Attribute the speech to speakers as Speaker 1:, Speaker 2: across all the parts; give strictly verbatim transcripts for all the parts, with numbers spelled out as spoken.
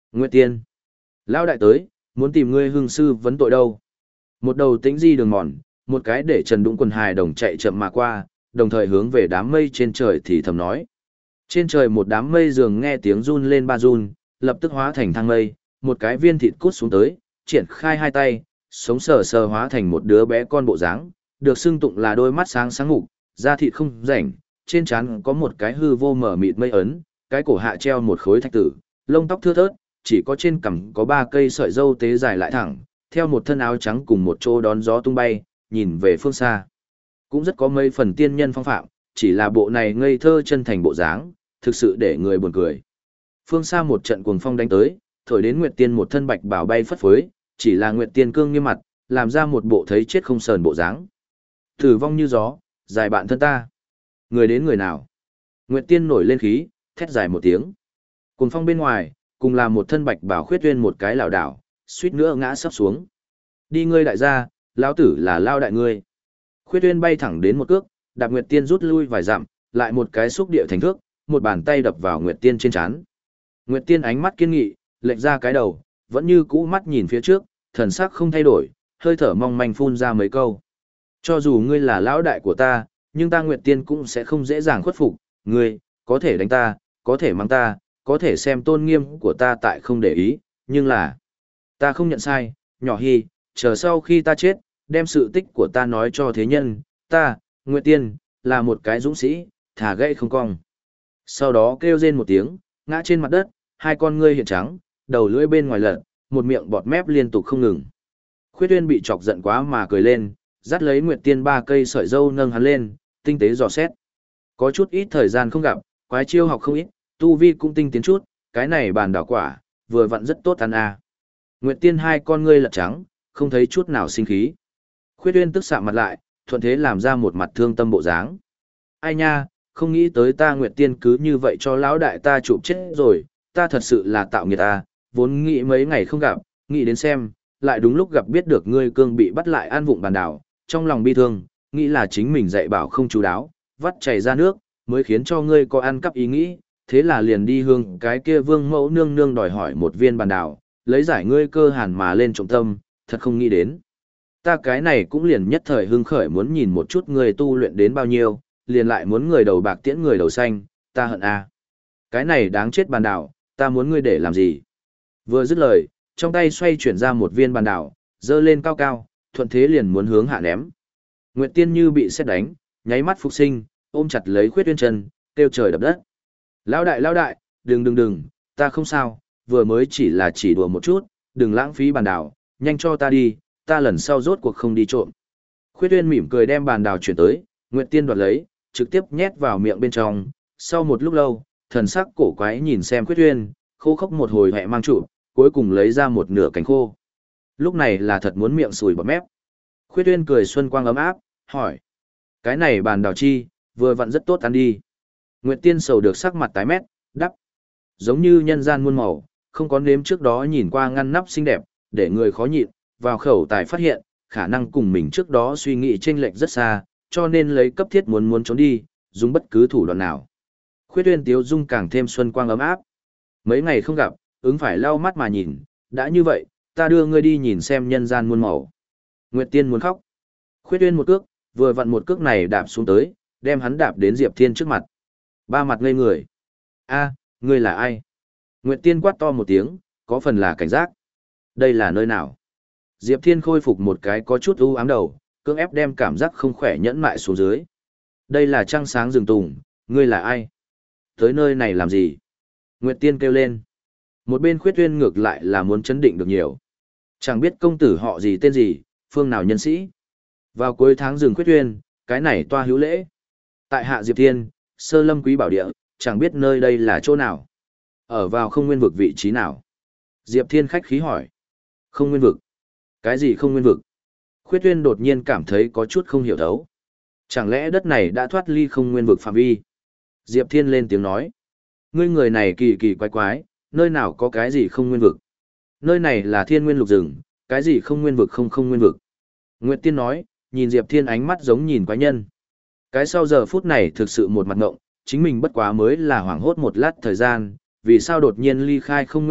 Speaker 1: Nguyệt Tiên. Lão đại tới, muốn tìm ngươi hương sư vấn tội đâu. Một đầu tĩnh di đường mòn, một cái để Trần Đũng quần hài đồng chạy chậm mà qua, đồng thời hướng về đám mây trên trời thì thầm nói. Trên trời một đám mây dường nghe tiếng run lên ba run, lập tức hóa thành thang mây, một cái viên thịt cút xuống tới, triển khai hai tay, sống sờ sờ hóa thành một đứa bé con bộ dáng, được xưng tụng là đôi mắt sáng sáng ngục, da thịt không rảnh, trên trán có một cái hư vô mở mịt mây ấn, cái cổ hạ treo một khối thạch tử, lông tóc thưa thớt, chỉ có trên cằm có ba cây sợi râu tế dài lại thẳng, theo một thân áo trắng cùng một chỗ đón gió tung bay, nhìn về phương xa. Cũng rất có mấy phần tiên nhân phong phạm, chỉ là bộ này ngây thơ chân thành bộ dáng, thực sự để người buồn cười. Phương xa một trận cuồng phong đánh tới, thổi đến Nguyệt Tiên một thân bạch bào bay phất phới, chỉ là Nguyệt Tiên cương nghiêm mặt, làm ra một bộ thấy chết không sờn bộ dáng. Tử vong như gió, dài bạn thân ta. Người đến người nào? Nguyệt Tiên nổi lên khí, thét dài một tiếng. Cuồng phong bên ngoài, cùng là một thân bạch bào Khuyết Tuyên một cái lảo đảo, suýt nữa ngã sắp xuống. Đi ngươi đại gia, lão tử là lao đại ngươi. Khuyết Tuyên bay thẳng đến một cước, đạp Nguyệt Tiên rút lui vài dặm, lại một cái xúc địa thành thước, một bàn tay đập vào Nguyệt Tiên trên trán. Nguyệt Tiên ánh mắt kiên nghị, lệch ra cái đầu, vẫn như cũ mắt nhìn phía trước, thần sắc không thay đổi, hơi thở mong manh phun ra mấy câu. Cho dù ngươi là lão đại của ta, nhưng ta Nguyệt Tiên cũng sẽ không dễ dàng khuất phục, ngươi, có thể đánh ta, có thể mang ta, có thể xem tôn nghiêm của ta tại không để ý, nhưng là, ta không nhận sai, nhỏ hy, chờ sau khi ta chết, đem sự tích của ta nói cho thế nhân, ta, Nguyệt Tiên, là một cái dũng sĩ, thả gãy không cong. Sau đó kêu rên một tiếng, ngã trên mặt đất, hai con ngươi hiện trắng, đầu lưỡi bên ngoài lật, một miệng bọt mép liên tục không ngừng. Khuyết Tuyên bị chọc giận quá mà cười lên, dắt lấy Nguyệt Tiên ba cây sợi dâu nâng hắn lên, tinh tế dò xét. Có chút ít thời gian không gặp, quái chiêu học không ít, tu vi cũng tinh tiến chút, cái này bàn đảo quả, vừa vặn rất tốt ăn à. Nguyệt Tiên hai con ngươi lật trắng, không thấy chút nào sinh khí. Khuyết Tuyên tức sạm mặt lại, thuận thế làm ra một mặt thương tâm bộ dáng. Ai nha, không nghĩ tới ta Nguyệt Tiên cứ như vậy cho lão đại ta chụp chết rồi, ta thật sự là tạo nghiệt ta, vốn nghĩ mấy ngày không gặp, nghĩ đến xem, lại đúng lúc gặp biết được ngươi cương bị bắt lại an vụng bàn đảo, trong lòng bi thương, nghĩ là chính mình dạy bảo không chú đáo, vắt chảy ra nước, mới khiến cho ngươi có ăn cắp ý nghĩ, thế là liền đi hương cái kia vương mẫu nương nương đòi hỏi một viên bàn đảo, lấy giải ngươi cơ hàn mà lên trọng tâm, thật không nghĩ đến. Ta cái này cũng liền nhất thời hưng khởi muốn nhìn một chút ngươi tu luyện đến bao nhiêu, liền lại muốn người đầu bạc tiễn người đầu xanh, ta hận a. Cái này đáng chết bàn đảo, ta muốn ngươi để làm gì? Vừa dứt lời, trong tay xoay chuyển ra một viên bàn đảo, dơ lên cao cao, thuận thế liền muốn hướng hạ ném. Nguyệt Tiên như bị sét đánh, nháy mắt phục sinh, ôm chặt lấy Khuyết Tuyên chân, kêu trời đập đất. Lão đại lão đại, đừng đừng đừng, ta không sao, vừa mới chỉ là chỉ đùa một chút, đừng lãng phí bàn đảo, nhanh cho ta đi, ta lần sau rốt cuộc không đi trộm. Khuyết Tuyên mỉm cười đem bàn đảo chuyển tới, Nguyệt Tiên đoạt lấy, trực tiếp nhét vào miệng bên trong, sau một lúc lâu, thần sắc cổ quái nhìn xem Khuyết Tuyên, khô khốc một hồi hẹ mang trụ, cuối cùng lấy ra một nửa cánh khô. Lúc này là thật muốn miệng sùi bọt mép. Khuyết Tuyên cười xuân quang ấm áp, hỏi. Cái này bàn đào chi, vừa vặn rất tốt ăn đi. Nguyệt Tiên sầu được sắc mặt tái mét, đắp. Giống như nhân gian muôn màu, không có nếm trước đó nhìn qua ngăn nắp xinh đẹp, để người khó nhịn, vào khẩu tài phát hiện, khả năng cùng mình trước đó suy nghĩ chênh lệch rất xa, cho nên lấy cấp thiết muốn muốn trốn đi, dùng bất cứ thủ đoạn nào. Khuyết Tuyên tiếu dung càng thêm xuân quang ấm áp. Mấy ngày không gặp, ứng phải lau mắt mà nhìn, đã như vậy, ta đưa ngươi đi nhìn xem nhân gian muôn màu. Nguyệt Tiên muốn khóc. Khuyết Tuyên một cước, vừa vặn một cước này đạp xuống tới, đem hắn đạp đến Diệp Thiên trước mặt. Ba mặt ngây người. A, ngươi là ai? Nguyệt Tiên quát to một tiếng, có phần là cảnh giác. Đây là nơi nào? Diệp Thiên khôi phục một cái có chút u ám đầu, cưỡng ép đem cảm giác không khỏe nhẫn mại xuống dưới. Đây là trăng sáng rừng tùng, ngươi là ai? Tới nơi này làm gì? Nguyệt Tiên kêu lên. Một bên Khuyết Tuyên ngược lại là muốn chấn định được nhiều. Chẳng biết công tử họ gì tên gì, phương nào nhân sĩ. Vào cuối tháng rừng Khuyết Tuyên, cái này toa hữu lễ. Tại hạ Diệp Thiên, sơ lâm quý bảo địa, chẳng biết nơi đây là chỗ nào. Ở vào không nguyên vực vị trí nào. Diệp Thiên khách khí hỏi. Không nguyên vực. Cái gì không nguyên vực? Khuyết Tuyên đột nhiên cảm thấy có chút không hiểu thấu. Chẳng lẽ đất này đã thoát ly không nguyên vực phạm vi? Diệp Thiên lên tiếng nói. Ngươi người này kỳ kỳ quái quái, nơi nào có cái gì không nguyên vực? Nơi này là thiên nguyên lục rừng, cái gì không nguyên vực không không nguyên vực? Nguyệt Tiên nói, nhìn Diệp Thiên ánh mắt giống nhìn quái nhân. Cái sau giờ phút này thực sự một mặt ngộng, chính mình bất quá mới là hoảng hốt một lát thời gian, vì sao đột nhiên ly khai không nguyên vực,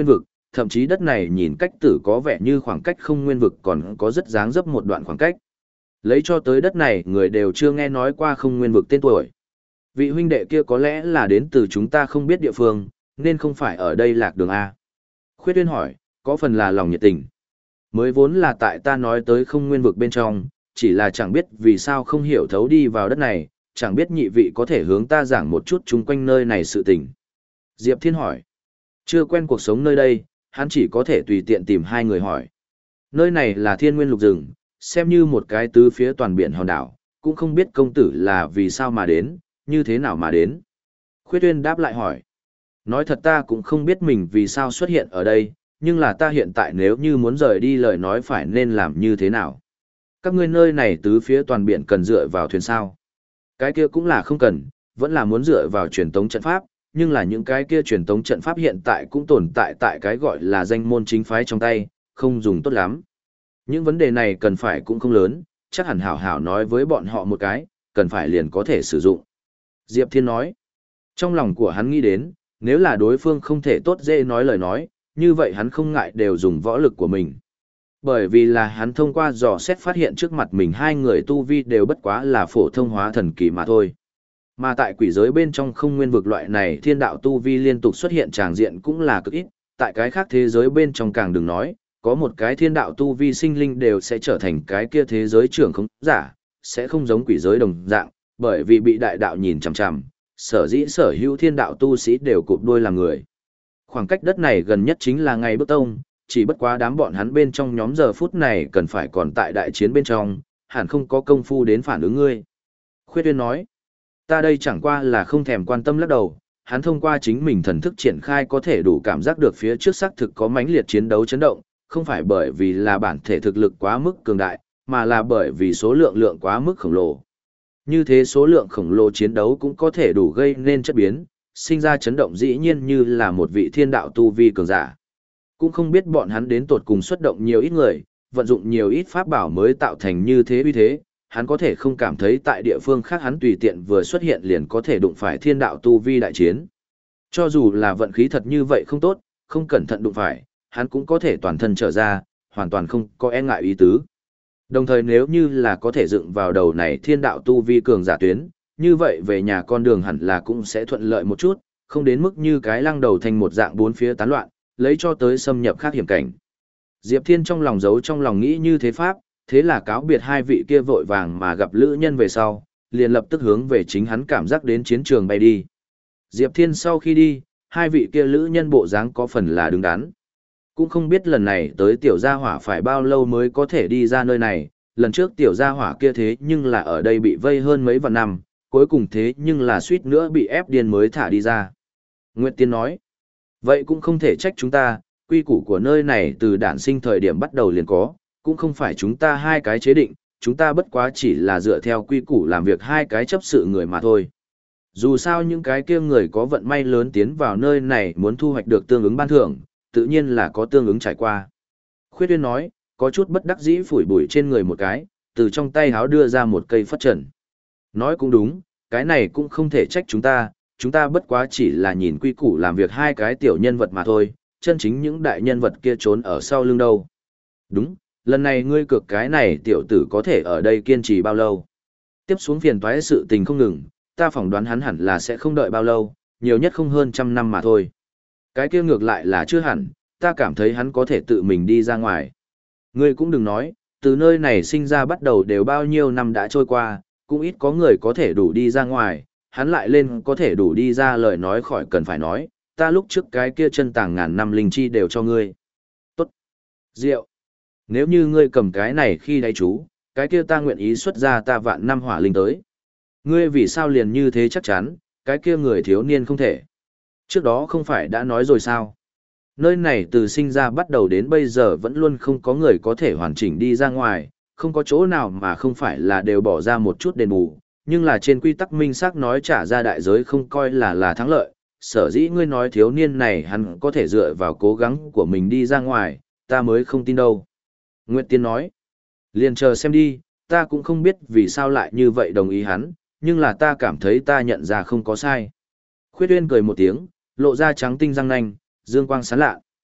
Speaker 1: thậm chí đất này nhìn cách tử có vẻ như khoảng cách không nguyên vực còn có rất dáng dấp một đoạn khoảng cách. Lấy cho tới đất này người đều chưa nghe nói qua không nguyên vực tên tuổi. Vị huynh đệ kia có lẽ là đến từ chúng ta không biết địa phương, nên không phải ở đây lạc đường A. Khuyết Uyên hỏi, có phần là lòng nhiệt tình. Mới vốn là tại ta nói tới không nguyên vực bên trong, chỉ là chẳng biết vì sao không hiểu thấu đi vào đất này, chẳng biết nhị vị có thể hướng ta giảng một chút chung quanh nơi này sự tình. Diệp Thiên hỏi, chưa quen cuộc sống nơi đây, hắn chỉ có thể tùy tiện tìm hai người hỏi. Nơi này là thiên nguyên lục rừng, xem như một cái tứ phía toàn biển hòn đảo, cũng không biết công tử là vì sao mà đến, như thế nào mà đến. Khuyết Uyên đáp lại hỏi, nói thật ta cũng không biết mình vì sao xuất hiện ở đây, nhưng là ta hiện tại nếu như muốn rời đi lời nói phải nên làm như thế nào. Các ngươi nơi này tứ phía toàn biển cần dựa vào thuyền sao. Cái kia cũng là không cần, vẫn là muốn dựa vào truyền tống trận pháp, nhưng là những cái kia truyền tống trận pháp hiện tại cũng tồn tại tại cái gọi là danh môn chính phái trong tay, không dùng tốt lắm. Những vấn đề này cần phải cũng không lớn, chắc hẳn hảo hảo nói với bọn họ một cái, cần phải liền có thể sử dụng. Diệp Thiên nói, trong lòng của hắn nghĩ đến, nếu là đối phương không thể tốt dễ nói lời nói, như vậy hắn không ngại đều dùng võ lực của mình. Bởi vì là hắn thông qua dò xét phát hiện trước mặt mình hai người tu vi đều bất quá là phổ thông hóa thần kỳ mà thôi. Mà tại quỷ giới bên trong không nguyên vực loại này thiên đạo tu vi liên tục xuất hiện tràng diện cũng là cực ít, tại cái khác thế giới bên trong càng đừng nói, có một cái thiên đạo tu vi sinh linh đều sẽ trở thành cái kia thế giới trưởng không giả, sẽ không giống quỷ giới đồng dạng, bởi vì bị đại đạo nhìn chằm chằm, sở dĩ sở hữu thiên đạo tu sĩ đều cụp đuôi làm người. Khoảng cách đất này gần nhất chính là ngày bước tông, chỉ bất quá đám bọn hắn bên trong nhóm giờ phút này cần phải còn tại đại chiến bên trong, hẳn không có công phu đến phản ứng ngươi. Khuyết Uyên nói, ta đây chẳng qua là không thèm quan tâm lắc đầu, hắn thông qua chính mình thần thức triển khai có thể đủ cảm giác được phía trước xác thực có mãnh liệt chiến đấu chấn động, không phải bởi vì là bản thể thực lực quá mức cường đại, mà là bởi vì số lượng lượng quá mức khổng lồ. Như thế số lượng khổng lồ chiến đấu cũng có thể đủ gây nên chất biến, sinh ra chấn động dĩ nhiên như là một vị thiên đạo tu vi cường giả. Cũng không biết bọn hắn đến tột cùng xuất động nhiều ít người, vận dụng nhiều ít pháp bảo mới tạo thành như thế uy thế, hắn có thể không cảm thấy tại địa phương khác hắn tùy tiện vừa xuất hiện liền có thể đụng phải thiên đạo tu vi đại chiến. Cho dù là vận khí thật như vậy không tốt, không cẩn thận đụng phải, hắn cũng có thể toàn thân trở ra, hoàn toàn không có e ngại ý tứ. Đồng thời nếu như là có thể dựng vào đầu này thiên đạo tu vi cường giả tuyến, như vậy về nhà con đường hẳn là cũng sẽ thuận lợi một chút, không đến mức như cái lăng đầu thành một dạng bốn phía tán loạn, lấy cho tới xâm nhập khác hiểm cảnh. Diệp Thiên trong lòng giấu trong lòng nghĩ như thế pháp, thế là cáo biệt hai vị kia vội vàng mà gặp lữ nhân về sau, liền lập tức hướng về chính hắn cảm giác đến chiến trường bay đi. Diệp Thiên sau khi đi, hai vị kia lữ nhân bộ dáng có phần là đứng đắn. Cũng không biết lần này tới tiểu gia hỏa phải bao lâu mới có thể đi ra nơi này, lần trước tiểu gia hỏa kia thế nhưng là ở đây bị vây hơn mấy vạn năm, cuối cùng thế nhưng là suýt nữa bị ép điên mới thả đi ra. Nguyệt Tiên nói, vậy cũng không thể trách chúng ta, quy củ của nơi này từ đản sinh thời điểm bắt đầu liền có, cũng không phải chúng ta hai cái chế định, chúng ta bất quá chỉ là dựa theo quy củ làm việc hai cái chấp sự người mà thôi. Dù sao những cái kia người có vận may lớn tiến vào nơi này muốn thu hoạch được tương ứng ban thưởng, tự nhiên là có tương ứng trải qua. Khuyết Uyên nói, có chút bất đắc dĩ phủi bụi trên người một cái, từ trong tay háo đưa ra một cây phất trần. Nói cũng đúng, cái này cũng không thể trách chúng ta, chúng ta bất quá chỉ là nhìn quy củ làm việc hai cái tiểu nhân vật mà thôi, chân chính những đại nhân vật kia trốn ở sau lưng đâu. Đúng, lần này ngươi cược cái này tiểu tử có thể ở đây kiên trì bao lâu. Tiếp xuống phiền toái sự tình không ngừng, ta phỏng đoán hắn hẳn là sẽ không đợi bao lâu, nhiều nhất không hơn trăm năm mà thôi. Cái kia ngược lại là chưa hẳn, ta cảm thấy hắn có thể tự mình đi ra ngoài. Ngươi cũng đừng nói, từ nơi này sinh ra bắt đầu đều bao nhiêu năm đã trôi qua, cũng ít có người có thể đủ đi ra ngoài, hắn lại lên có thể đủ đi ra lời nói khỏi cần phải nói, ta lúc trước cái kia chân tàng ngàn năm linh chi đều cho ngươi. Tốt. Diệu. Nếu như ngươi cầm cái này khi đáy chú, cái kia ta nguyện ý xuất ra ta vạn năm hỏa linh tới. Ngươi vì sao liền như thế chắc chắn, cái kia người thiếu niên không thể. Trước đó không phải đã nói rồi sao? Nơi này từ sinh ra bắt đầu đến bây giờ vẫn luôn không có người có thể hoàn chỉnh đi ra ngoài, không có chỗ nào mà không phải là đều bỏ ra một chút đền bù, nhưng là trên quy tắc minh xác nói trả ra đại giới không coi là là thắng lợi, sở dĩ ngươi nói thiếu niên này hắn có thể dựa vào cố gắng của mình đi ra ngoài, ta mới không tin đâu. Nguyệt Tiên nói, liền chờ xem đi, ta cũng không biết vì sao lại như vậy đồng ý hắn, nhưng là ta cảm thấy ta nhận ra không có sai. Khuyết Uyên cười một tiếng, lộ ra trắng tinh răng nanh, dương quang sáng lạ.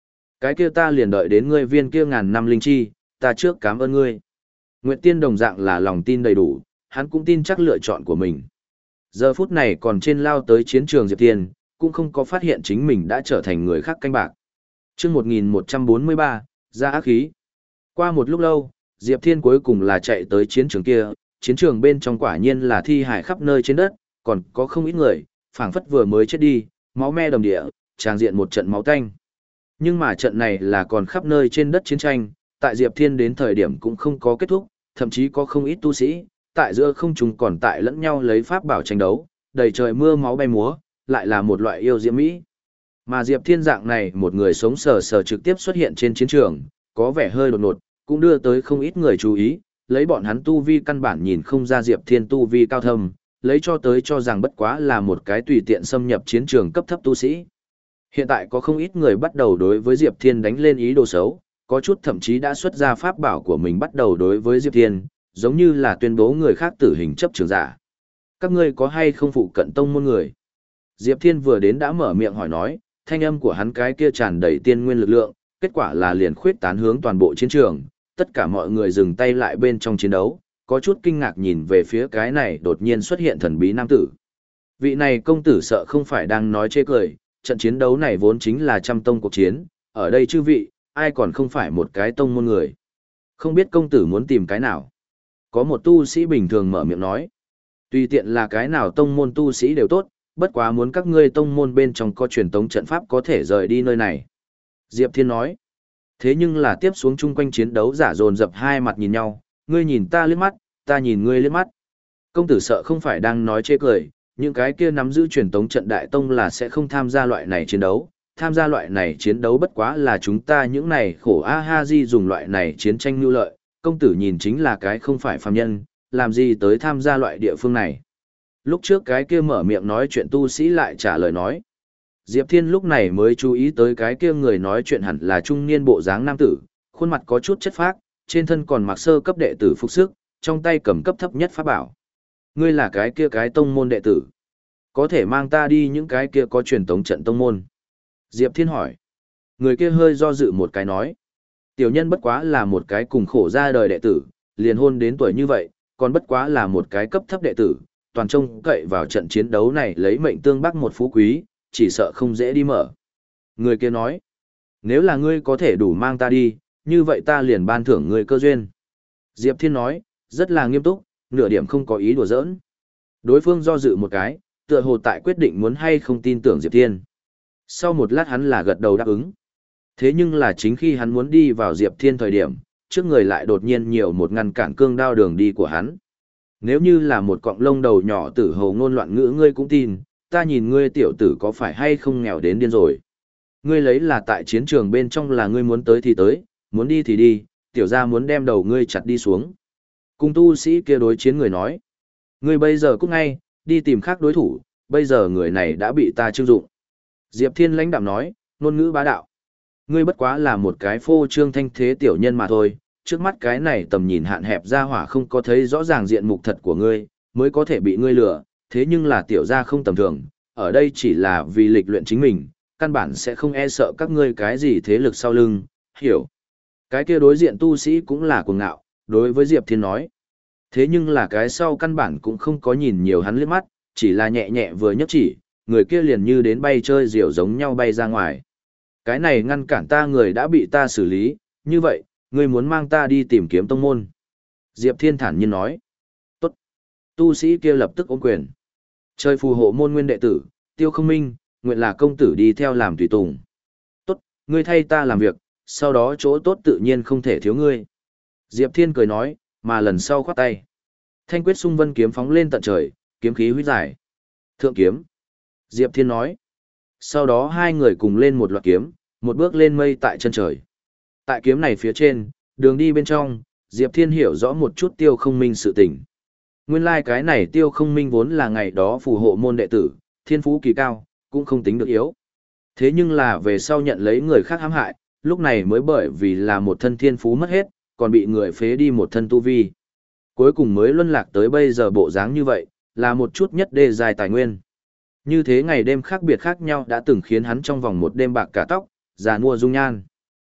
Speaker 1: Cái kia ta liền đợi đến ngươi viên kia ngàn năm linh chi, ta trước cảm ơn ngươi. Nguyệt Tiên đồng dạng là lòng tin đầy đủ, hắn cũng tin chắc lựa chọn của mình. Giờ phút này còn trên lao tới chiến trường Diệp Thiên, cũng không có phát hiện chính mình đã trở thành người khác canh bạc. Trước một nghìn một trăm bốn mươi ba, ra ác khí. Qua một lúc lâu, Diệp Thiên cuối cùng là chạy tới chiến trường kia, chiến trường bên trong quả nhiên là thi hải khắp nơi trên đất, còn có không ít người, phảng phất vừa mới chết đi, máu me đầm địa, tràng diện một trận máu tanh. Nhưng mà trận này là còn khắp nơi trên đất chiến tranh, tại Diệp Thiên đến thời điểm cũng không có kết thúc, thậm chí có không ít tu sĩ, tại giữa không trung còn tại lẫn nhau lấy pháp bảo tranh đấu, đầy trời mưa máu bay múa, lại là một loại yêu diễm mỹ. Mà Diệp Thiên dạng này một người sống sờ sờ trực tiếp xuất hiện trên chiến trường, có vẻ hơi đột ngột, cũng đưa tới không ít người chú ý, lấy bọn hắn tu vi căn bản nhìn không ra Diệp Thiên tu vi cao thâm, lấy cho tới cho rằng bất quá là một cái tùy tiện xâm nhập chiến trường cấp thấp tu sĩ. Hiện tại có không ít người bắt đầu đối với Diệp Thiên đánh lên ý đồ xấu, có chút thậm chí đã xuất ra pháp bảo của mình bắt đầu đối với Diệp Thiên, giống như là tuyên bố người khác tử hình chấp trường giả. Các ngươi có hay không phụ cận tông môn người? Diệp Thiên vừa đến đã mở miệng hỏi nói, thanh âm của hắn cái kia tràn đầy tiên nguyên lực lượng, kết quả là liền khuyết tán hướng toàn bộ chiến trường, tất cả mọi người dừng tay lại bên trong chiến đấu, có chút kinh ngạc nhìn về phía cái này đột nhiên xuất hiện thần bí nam tử. Vị này công tử sợ không phải đang nói chê cười, trận chiến đấu này vốn chính là trăm tông cuộc chiến, ở đây chư vị, ai còn không phải một cái tông môn người. Không biết công tử muốn tìm cái nào. Có một tu sĩ bình thường mở miệng nói, tùy tiện là cái nào tông môn tu sĩ đều tốt, bất quá muốn các ngươi tông môn bên trong có truyền tống trận pháp có thể rời đi nơi này. Diệp Thiên nói, thế nhưng là tiếp xuống chung quanh chiến đấu giả dồn dập hai mặt nhìn nhau, ngươi nhìn ta liếc mắt, ta nhìn ngươi liếc mắt. Công tử sợ không phải đang nói chê cười, những cái kia nắm giữ truyền tống trận đại tông là sẽ không tham gia loại này chiến đấu, tham gia loại này chiến đấu bất quá là chúng ta những này khổ A-ha-di dùng loại này chiến tranh nhu lợi, công tử nhìn chính là cái không phải phàm nhân, làm gì tới tham gia loại địa phương này. Lúc trước cái kia mở miệng nói chuyện tu sĩ lại trả lời nói. Diệp Thiên lúc này mới chú ý tới cái kia người nói chuyện hẳn là trung niên bộ dáng nam tử, khuôn mặt có chút chất phác, trên thân còn mặc sơ cấp đệ tử phục sức, trong tay cầm cấp thấp nhất pháp bảo. Ngươi là cái kia cái tông môn đệ tử. Có thể mang ta đi những cái kia có truyền tống trận tông môn. Diệp Thiên hỏi. Người kia hơi do dự một cái nói. Tiểu nhân bất quá là một cái cùng khổ ra đời đệ tử, liền hôn đến tuổi như vậy, còn bất quá là một cái cấp thấp đệ tử, toàn trông cậy vào trận chiến đấu này lấy mệnh tương bắc một phú quý, chỉ sợ không dễ đi mở. Người kia nói. Nếu là ngươi có thể đủ mang ta đi, như vậy ta liền ban thưởng ngươi cơ duyên. Diệp Thiên nói, rất là nghiêm túc, nửa điểm không có ý đùa giỡn. Đối phương do dự một cái, tựa hồ tại quyết định muốn hay không tin tưởng Diệp Thiên. Sau một lát hắn là gật đầu đáp ứng. Thế nhưng là chính khi hắn muốn đi vào Diệp Thiên thời điểm, trước người lại đột nhiên nhiều một ngăn cản cương đao đường đi của hắn. Nếu như là một cọng lông đầu nhỏ tử hồ ngôn loạn ngữ ngươi cũng tin, ta nhìn ngươi tiểu tử có phải hay không nghèo đến điên rồi. Ngươi lấy là tại chiến trường bên trong là ngươi muốn tới thì tới, muốn đi thì đi, tiểu gia muốn đem đầu ngươi chặt đi xuống. Cùng tu sĩ kia đối chiến người nói. Ngươi bây giờ cũng ngay, đi tìm khác đối thủ, bây giờ người này đã bị ta trưng dụng. Diệp Thiên lãnh đạm nói, ngôn ngữ bá đạo. Ngươi bất quá là một cái phô trương thanh thế tiểu nhân mà thôi, trước mắt cái này tầm nhìn hạn hẹp ra hỏa không có thấy rõ ràng diện mục thật của ngươi, mới có thể bị ngươi lừa, thế nhưng là tiểu gia không tầm thường, ở đây chỉ là vì lịch luyện chính mình, căn bản sẽ không e sợ các ngươi cái gì thế lực sau lưng, hiểu. Cái kia đối diện tu sĩ cũng là cuồng ngạo, đối với Diệp Thiên nói. Thế nhưng là cái sau căn bản cũng không có nhìn nhiều hắn liếc mắt, chỉ là nhẹ nhẹ vừa nhấc chỉ, người kia liền như đến bay chơi diều giống nhau bay ra ngoài. Cái này ngăn cản ta người đã bị ta xử lý, như vậy, ngươi muốn mang ta đi tìm kiếm tông môn. Diệp Thiên thản nhiên nói. Tốt. Tu sĩ kia lập tức ôm quyền. Trời phù hộ môn nguyên đệ tử, Tiêu Không Minh, nguyện là công tử đi theo làm tùy tùng. Tốt, ngươi thay ta làm việc, sau đó chỗ tốt tự nhiên không thể thiếu ngươi. Diệp Thiên cười nói, mà lần sau khoát tay. Thanh quyết sung vân kiếm phóng lên tận trời, kiếm khí huyết giải. Thượng kiếm. Diệp Thiên nói. Sau đó hai người cùng lên một loạt kiếm, một bước lên mây tại chân trời. Tại kiếm này phía trên, đường đi bên trong, Diệp Thiên hiểu rõ một chút Tiêu Không Minh sự tình. Nguyên lai like cái này Tiêu Không Minh vốn là ngày đó phù hộ môn đệ tử, thiên phú kỳ cao, cũng không tính được yếu. Thế nhưng là về sau nhận lấy người khác hãm hại, lúc này mới bởi vì là một thân thiên phú mất hết, còn bị người phế đi một thân tu vi. Cuối cùng mới luân lạc tới bây giờ bộ dáng như vậy, là một chút nhất đề dài tài nguyên. Như thế ngày đêm khác biệt khác nhau đã từng khiến hắn trong vòng một đêm bạc cả tóc, già nua dung nhan.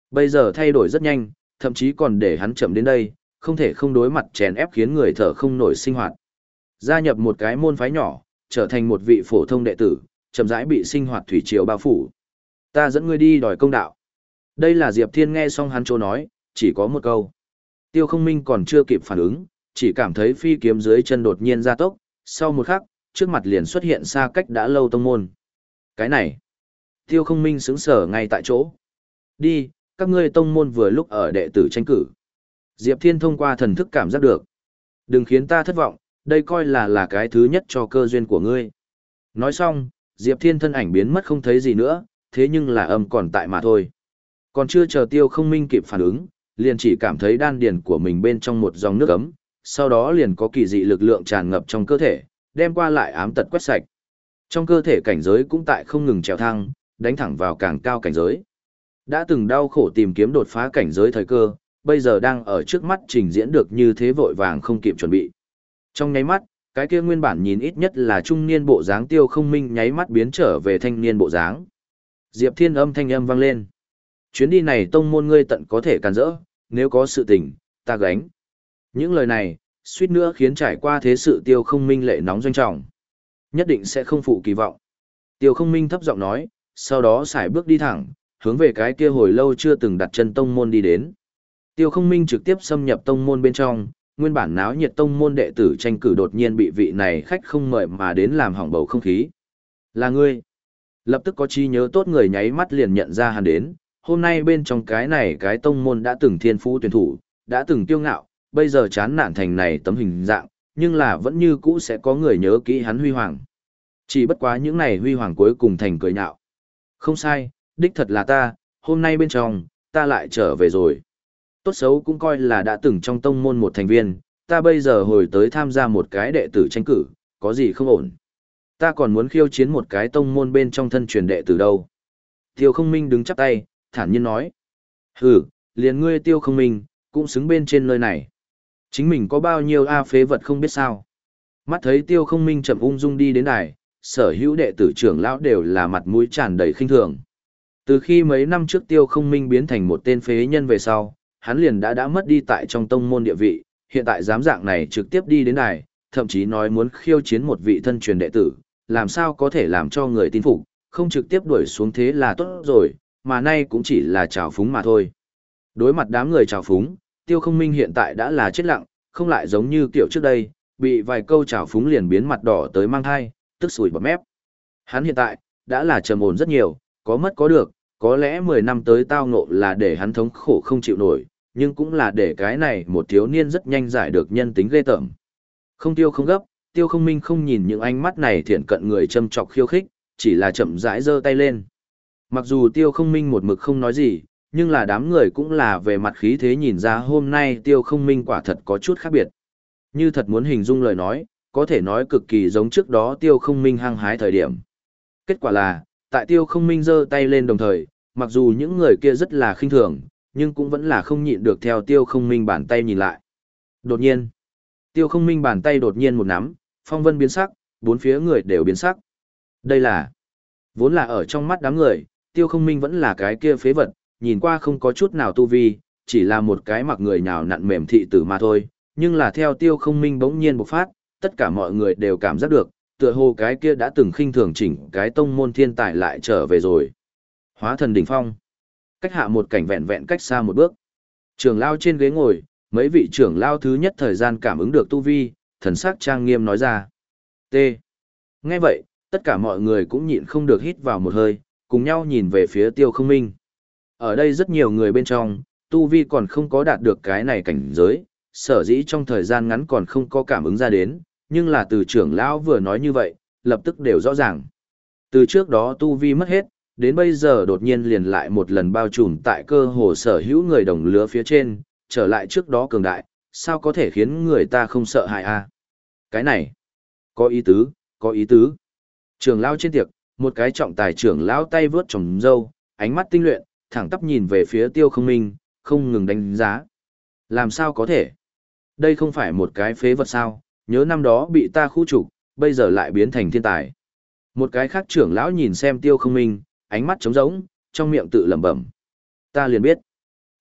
Speaker 1: Bây giờ thay đổi rất nhanh, thậm chí còn để hắn chậm đến đây, không thể không đối mặt chèn ép khiến người thở không nổi sinh hoạt. Gia nhập một cái môn phái nhỏ, trở thành một vị phổ thông đệ tử, chậm rãi bị sinh hoạt thủy triều bao phủ. Ta dẫn ngươi đi đòi công đạo. Đây là Diệp Thiên nghe xong hắn chỗ nói, chỉ có một câu. Tiêu Không Minh còn chưa kịp phản ứng, chỉ cảm thấy phi kiếm dưới chân đột nhiên gia tốc, sau một khắc, trước mặt liền xuất hiện xa cách đã lâu tông môn. Cái này, Tiêu Không Minh sững sờ ngay tại chỗ. Đi, các ngươi tông môn vừa lúc ở đệ tử tranh cử. Diệp Thiên thông qua thần thức cảm giác được. Đừng khiến ta thất vọng, đây coi là là cái thứ nhất cho cơ duyên của ngươi. Nói xong, Diệp Thiên thân ảnh biến mất không thấy gì nữa, thế nhưng là âm còn tại mà thôi. Còn chưa chờ Tiêu Không Minh kịp phản ứng, liền chỉ cảm thấy đan điền của mình bên trong một dòng nước ấm, sau đó liền có kỳ dị lực lượng tràn ngập trong cơ thể, đem qua lại ám tật quét sạch. Trong cơ thể cảnh giới cũng tại không ngừng trèo thăng, đánh thẳng vào càng cao cảnh giới. Đã từng đau khổ tìm kiếm đột phá cảnh giới thời cơ, bây giờ đang ở trước mắt trình diễn được như thế vội vàng không kịp chuẩn bị. Trong nháy mắt, cái kia nguyên bản nhìn ít nhất là trung niên bộ dáng Tiêu Không Minh nháy mắt biến trở về thanh niên bộ dáng. Diệp Thiên âm thanh âm vang lên. Chuyến đi này tông môn ngươi tận có thể càn rỡ, nếu có sự tình, ta gánh. Những lời này, suýt nữa khiến trải qua thế sự Tiêu Không Minh lệ nóng doanh trọng. Nhất định sẽ không phụ kỳ vọng. Tiêu Không Minh thấp giọng nói, sau đó xài bước đi thẳng, hướng về cái kia hồi lâu chưa từng đặt chân tông môn đi đến. Tiêu Không Minh trực tiếp xâm nhập tông môn bên trong, nguyên bản náo nhiệt tông môn đệ tử tranh cử đột nhiên bị vị này khách không mời mà đến làm hỏng bầu không khí. Là ngươi. Lập tức có trí nhớ tốt người nháy mắt liền nhận ra hắn đến, hôm nay bên trong cái này cái tông môn đã từng thiên phú tuyển thủ, đã từng kiêu ngạo, bây giờ chán nản thành này tấm hình dạng, nhưng là vẫn như cũ sẽ có người nhớ kỹ hắn huy hoàng. Chỉ bất quá những này huy hoàng cuối cùng thành cười nhạo. Không sai, đích thật là ta, hôm nay bên trong, ta lại trở về rồi. Tốt xấu cũng coi là đã từng trong tông môn một thành viên, ta bây giờ hồi tới tham gia một cái đệ tử tranh cử, có gì không ổn. Ta còn muốn khiêu chiến một cái tông môn bên trong thân truyền đệ tử đâu. Tiêu Không Minh đứng chắp tay, thản nhiên nói. Hừ, liền ngươi Tiêu Không Minh, cũng xứng bên trên nơi này. Chính mình có bao nhiêu A phế vật không biết sao. Mắt thấy Tiêu Không Minh chậm ung dung đi đến đài, sở hữu đệ tử trưởng lão đều là mặt mũi tràn đầy khinh thường. Từ khi mấy năm trước Tiêu Không Minh biến thành một tên phế nhân về sau, hắn liền đã đã mất đi tại trong tông môn địa vị, hiện tại dám dạng này trực tiếp đi đến đài, thậm chí nói muốn khiêu chiến một vị thân truyền đệ tử, làm sao có thể làm cho người tin phục, không trực tiếp đuổi xuống thế là tốt rồi, mà nay cũng chỉ là trào phúng mà thôi. Đối mặt đám người trào phúng, Tiêu Không Minh hiện tại đã là chết lặng, không lại giống như kiểu trước đây, bị vài câu trào phúng liền biến mặt đỏ tới mang thai, tức sùi bọt mép. Hắn hiện tại, đã là trầm ổn rất nhiều, có mất có được, có lẽ mười năm tới tao ngộ là để hắn thống khổ không chịu nổi, nhưng cũng là để cái này một thiếu niên rất nhanh giải được nhân tính ghê tởm. Không tiêu không gấp, Tiêu Không Minh không nhìn những ánh mắt này thiện cận người châm chọc khiêu khích, chỉ là chậm rãi giơ tay lên. Mặc dù Tiêu Không Minh một mực không nói gì, nhưng là đám người cũng là về mặt khí thế nhìn ra hôm nay Tiêu Không Minh quả thật có chút khác biệt. Như thật muốn hình dung lời nói, có thể nói cực kỳ giống trước đó Tiêu Không Minh hăng hái thời điểm. Kết quả là, tại Tiêu Không Minh giơ tay lên đồng thời, mặc dù những người kia rất là khinh thường, nhưng cũng vẫn là không nhịn được theo Tiêu Không Minh bàn tay nhìn lại. Đột nhiên, Tiêu Không Minh bàn tay đột nhiên một nắm, phong vân biến sắc, bốn phía người đều biến sắc. Đây là, vốn là ở trong mắt đám người, Tiêu Không Minh vẫn là cái kia phế vật, nhìn qua không có chút nào tu vi, chỉ là một cái mặc người nhào nặn mềm thị tử mà thôi, nhưng là theo Tiêu Không Minh bỗng nhiên bộc phát, tất cả mọi người đều cảm giác được, tựa hồ cái kia đã từng khinh thường chỉnh cái tông môn thiên tài lại trở về rồi. Hóa thần đỉnh phong. Cách hạ một cảnh vẹn vẹn cách xa một bước. Trưởng lao trên ghế ngồi, mấy vị trưởng lao thứ nhất thời gian cảm ứng được tu vi, thần sắc trang nghiêm nói ra. T. Nghe vậy, tất cả mọi người cũng nhịn không được hít vào một hơi, cùng nhau nhìn về phía Tiêu Không Minh. Ở đây rất nhiều người bên trong, tu vi còn không có đạt được cái này cảnh giới, sở dĩ trong thời gian ngắn còn không có cảm ứng ra đến, nhưng là từ trưởng lão vừa nói như vậy, lập tức đều rõ ràng. Từ trước đó tu vi mất hết, đến bây giờ đột nhiên liền lại một lần bao trùm tại cơ hồ sở hữu người đồng lứa phía trên, trở lại trước đó cường đại, sao có thể khiến người ta không sợ hãi a? Cái này, có ý tứ, có ý tứ. Trưởng lão trên tiệc, một cái trọng tài trưởng lão tay vướt trồng râu, ánh mắt tinh luyện, thẳng tắp nhìn về phía Tiêu Không Minh, không ngừng đánh giá. Làm sao có thể? Đây không phải một cái phế vật sao, nhớ năm đó bị ta khu trục, bây giờ lại biến thành thiên tài. Một cái khác trưởng lão nhìn xem Tiêu Không Minh, ánh mắt trống rỗng, trong miệng tự lẩm bẩm. Ta liền biết,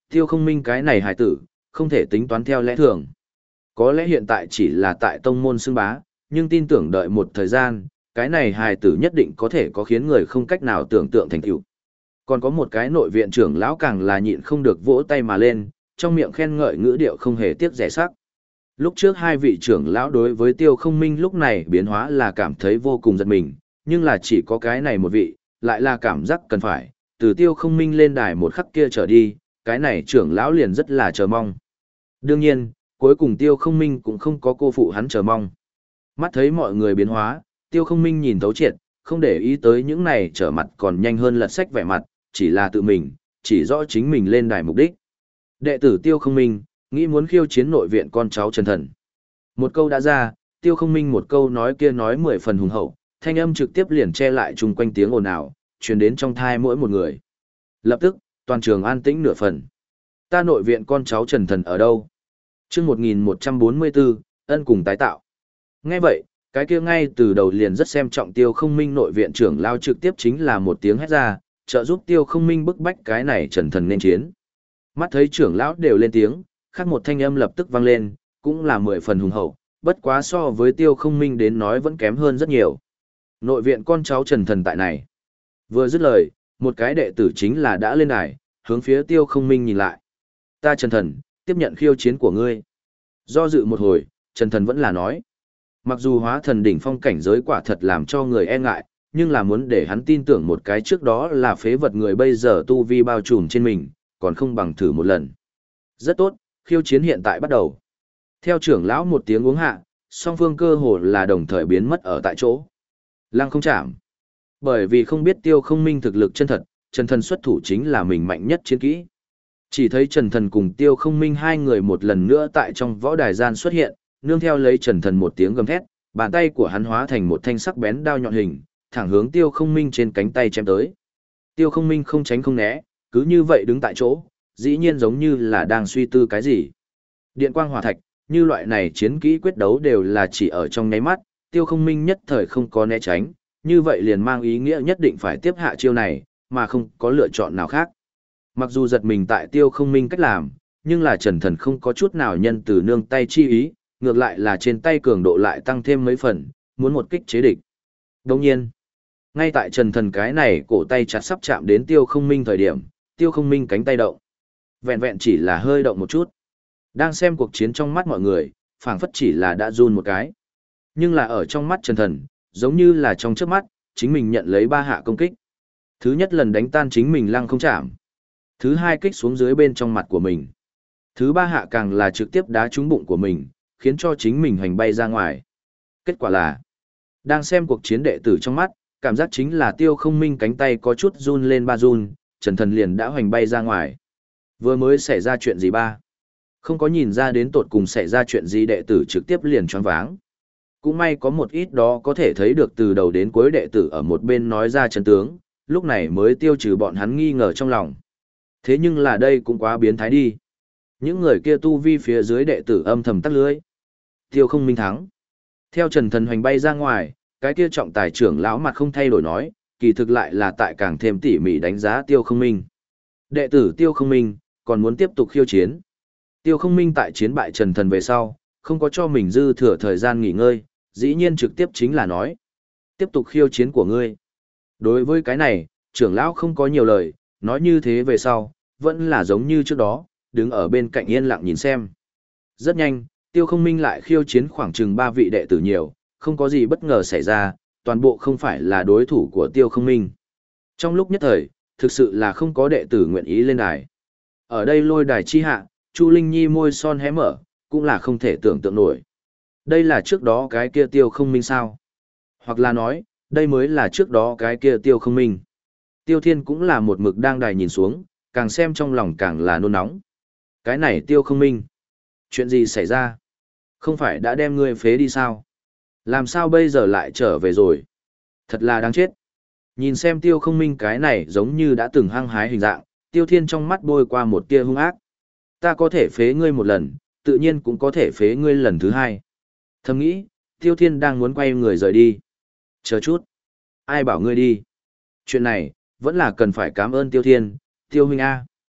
Speaker 1: Tiêu Không Minh cái này hài tử, không thể tính toán theo lẽ thường. Có lẽ hiện tại chỉ là tại tông môn xưng bá, nhưng tin tưởng đợi một thời gian, cái này hài tử nhất định có thể có khiến người không cách nào tưởng tượng thành tựu. Còn có một cái nội viện trưởng lão càng là nhịn không được vỗ tay mà lên, trong miệng khen ngợi ngữ điệu không hề tiếc rẻ sắc. Lúc trước hai vị trưởng lão đối với Tiêu Không Minh lúc này biến hóa là cảm thấy vô cùng giật mình, nhưng là chỉ có cái này một vị, lại là cảm giác cần phải, từ Tiêu Không Minh lên đài một khắc kia trở đi, cái này trưởng lão liền rất là chờ mong. Đương nhiên, cuối cùng Tiêu Không Minh cũng không có cô phụ hắn chờ mong. Mắt thấy mọi người biến hóa, Tiêu Không Minh nhìn thấu triệt, không để ý tới những này trở mặt còn nhanh hơn lật sách vẻ mặt, chỉ là tự mình, chỉ rõ chính mình lên đài mục đích. Đệ tử Tiêu Không Minh, nghĩ muốn khiêu chiến nội viện con cháu Trần Thần. Một câu đã ra, Tiêu Không Minh một câu nói kia nói mười phần hùng hậu, thanh âm trực tiếp liền che lại chung quanh tiếng ồn ào, truyền đến trong thai mỗi một người. Lập tức, toàn trường an tĩnh nửa phần. Ta nội viện con cháu Trần Thần ở đâu? Chương một nghìn một trăm bốn mươi bốn, ân cùng tái tạo. Nghe vậy, cái kia ngay từ đầu liền rất xem trọng Tiêu Không Minh nội viện trưởng lao trực tiếp chính là một tiếng hét ra, trợ giúp Tiêu Không Minh bức bách cái này Trần Thần nên chiến. Mắt thấy trưởng lão đều lên tiếng, khác một thanh âm lập tức vang lên, cũng là mười phần hùng hậu, bất quá so với Tiêu Không Minh đến nói vẫn kém hơn rất nhiều. Nội viện con cháu Trần Thần tại này. Vừa dứt lời, một cái đệ tử chính là đã lên đài, hướng phía Tiêu Không Minh nhìn lại. Ta Trần Thần, tiếp nhận khiêu chiến của ngươi. Do dự một hồi, Trần Thần vẫn là nói. Mặc dù hóa thần đỉnh phong cảnh giới quả thật làm cho người e ngại, nhưng là muốn để hắn tin tưởng một cái trước đó là phế vật người bây giờ tu vi bao trùm trên mình, còn không bằng thử một lần. Rất tốt, khiêu chiến hiện tại bắt đầu. Theo trưởng lão một tiếng uống hạ, song phương cơ hồ là đồng thời biến mất ở tại chỗ. Lăng không chạm. Bởi vì không biết Tiêu Không Minh thực lực chân thật, Trần Thần xuất thủ chính là mình mạnh nhất chiến kỹ. Chỉ thấy Trần Thần cùng Tiêu Không Minh hai người một lần nữa tại trong võ đài gian xuất hiện, nương theo lấy Trần Thần một tiếng gầm thét, bàn tay của hắn hóa thành một thanh sắc bén đao nhọn hình, thẳng hướng Tiêu Không Minh trên cánh tay chém tới. Tiêu Không Minh không tránh không né, cứ như vậy đứng tại chỗ, dĩ nhiên giống như là đang suy tư cái gì. Điện quang hỏa thạch, như loại này chiến kỹ quyết đấu đều là chỉ ở trong nháy mắt, Tiêu Không Minh nhất thời không có né tránh, như vậy liền mang ý nghĩa nhất định phải tiếp hạ chiêu này, mà không có lựa chọn nào khác. Mặc dù giật mình tại Tiêu Không Minh cách làm, nhưng là Trần Thần không có chút nào nhân từ nương tay chi ý, ngược lại là trên tay cường độ lại tăng thêm mấy phần, muốn một kích chế địch. Đồng nhiên, ngay tại Trần Thần cái này cổ tay chặt sắp chạm đến Tiêu Không Minh thời điểm, Tiêu Không Minh cánh tay động. Vẹn vẹn chỉ là hơi động một chút. Đang xem cuộc chiến trong mắt mọi người, phảng phất chỉ là đã run một cái. Nhưng là ở trong mắt Trần Thần, giống như là trong chớp mắt, chính mình nhận lấy ba hạ công kích. Thứ nhất lần đánh tan chính mình lăng không chạm. Thứ hai kích xuống dưới bên trong mặt của mình. Thứ ba hạ càng là trực tiếp đá trúng bụng của mình, khiến cho chính mình hành bay ra ngoài. Kết quả là, đang xem cuộc chiến đệ tử trong mắt, cảm giác chính là Tiêu Không Minh cánh tay có chút run lên ba run, Trần Thần liền đã hoành bay ra ngoài. Vừa mới xảy ra chuyện gì ba? Không có nhìn ra đến tột cùng xảy ra chuyện gì đệ tử trực tiếp liền choáng váng. Cũng may có một ít đó có thể thấy được từ đầu đến cuối đệ tử ở một bên nói ra chân tướng, lúc này mới tiêu trừ bọn hắn nghi ngờ trong lòng. Thế nhưng là đây cũng quá biến thái đi. Những người kia tu vi phía dưới đệ tử âm thầm tắt lưới. Tiêu Không Minh thắng. Theo Trần Thần hoành bay ra ngoài, cái kia trọng tài trưởng lão mặt không thay đổi nói, kỳ thực lại là tại càng thêm tỉ mỉ đánh giá Tiêu Không Minh. Đệ tử Tiêu Không Minh, còn muốn tiếp tục khiêu chiến. Tiêu Không Minh tại chiến bại Trần Thần về sau, không có cho mình dư thừa thời gian nghỉ ngơi, dĩ nhiên trực tiếp chính là nói. Tiếp tục khiêu chiến của ngươi. Đối với cái này, trưởng lão không có nhiều lời, nói như thế về sau, vẫn là giống như trước đó, đứng ở bên cạnh yên lặng nhìn xem. Rất nhanh, Tiêu Không Minh lại khiêu chiến khoảng chừng ba vị đệ tử nhiều, không có gì bất ngờ xảy ra, toàn bộ không phải là đối thủ của Tiêu Không Minh. Trong lúc nhất thời, thực sự là không có đệ tử nguyện ý lên đài. Ở đây lôi đài chi hạ, Chu Linh Nhi môi son hé mở, cũng là không thể tưởng tượng nổi. Đây là trước đó cái kia Tiêu Không Minh sao? Hoặc là nói, đây mới là trước đó cái kia Tiêu Không Minh. Tiêu Thiên cũng là một mực đang đài nhìn xuống, càng xem trong lòng càng là nôn nóng. Cái này Tiêu Không Minh. Chuyện gì xảy ra? Không phải đã đem ngươi phế đi sao? Làm sao bây giờ lại trở về rồi? Thật là đáng chết. Nhìn xem Tiêu Không Minh cái này giống như đã từng hăng hái hình dạng, Tiêu Thiên trong mắt bôi qua một tia hung ác. Ta có thể phế ngươi một lần, tự nhiên cũng có thể phế ngươi lần thứ hai. Thầm nghĩ, Tiêu Thiên đang muốn quay người rời đi. Chờ chút. Ai bảo ngươi đi? Chuyện này, vẫn là cần phải cảm ơn Tiêu Thiên, Tiêu huynh A.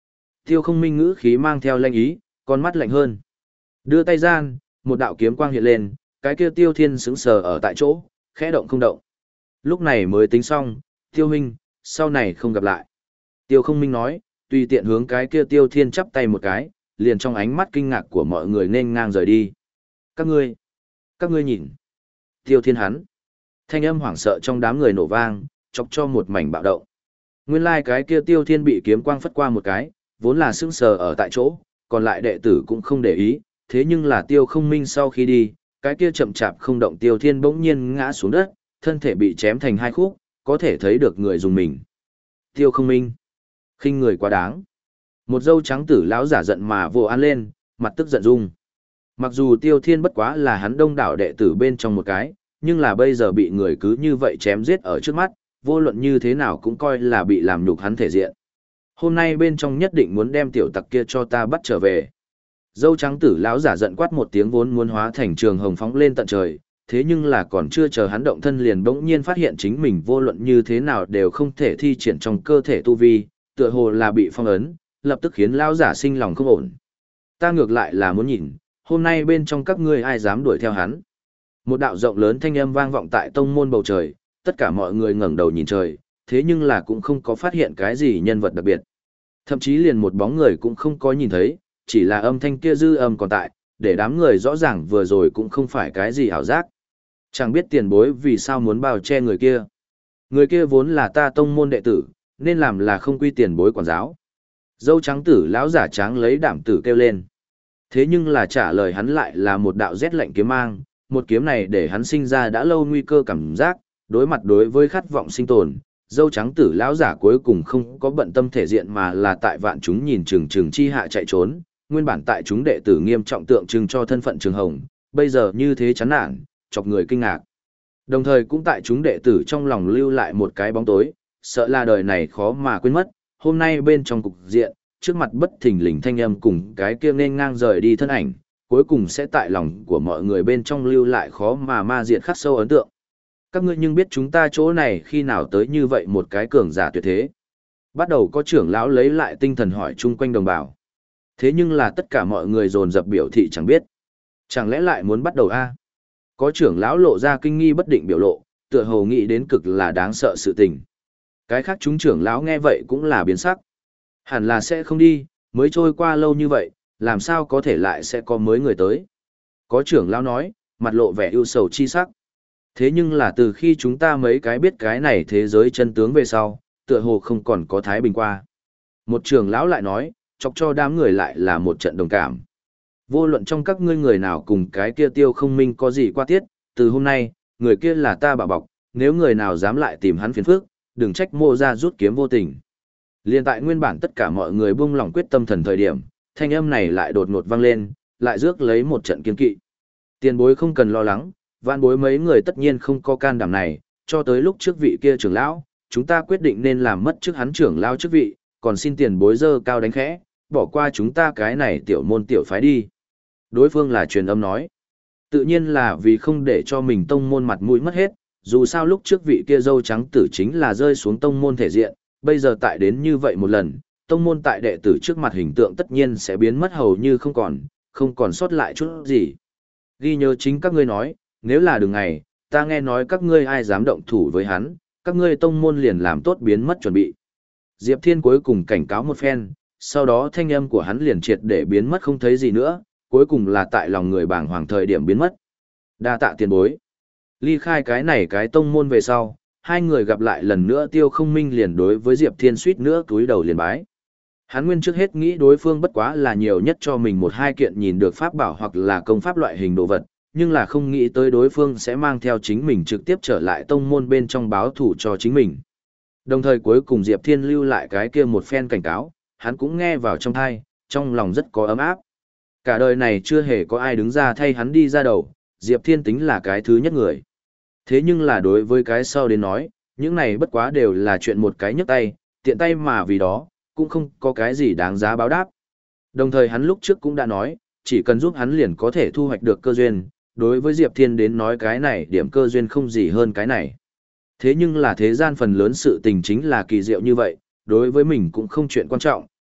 Speaker 1: Tiêu Không Minh ngữ khí mang theo lanh ý, con mắt lạnh hơn. Đưa tay gian, một đạo kiếm quang hiện lên, cái kia Tiêu Thiên sững sờ ở tại chỗ, khẽ động không động. Lúc này mới tính xong, Tiêu Minh, sau này không gặp lại. Tiêu Không Minh nói, tùy tiện hướng cái kia Tiêu Thiên chắp tay một cái, liền trong ánh mắt kinh ngạc của mọi người nên ngang rời đi. Các ngươi, các ngươi nhìn. Tiêu Thiên hắn. Thanh âm hoảng sợ trong đám người nổ vang, chọc cho một mảnh bạo động. Nguyên lai like cái kia Tiêu Thiên bị kiếm quang phất qua một cái, vốn là sững sờ ở tại chỗ, còn lại đệ tử cũng không để ý, thế nhưng là Tiêu Không Minh sau khi đi, cái kia chậm chạp không động Tiêu Thiên bỗng nhiên ngã xuống đất, thân thể bị chém thành hai khúc, có thể thấy được người dùng mình. Tiêu Không Minh, khinh người quá đáng. Một dâu trắng tử lão giả giận mà vồ ăn lên, mặt tức giận rung. Mặc dù Tiêu Thiên bất quá là hắn đông đảo đệ tử bên trong một cái, nhưng là bây giờ bị người cứ như vậy chém giết ở trước mắt, vô luận như thế nào cũng coi là bị làm nhục hắn thể diện. Hôm nay bên trong nhất định muốn đem tiểu tặc kia cho ta bắt trở về. Dâu trắng tử lão giả giận quát một tiếng vốn muốn hóa thành trường hồng phóng lên tận trời, thế nhưng là còn chưa chờ hắn động thân liền bỗng nhiên phát hiện chính mình vô luận như thế nào đều không thể thi triển trong cơ thể tu vi, tựa hồ là bị phong ấn, lập tức khiến lão giả sinh lòng không ổn. Ta ngược lại là muốn nhìn, hôm nay bên trong các ngươi ai dám đuổi theo hắn. Một đạo rộng lớn thanh âm vang vọng tại tông môn bầu trời, tất cả mọi người ngẩng đầu nhìn trời, thế nhưng là cũng không có phát hiện cái gì nhân vật đặc biệt. Thậm chí liền một bóng người cũng không có nhìn thấy, chỉ là âm thanh kia dư âm còn tại, để đám người rõ ràng vừa rồi cũng không phải cái gì ảo giác. Chẳng biết tiền bối vì sao muốn bao che người kia. Người kia vốn là ta tông môn đệ tử, nên làm là không quy tiền bối quản giáo. Dâu trắng tử lão giả tráng lấy đảm tử kêu lên. Thế nhưng là trả lời hắn lại là một đạo rét lạnh kiếm mang, một kiếm này để hắn sinh ra đã lâu nguy cơ cảm giác, đối mặt đối với khát vọng sinh tồn. Dâu trắng tử lão giả cuối cùng không có bận tâm thể diện mà là tại vạn chúng nhìn chừng chừng chi hạ chạy trốn, nguyên bản tại chúng đệ tử nghiêm trọng tượng trưng cho thân phận Trường Hồng, bây giờ như thế chán nản, chọc người kinh ngạc. Đồng thời cũng tại chúng đệ tử trong lòng lưu lại một cái bóng tối, sợ là đời này khó mà quên mất, hôm nay bên trong cục diện, trước mặt bất thình lình thanh âm cùng cái kia nên ngang rời đi thân ảnh, cuối cùng sẽ tại lòng của mọi người bên trong lưu lại khó mà ma diệt khắc sâu ấn tượng. Các ngươi nhưng biết chúng ta chỗ này khi nào tới như vậy một cái cường giả tuyệt thế. Bắt đầu có trưởng lão lấy lại tinh thần hỏi chung quanh đồng bào. Thế nhưng là tất cả mọi người dồn dập biểu thị chẳng biết. Chẳng lẽ lại muốn bắt đầu a? Có trưởng lão lộ ra kinh nghi bất định biểu lộ, tựa hồ nghĩ đến cực là đáng sợ sự tình. Cái khác chúng trưởng lão nghe vậy cũng là biến sắc. Hẳn là sẽ không đi, mới trôi qua lâu như vậy, làm sao có thể lại sẽ có mới người tới. Có trưởng lão nói, mặt lộ vẻ ưu sầu chi sắc. Thế nhưng là từ khi chúng ta mấy cái biết cái này thế giới chân tướng về sau, tựa hồ không còn có thái bình qua. Một trưởng lão lại nói, chọc cho đám người lại là một trận đồng cảm. Vô luận trong các ngươi người nào cùng cái kia Tiêu Không Minh có gì qua tiết, từ hôm nay, người kia là ta bảo bọc, nếu người nào dám lại tìm hắn phiền phức, đừng trách mô ra rút kiếm vô tình. Liên tại nguyên bản tất cả mọi người buông lòng quyết tâm thần thời điểm, thanh âm này lại đột ngột vang lên, lại rước lấy một trận kiên kỵ. Tiền bối không cần lo lắng, vạn bối mấy người tất nhiên không có can đảm này, cho tới lúc trước vị kia trưởng lão, chúng ta quyết định nên làm mất trước hắn trưởng lão chức vị, còn xin tiền bối dơ cao đánh khẽ, bỏ qua chúng ta cái này tiểu môn tiểu phái đi. Đối phương là truyền âm nói. Tự nhiên là vì không để cho mình tông môn mặt mũi mất hết, dù sao lúc trước vị kia dâu trắng tử chính là rơi xuống tông môn thể diện, bây giờ tại đến như vậy một lần, tông môn tại đệ tử trước mặt hình tượng tất nhiên sẽ biến mất hầu như không còn, không còn sót lại chút gì. Ghi nhớ chính các ngươi nói, nếu là đường ngày, ta nghe nói các ngươi ai dám động thủ với hắn, các ngươi tông môn liền làm tốt biến mất chuẩn bị. Diệp Thiên cuối cùng cảnh cáo một phen, sau đó thanh âm của hắn liền triệt để biến mất không thấy gì nữa, cuối cùng là tại lòng người bảng hoàng thời điểm biến mất. Đa tạ tiền bối. Ly khai cái này cái tông môn về sau, hai người gặp lại lần nữa Tiêu Không Minh liền đối với Diệp Thiên suýt nữa túi đầu liền bái. Hắn nguyên trước hết nghĩ đối phương bất quá là nhiều nhất cho mình một hai kiện nhìn được pháp bảo hoặc là công pháp loại hình đồ vật, nhưng là không nghĩ tới đối phương sẽ mang theo chính mình trực tiếp trở lại tông môn bên trong báo thủ cho chính mình. Đồng thời cuối cùng Diệp Thiên lưu lại cái kia một phen cảnh cáo, hắn cũng nghe vào trong thai, trong lòng rất có ấm áp. Cả đời này chưa hề có ai đứng ra thay hắn đi ra đầu, Diệp Thiên tính là cái thứ nhất người. Thế nhưng là đối với cái sau đến nói, những này bất quá đều là chuyện một cái nhấc tay, tiện tay mà vì đó, cũng không có cái gì đáng giá báo đáp. Đồng thời hắn lúc trước cũng đã nói, chỉ cần giúp hắn liền có thể thu hoạch được cơ duyên, đối với Diệp Thiên đến nói cái này điểm cơ duyên không gì hơn cái này. Thế nhưng là thế gian phần lớn sự tình chính là kỳ diệu như vậy, đối với mình cũng không chuyện quan trọng,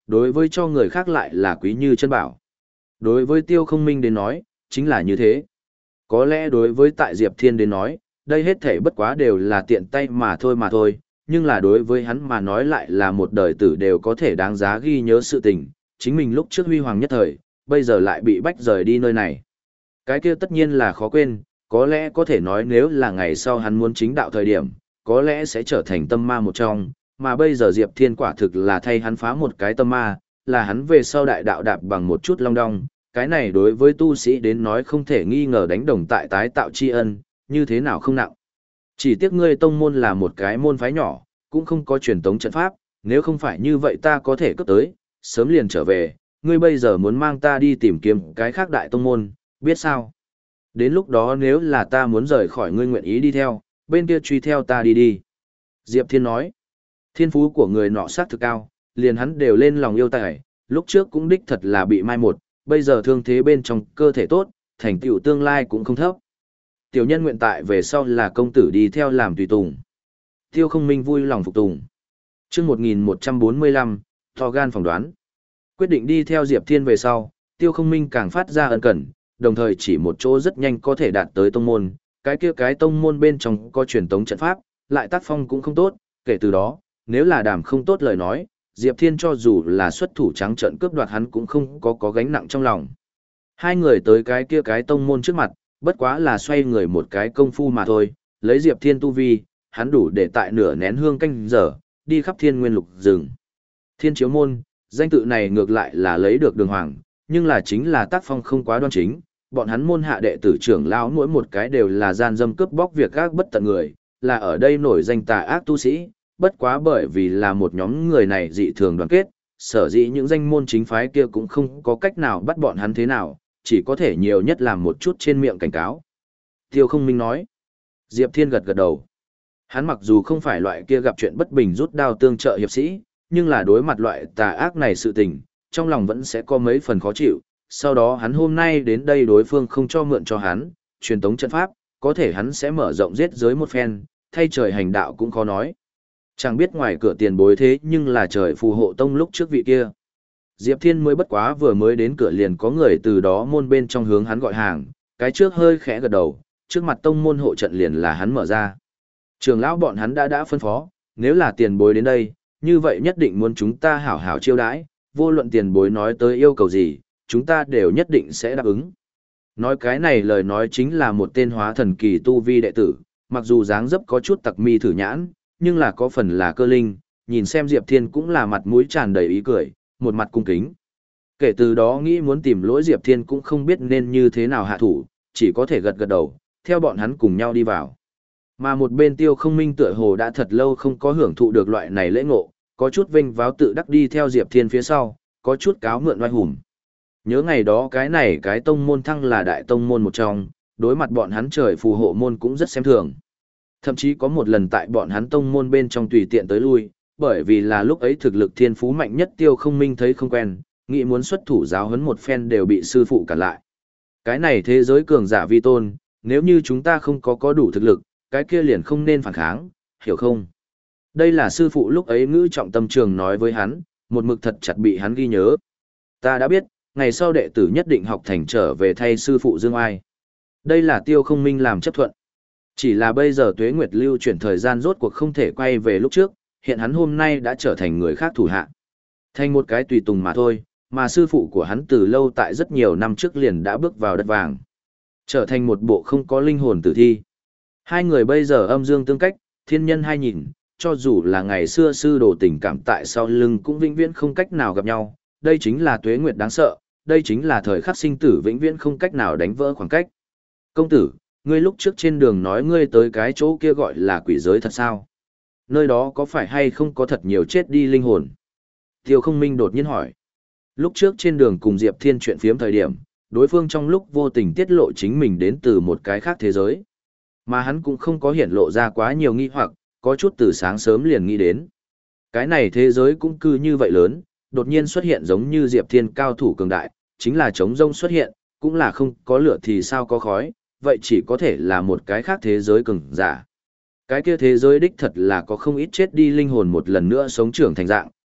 Speaker 1: đối với cho người khác lại là quý như chân bảo. Đối với Tiêu Không Minh đến nói, chính là như thế. Có lẽ đối với tại Diệp Thiên đến nói, đây hết thể bất quá đều là tiện tay mà thôi mà thôi, nhưng là đối với hắn mà nói lại là một đời tử đều có thể đáng giá ghi nhớ sự tình, chính mình lúc trước huy hoàng nhất thời, bây giờ lại bị bách rời đi nơi này. Cái kia tất nhiên là khó quên, có lẽ có thể nói nếu là ngày sau hắn muốn chính đạo thời điểm, có lẽ sẽ trở thành tâm ma một trong, mà bây giờ Diệp Thiên quả thực là thay hắn phá một cái tâm ma, là hắn về sau đại đạo đạp bằng một chút long đong, cái này đối với tu sĩ đến nói không thể nghi ngờ đánh đồng tại tái tạo tri ân, như thế nào không nặng. Chỉ tiếc ngươi tông môn là một cái môn phái nhỏ, cũng không có truyền tống trận pháp, nếu không phải như vậy ta có thể cấp tới, sớm liền trở về, ngươi bây giờ muốn mang ta đi tìm kiếm cái khác đại tông môn, biết sao? Đến lúc đó nếu là ta muốn rời khỏi ngươi nguyện ý đi theo, bên kia truy theo ta đi đi. Diệp Thiên nói, thiên phú của người nọ sát thực cao, liền hắn đều lên lòng yêu tài, lúc trước cũng đích thật là bị mai một, bây giờ thương thế bên trong cơ thể tốt, thành tựu tương lai cũng không thấp. Tiểu nhân nguyện tại về sau là công tử đi theo làm tùy tùng. Tiêu Không Minh vui lòng phục tùng. Trước một nghìn một trăm bốn mươi lăm, to gan phỏng đoán. Quyết định đi theo Diệp Thiên về sau, Tiêu Không Minh càng phát ra ân cần, đồng thời chỉ một chỗ rất nhanh có thể đạt tới tông môn, cái kia cái tông môn bên trong có truyền tống trận pháp, lại tác phong cũng không tốt, kể từ đó, nếu là đàm không tốt lời nói, Diệp Thiên cho dù là xuất thủ trắng trận cướp đoạt hắn cũng không có có gánh nặng trong lòng. Hai người tới cái kia cái tông môn trước mặt, bất quá là xoay người một cái công phu mà thôi, lấy Diệp Thiên tu vi, hắn đủ để tại nửa nén hương canh giờ, đi khắp thiên nguyên lục rừng. Thiên chiếu môn, danh tự này ngược lại là lấy được đường hoàng, nhưng là chính là tác phong không quá đoan chính, bọn hắn môn hạ đệ tử trưởng lão mỗi một cái đều là gian dâm cướp bóc việc ác bất tận người, là ở đây nổi danh tà ác tu sĩ, bất quá bởi vì là một nhóm người này dị thường đoàn kết, sở dĩ những danh môn chính phái kia cũng không có cách nào bắt bọn hắn thế nào, chỉ có thể nhiều nhất làm một chút trên miệng cảnh cáo. Tiêu Không Minh nói. Diệp Thiên gật gật đầu. Hắn mặc dù không phải loại kia gặp chuyện bất bình rút đao tương trợ hiệp sĩ, nhưng là đối mặt loại tà ác này sự tình, trong lòng vẫn sẽ có mấy phần khó chịu. Sau đó hắn hôm nay đến đây đối phương không cho mượn cho hắn, truyền tống trận pháp, có thể hắn sẽ mở rộng giết giới một phen, thay trời hành đạo cũng khó nói. Chẳng biết ngoài cửa tiền bối thế nhưng là trời phù hộ tông lúc trước vị kia. Diệp Thiên mới bất quá vừa mới đến cửa liền có người từ đó môn bên trong hướng hắn gọi hàng, cái trước hơi khẽ gật đầu, trước mặt tông môn hộ trận liền là hắn mở ra. Trường lão bọn hắn đã đã phân phó, nếu là tiền bối đến đây, như vậy nhất định muốn chúng ta hảo hảo chiêu đãi, vô luận tiền bối nói tới yêu cầu gì, chúng ta đều nhất định sẽ đáp ứng. Nói cái này lời nói chính là một tên hóa thần kỳ tu vi đệ tử, mặc dù dáng dấp có chút tặc mi thử nhãn, nhưng là có phần là cơ linh, nhìn xem Diệp Thiên cũng là mặt mũi tràn đầy ý cười, một mặt cung kính. Kể từ đó nghĩ muốn tìm lỗi Diệp Thiên cũng không biết nên như thế nào hạ thủ, chỉ có thể gật gật đầu, theo bọn hắn cùng nhau đi vào. Mà một bên Tiêu Không Minh tựa hồ đã thật lâu không có hưởng thụ được loại này lễ ngộ, có chút vinh váo tự đắc đi theo Diệp Thiên phía sau, có chút cáo mượn oai hùng. Nhớ ngày đó cái này cái tông môn thăng là đại tông môn một trong, đối mặt bọn hắn trời phù hộ môn cũng rất xem thường. Thậm chí có một lần tại bọn hắn tông môn bên trong tùy tiện tới lui, bởi vì là lúc ấy thực lực thiên phú mạnh nhất Tiêu Không Minh thấy không quen, nghĩ muốn xuất thủ giáo huấn một phen đều bị sư phụ cản lại. Cái này thế giới cường giả vi tôn, nếu như chúng ta không có có đủ thực lực, cái kia liền không nên phản kháng, hiểu không? Đây là sư phụ lúc ấy ngữ trọng tâm trường nói với hắn, một mực thật chặt bị hắn ghi nhớ. Ta đã biết, ngày sau đệ tử nhất định học thành trở về thay sư phụ dương ai. Đây là Tiêu Không Minh làm chấp thuận. Chỉ là bây giờ tuế nguyệt lưu chuyển thời gian rốt cuộc không thể quay về lúc trước, hiện hắn hôm nay đã trở thành người khác thủ hạ. Thành một cái tùy tùng mà thôi, mà sư phụ của hắn từ lâu tại rất nhiều năm trước liền đã bước vào đất vàng. Trở thành một bộ không có linh hồn tử thi. Hai người bây giờ âm dương tương cách, thiên nhân hai nhìn, cho dù là ngày xưa sư đồ tình cảm tại sau lưng cũng vĩnh viễn không cách nào gặp nhau. Đây chính là tuế nguyệt đáng sợ, đây chính là thời khắc sinh tử vĩnh viễn không cách nào đánh vỡ khoảng cách. Công tử, ngươi lúc trước trên đường nói ngươi tới cái chỗ kia gọi là quỷ giới thật sao? Nơi đó có phải hay không có thật nhiều chết đi linh hồn? Tiêu Không Minh đột nhiên hỏi. Lúc trước trên đường cùng Diệp Thiên chuyện phiếm thời điểm, đối phương trong lúc vô tình tiết lộ chính mình đến từ một cái khác thế giới. Mà hắn cũng không có hiển lộ ra quá nhiều nghi hoặc, có chút từ sáng sớm liền nghĩ đến. Cái này thế giới cũng cứ như vậy lớn, đột nhiên xuất hiện giống như Diệp Thiên cao thủ cường đại, chính là trống rông xuất hiện, cũng là không có lửa thì sao có khói, vậy chỉ có thể là một cái khác thế giới cường giả. Cái kia thế giới đích thật là có không ít chết đi linh hồn một lần nữa sống trưởng thành dạng,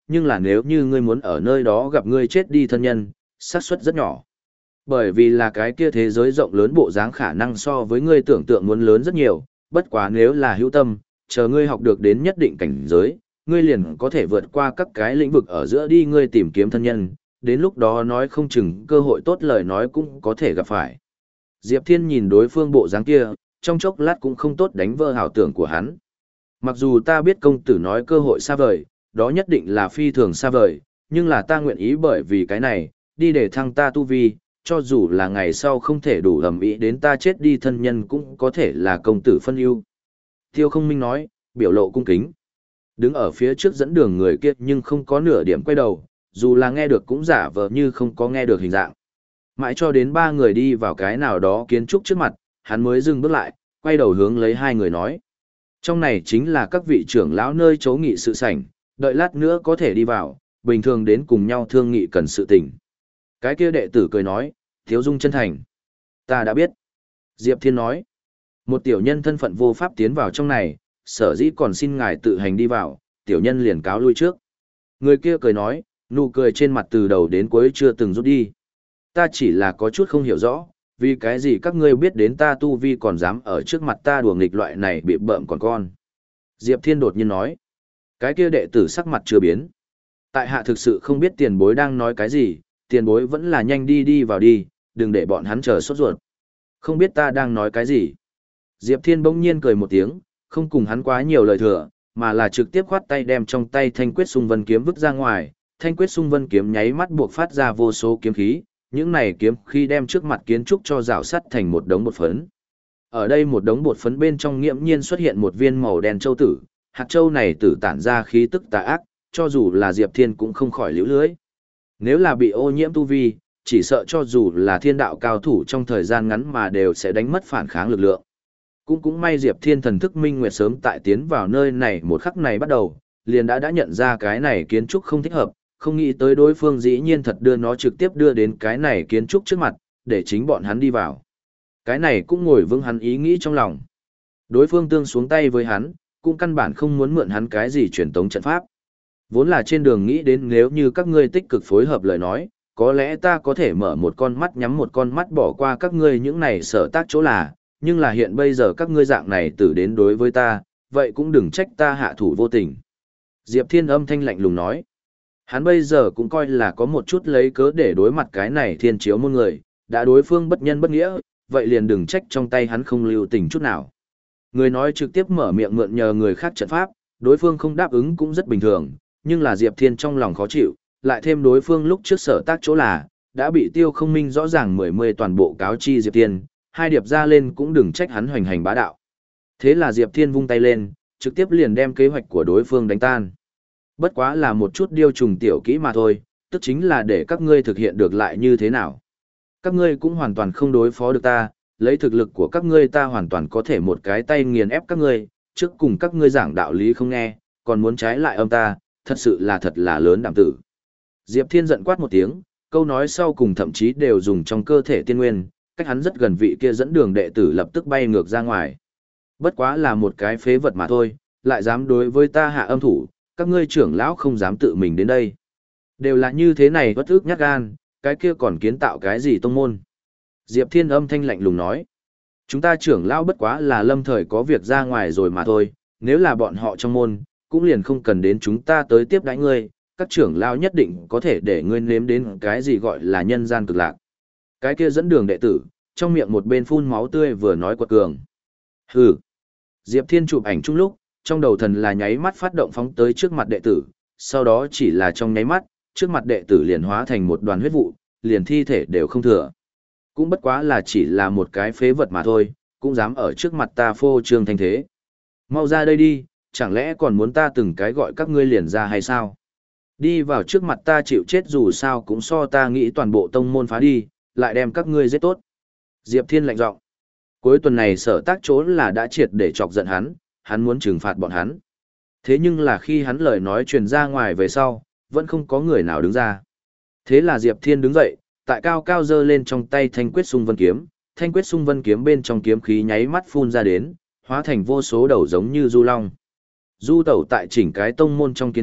Speaker 1: nhưng là nếu như ngươi muốn ở nơi đó gặp ngươi chết đi thân nhân, xác suất rất nhỏ. Bởi vì là cái kia thế giới rộng lớn bộ dáng khả năng so với ngươi tưởng tượng muốn lớn rất nhiều, bất quá nếu là hữu tâm, chờ ngươi học được đến nhất định cảnh giới, ngươi liền có thể vượt qua các cái lĩnh vực ở giữa đi ngươi tìm kiếm thân nhân, đến lúc đó nói không chừng cơ hội tốt lời nói cũng có thể gặp phải. Diệp Thiên nhìn đối phương bộ dáng kia, trong chốc lát cũng không tốt đánh vỡ ảo tưởng của hắn. Mặc dù ta biết công tử nói cơ hội xa vời, đó nhất định là phi thường xa vời, nhưng là ta nguyện ý bởi vì cái này, đi để thăng ta tu vi, cho dù là ngày sau không thể đủ ầm ĩ đến ta chết đi thân nhân cũng có thể là công tử phân ưu. Tiêu Không Minh nói, biểu lộ cung kính. Đứng ở phía trước dẫn đường người kia nhưng không có nửa điểm quay đầu, dù là nghe được cũng giả vờ như không có nghe được hình dạng. Mãi cho đến ba người đi vào cái nào đó kiến trúc trước mặt, hắn mới dừng bước lại, quay đầu hướng lấy hai người nói. Trong này chính là các vị trưởng lão nơi chấu nghị sự sảnh, đợi lát nữa có thể đi vào, bình thường đến cùng nhau thương nghị cần sự tình. Cái kia đệ tử cười nói, Thiếu Dung chân thành. Ta đã biết. Diệp Thiên nói, một tiểu nhân thân phận vô pháp tiến vào trong này, sở dĩ còn xin ngài tự hành đi vào, tiểu nhân liền cáo lui trước. Người kia cười nói, nụ cười trên mặt từ đầu đến cuối chưa từng rút đi. Ta chỉ là có chút không hiểu rõ, vì cái gì các ngươi biết đến ta tu vi còn dám ở trước mặt ta đùa nghịch loại này bị bợm còn con. Diệp Thiên đột nhiên nói, cái kia đệ tử sắc mặt chưa biến. Tại hạ thực sự không biết tiền bối đang nói cái gì, tiền bối vẫn là nhanh đi đi vào đi, đừng để bọn hắn chờ sốt ruột. Không biết ta đang nói cái gì. Diệp Thiên bỗng nhiên cười một tiếng, không cùng hắn quá nhiều lời thừa, mà là trực tiếp khoát tay đem trong tay thanh quyết xung vân kiếm vứt ra ngoài. Thanh quyết xung vân kiếm nháy mắt buộc phát ra vô số kiếm khí, những này kiếm khí đem trước mặt kiến trúc cho rào sắt thành một đống bột phấn. Ở đây một đống bột phấn bên trong nghiễm nhiên xuất hiện một viên màu đen châu tử, hạt châu này tử tản ra khí tức tà ác, cho dù là Diệp Thiên cũng không khỏi liễu lưới. Nếu là bị ô nhiễm tu vi, chỉ sợ cho dù là thiên đạo cao thủ trong thời gian ngắn mà đều sẽ đánh mất phản kháng lực lượng. Cũng cũng may Diệp Thiên thần thức minh nguyệt sớm tại tiến vào nơi này một khắc này bắt đầu, liền đã đã nhận ra cái này kiến trúc không thích hợp, không nghĩ tới đối phương dĩ nhiên thật đưa nó trực tiếp đưa đến cái này kiến trúc trước mặt, để chính bọn hắn đi vào. Cái này cũng ngồi vững hắn ý nghĩ trong lòng. Đối phương tương xuống tay với hắn, cũng căn bản không muốn mượn hắn cái gì truyền tống trận pháp. Vốn là trên đường nghĩ đến nếu như các ngươi tích cực phối hợp lời nói, có lẽ ta có thể mở một con mắt nhắm một con mắt bỏ qua các ngươi những này sở tác chỗ là, nhưng là hiện bây giờ các ngươi dạng này tử đến đối với ta, vậy cũng đừng trách ta hạ thủ vô tình. Diệp Thiên âm thanh lạnh lùng nói. Hắn bây giờ cũng coi là có một chút lấy cớ để đối mặt cái này thiên chiếu môn người, đã đối phương bất nhân bất nghĩa, vậy liền đừng trách trong tay hắn không lưu tình chút nào. Người nói trực tiếp mở miệng mượn nhờ người khác trận pháp, đối phương không đáp ứng cũng rất bình thường, nhưng là Diệp Thiên trong lòng khó chịu, lại thêm đối phương lúc trước sở tác chỗ là, đã bị Tiêu Không Minh rõ ràng mười mươi toàn bộ cáo chi Diệp Thiên, hai điệp ra lên cũng đừng trách hắn hoành hành bá đạo. Thế là Diệp Thiên vung tay lên, trực tiếp liền đem kế hoạch của đối phương đánh tan. Bất quá là một chút điêu trùng tiểu kỹ mà thôi, tức chính là để các ngươi thực hiện được lại như thế nào. Các ngươi cũng hoàn toàn không đối phó được ta, lấy thực lực của các ngươi ta hoàn toàn có thể một cái tay nghiền ép các ngươi, trước cùng các ngươi giảng đạo lý không nghe, còn muốn trái lại âm ta, thật sự là thật là lớn đảm tử. Diệp Thiên giận quát một tiếng, câu nói sau cùng thậm chí đều dùng trong cơ thể tiên nguyên, cách hắn rất gần vị kia dẫn đường đệ tử lập tức bay ngược ra ngoài. Bất quá là một cái phế vật mà thôi, lại dám đối với ta hạ âm thủ, các ngươi trưởng lão không dám tự mình đến đây. Đều là như thế này bất ức nhát gan, cái kia còn kiến tạo cái gì tông môn. Diệp Thiên âm thanh lạnh lùng nói. Chúng ta trưởng lão bất quá là lâm thời có việc ra ngoài rồi mà thôi, nếu là bọn họ trong môn, cũng liền không cần đến chúng ta tới tiếp đãi ngươi, các trưởng lão nhất định có thể để ngươi nếm đến cái gì gọi là nhân gian cực lạc. Cái kia dẫn đường đệ tử, trong miệng một bên phun máu tươi vừa nói quật cường. Hừ. Diệp Thiên chụp ảnh chung lúc, trong đầu thần là nháy mắt phát động phóng tới trước mặt đệ tử, sau đó chỉ là trong nháy mắt, trước mặt đệ tử liền hóa thành một đoàn huyết vụ, liền thi thể đều không thừa. Cũng bất quá là chỉ là một cái phế vật mà thôi, cũng dám ở trước mặt ta phô trương thanh thế. Mau ra đây đi, chẳng lẽ còn muốn ta từng cái gọi các ngươi liền ra hay sao? Đi vào trước mặt ta chịu chết dù sao cũng so ta nghĩ toàn bộ tông môn phá đi, lại đem các ngươi giết tốt. Diệp Thiên lạnh giọng. Cuối tuần này sở tác chỗ là đã triệt để chọc giận hắn, hắn muốn trừng phạt bọn hắn. Thế nhưng là khi hắn lời nói truyền ra ngoài về sau, vẫn không có người nào đứng ra. Thế là Diệp Thiên đứng dậy, tại cao cao giơ lên trong tay thanh quyết xung vân kiếm, thanh quyết xung vân kiếm bên trong kiếm khí nháy mắt phun ra đến, hóa thành vô số đầu giống như du long. Du tẩu tại chỉnh cái tông môn trong kiến trúc,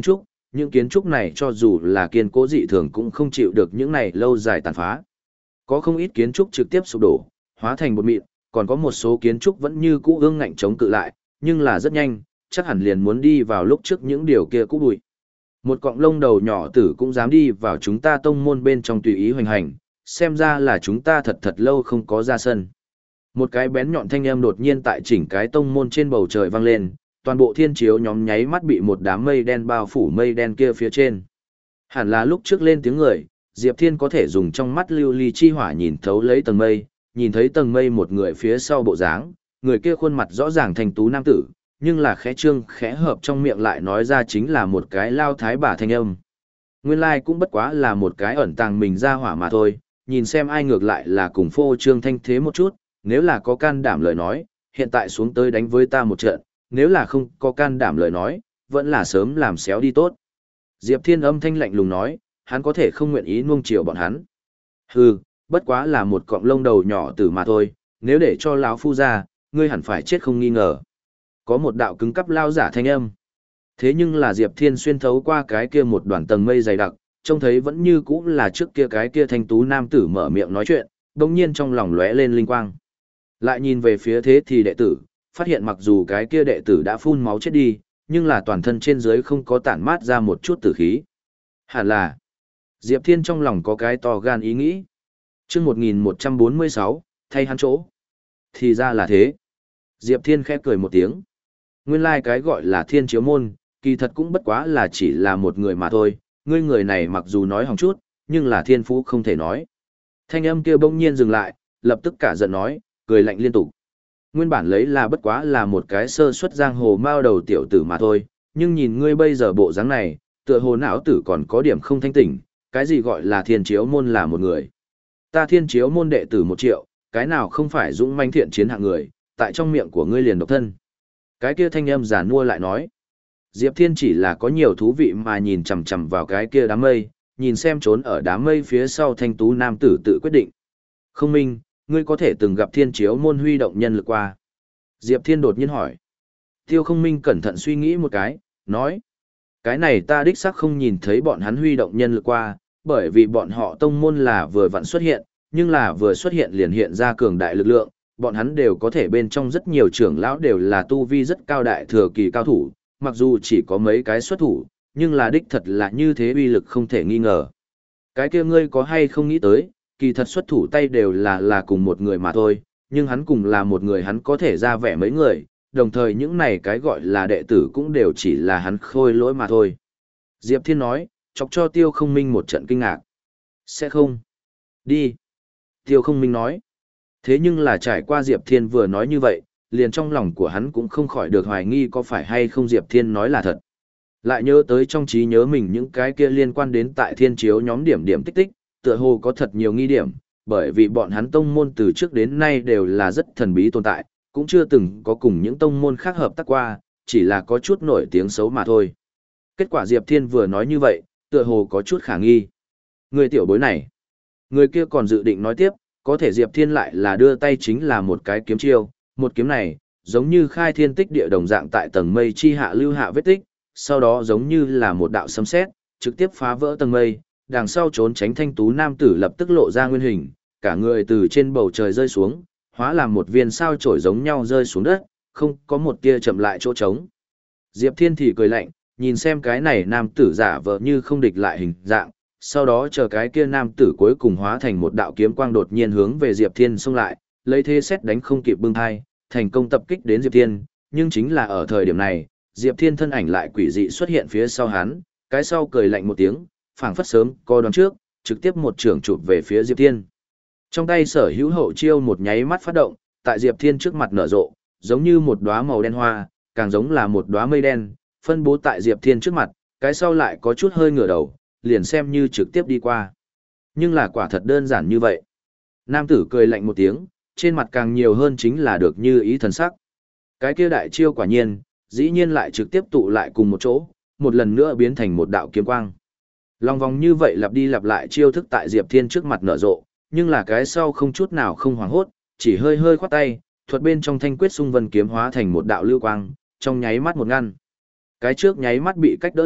Speaker 1: những kiến trúc này cho dù là kiên cố dị thường cũng không chịu được những này lâu dài tàn phá. Có không ít kiến trúc trực tiếp sụp đổ, hóa thành bột mịn, còn có một số kiến trúc vẫn như cũ ương ngạnh chống cự lại, nhưng là rất nhanh, chắc hẳn liền muốn đi vào lúc trước những điều kia cũ bụi. Một cọng lông đầu nhỏ tử cũng dám đi vào chúng ta tông môn bên trong tùy ý hoành hành, xem ra là chúng ta thật thật lâu không có ra sân. Một cái bén nhọn thanh âm đột nhiên tại chỉnh cái tông môn trên bầu trời vang lên, toàn bộ thiên chiếu nhóm nháy mắt bị một đám mây đen bao phủ mây đen kia phía trên. Hẳn là lúc trước lên tiếng người, Diệp Thiên có thể dùng trong mắt lưu ly chi hỏa nhìn thấu lấy tầng mây, nhìn thấy tầng mây một người phía sau bộ dáng, người kia khuôn mặt rõ ràng thành tú nam tử, nhưng là khẽ trương khẽ hợp trong miệng lại nói ra chính là một cái lao thái bà thanh âm. Nguyên lai cũng bất quá là một cái ẩn tàng mình ra hỏa mà thôi, nhìn xem ai ngược lại là cùng phô trương thanh thế một chút, nếu là có can đảm lời nói, hiện tại xuống tới đánh với ta một trận, nếu là không có can đảm lời nói, vẫn là sớm làm xéo đi tốt. Diệp Thiên âm thanh lạnh lùng nói, hắn có thể không nguyện ý nuông chiều bọn hắn. Hừ, bất quá là một cọng lông đầu nhỏ tử mà thôi, nếu để cho lão phu ra, ngươi hẳn phải chết không nghi ngờ. Có một đạo cứng cắp lao giả thanh âm. Thế nhưng là Diệp Thiên xuyên thấu qua cái kia một đoàn tầng mây dày đặc, trông thấy vẫn như cũ là trước kia cái kia thanh tú nam tử mở miệng nói chuyện, đồng nhiên trong lòng lóe lên linh quang. Lại nhìn về phía thế thì đệ tử, phát hiện mặc dù cái kia đệ tử đã phun máu chết đi, nhưng là toàn thân trên dưới không có tản mát ra một chút tử khí. Hẳn là, Diệp Thiên trong lòng có cái to gan ý nghĩ. Trước một nghìn một trăm bốn mươi sáu, thay hắn chỗ. Thì ra là thế. Diệp Thiên khẽ cười một tiếng. Nguyên lai like cái gọi là thiên chiếu môn, kỳ thật cũng bất quá là chỉ là một người mà thôi, ngươi người này mặc dù nói hỏng chút, nhưng là thiên phú không thể nói. Thanh âm kia bỗng nhiên dừng lại, lập tức cả giận nói, cười lạnh liên tục. Nguyên bản lấy là bất quá là một cái sơ suất giang hồ mao đầu tiểu tử mà thôi, nhưng nhìn ngươi bây giờ bộ dáng này, tựa hồ não tử còn có điểm không thanh tỉnh, cái gì gọi là thiên chiếu môn là một người. Ta thiên chiếu môn đệ tử một triệu, cái nào không phải dũng manh thiện chiến hạng người, tại trong miệng của ngươi liền độc thân. Cái kia thanh âm giả mua lại nói. Diệp Thiên chỉ là có nhiều thú vị mà nhìn chằm chằm vào cái kia đám mây, nhìn xem trốn ở đám mây phía sau thanh tú nam tử tự quyết định. Không minh, ngươi có thể từng gặp thiên chiếu môn huy động nhân lực qua. Diệp Thiên đột nhiên hỏi. Tiêu không minh cẩn thận suy nghĩ một cái, nói. Cái này ta đích xác không nhìn thấy bọn hắn huy động nhân lực qua, bởi vì bọn họ tông môn là vừa vặn xuất hiện, nhưng là vừa xuất hiện liền hiện ra cường đại lực lượng, bọn hắn đều có thể bên trong rất nhiều trưởng lão đều là tu vi rất cao đại thừa kỳ cao thủ, mặc dù chỉ có mấy cái xuất thủ, nhưng là đích thật là như thế uy lực không thể nghi ngờ. Cái kia ngươi có hay không nghĩ tới, kỳ thật xuất thủ tay đều là là cùng một người mà thôi, nhưng hắn cùng là một người hắn có thể ra vẻ mấy người, đồng thời những này cái gọi là đệ tử cũng đều chỉ là hắn khôi lỗi mà thôi. Diệp Thiên nói, chọc cho Tiêu Không Minh một trận kinh ngạc. Sẽ không. Đi. Tiêu Không Minh nói. Thế nhưng là trải qua Diệp Thiên vừa nói như vậy, liền trong lòng của hắn cũng không khỏi được hoài nghi có phải hay không Diệp Thiên nói là thật. Lại nhớ tới trong trí nhớ mình những cái kia liên quan đến tại thiên chiếu nhóm điểm điểm tích tích, tựa hồ có thật nhiều nghi điểm, bởi vì bọn hắn tông môn từ trước đến nay đều là rất thần bí tồn tại, cũng chưa từng có cùng những tông môn khác hợp tác qua, chỉ là có chút nổi tiếng xấu mà thôi. Kết quả Diệp Thiên vừa nói như vậy, tựa hồ có chút khả nghi. Người tiểu bối này, người kia còn dự định nói tiếp, có thể Diệp Thiên lại là đưa tay chính là một cái kiếm chiêu, một kiếm này, giống như khai thiên tích địa đồng dạng tại tầng mây chi hạ lưu hạ vết tích, sau đó giống như là một đạo sấm sét, trực tiếp phá vỡ tầng mây, đằng sau trốn tránh thanh tú nam tử lập tức lộ ra nguyên hình, cả người từ trên bầu trời rơi xuống, hóa làm một viên sao chổi giống nhau rơi xuống đất, không có một tia chậm lại chỗ trống. Diệp Thiên thì cười lạnh, nhìn xem cái này nam tử giả vờ như không địch lại hình dạng, sau đó chờ cái kia nam tử cuối cùng hóa thành một đạo kiếm quang đột nhiên hướng về Diệp Thiên xông lại, lấy thế xét đánh không kịp bưng thai, thành công tập kích đến Diệp Thiên, nhưng chính là ở thời điểm này, Diệp Thiên thân ảnh lại quỷ dị xuất hiện phía sau hắn, cái sau cười lạnh một tiếng, phảng phất sớm co đoán trước, trực tiếp một trường chụp về phía Diệp Thiên. Trong tay sở hữu hậu chiêu một nháy mắt phát động, tại Diệp Thiên trước mặt nở rộ, giống như một đóa màu đen hoa, càng giống là một đóa mây đen, phân bố tại Diệp Thiên trước mặt, cái sau lại có chút hơi ngửa đầu, liền xem như trực tiếp đi qua. Nhưng là quả thật đơn giản như vậy. Nam tử cười lạnh một tiếng, trên mặt càng nhiều hơn chính là được như ý thần sắc. Cái kia đại chiêu quả nhiên, dĩ nhiên lại trực tiếp tụ lại cùng một chỗ, một lần nữa biến thành một đạo kiếm quang. Long vòng như vậy lặp đi lặp lại chiêu thức tại Diệp Thiên trước mặt nở rộ, nhưng là cái sau không chút nào không hoảng hốt, chỉ hơi hơi khoát tay, thuật bên trong thanh quyết xung vân kiếm hóa thành một đạo lưu quang, trong nháy mắt một ngăn. Cái trước nháy mắt bị cách đỡ được,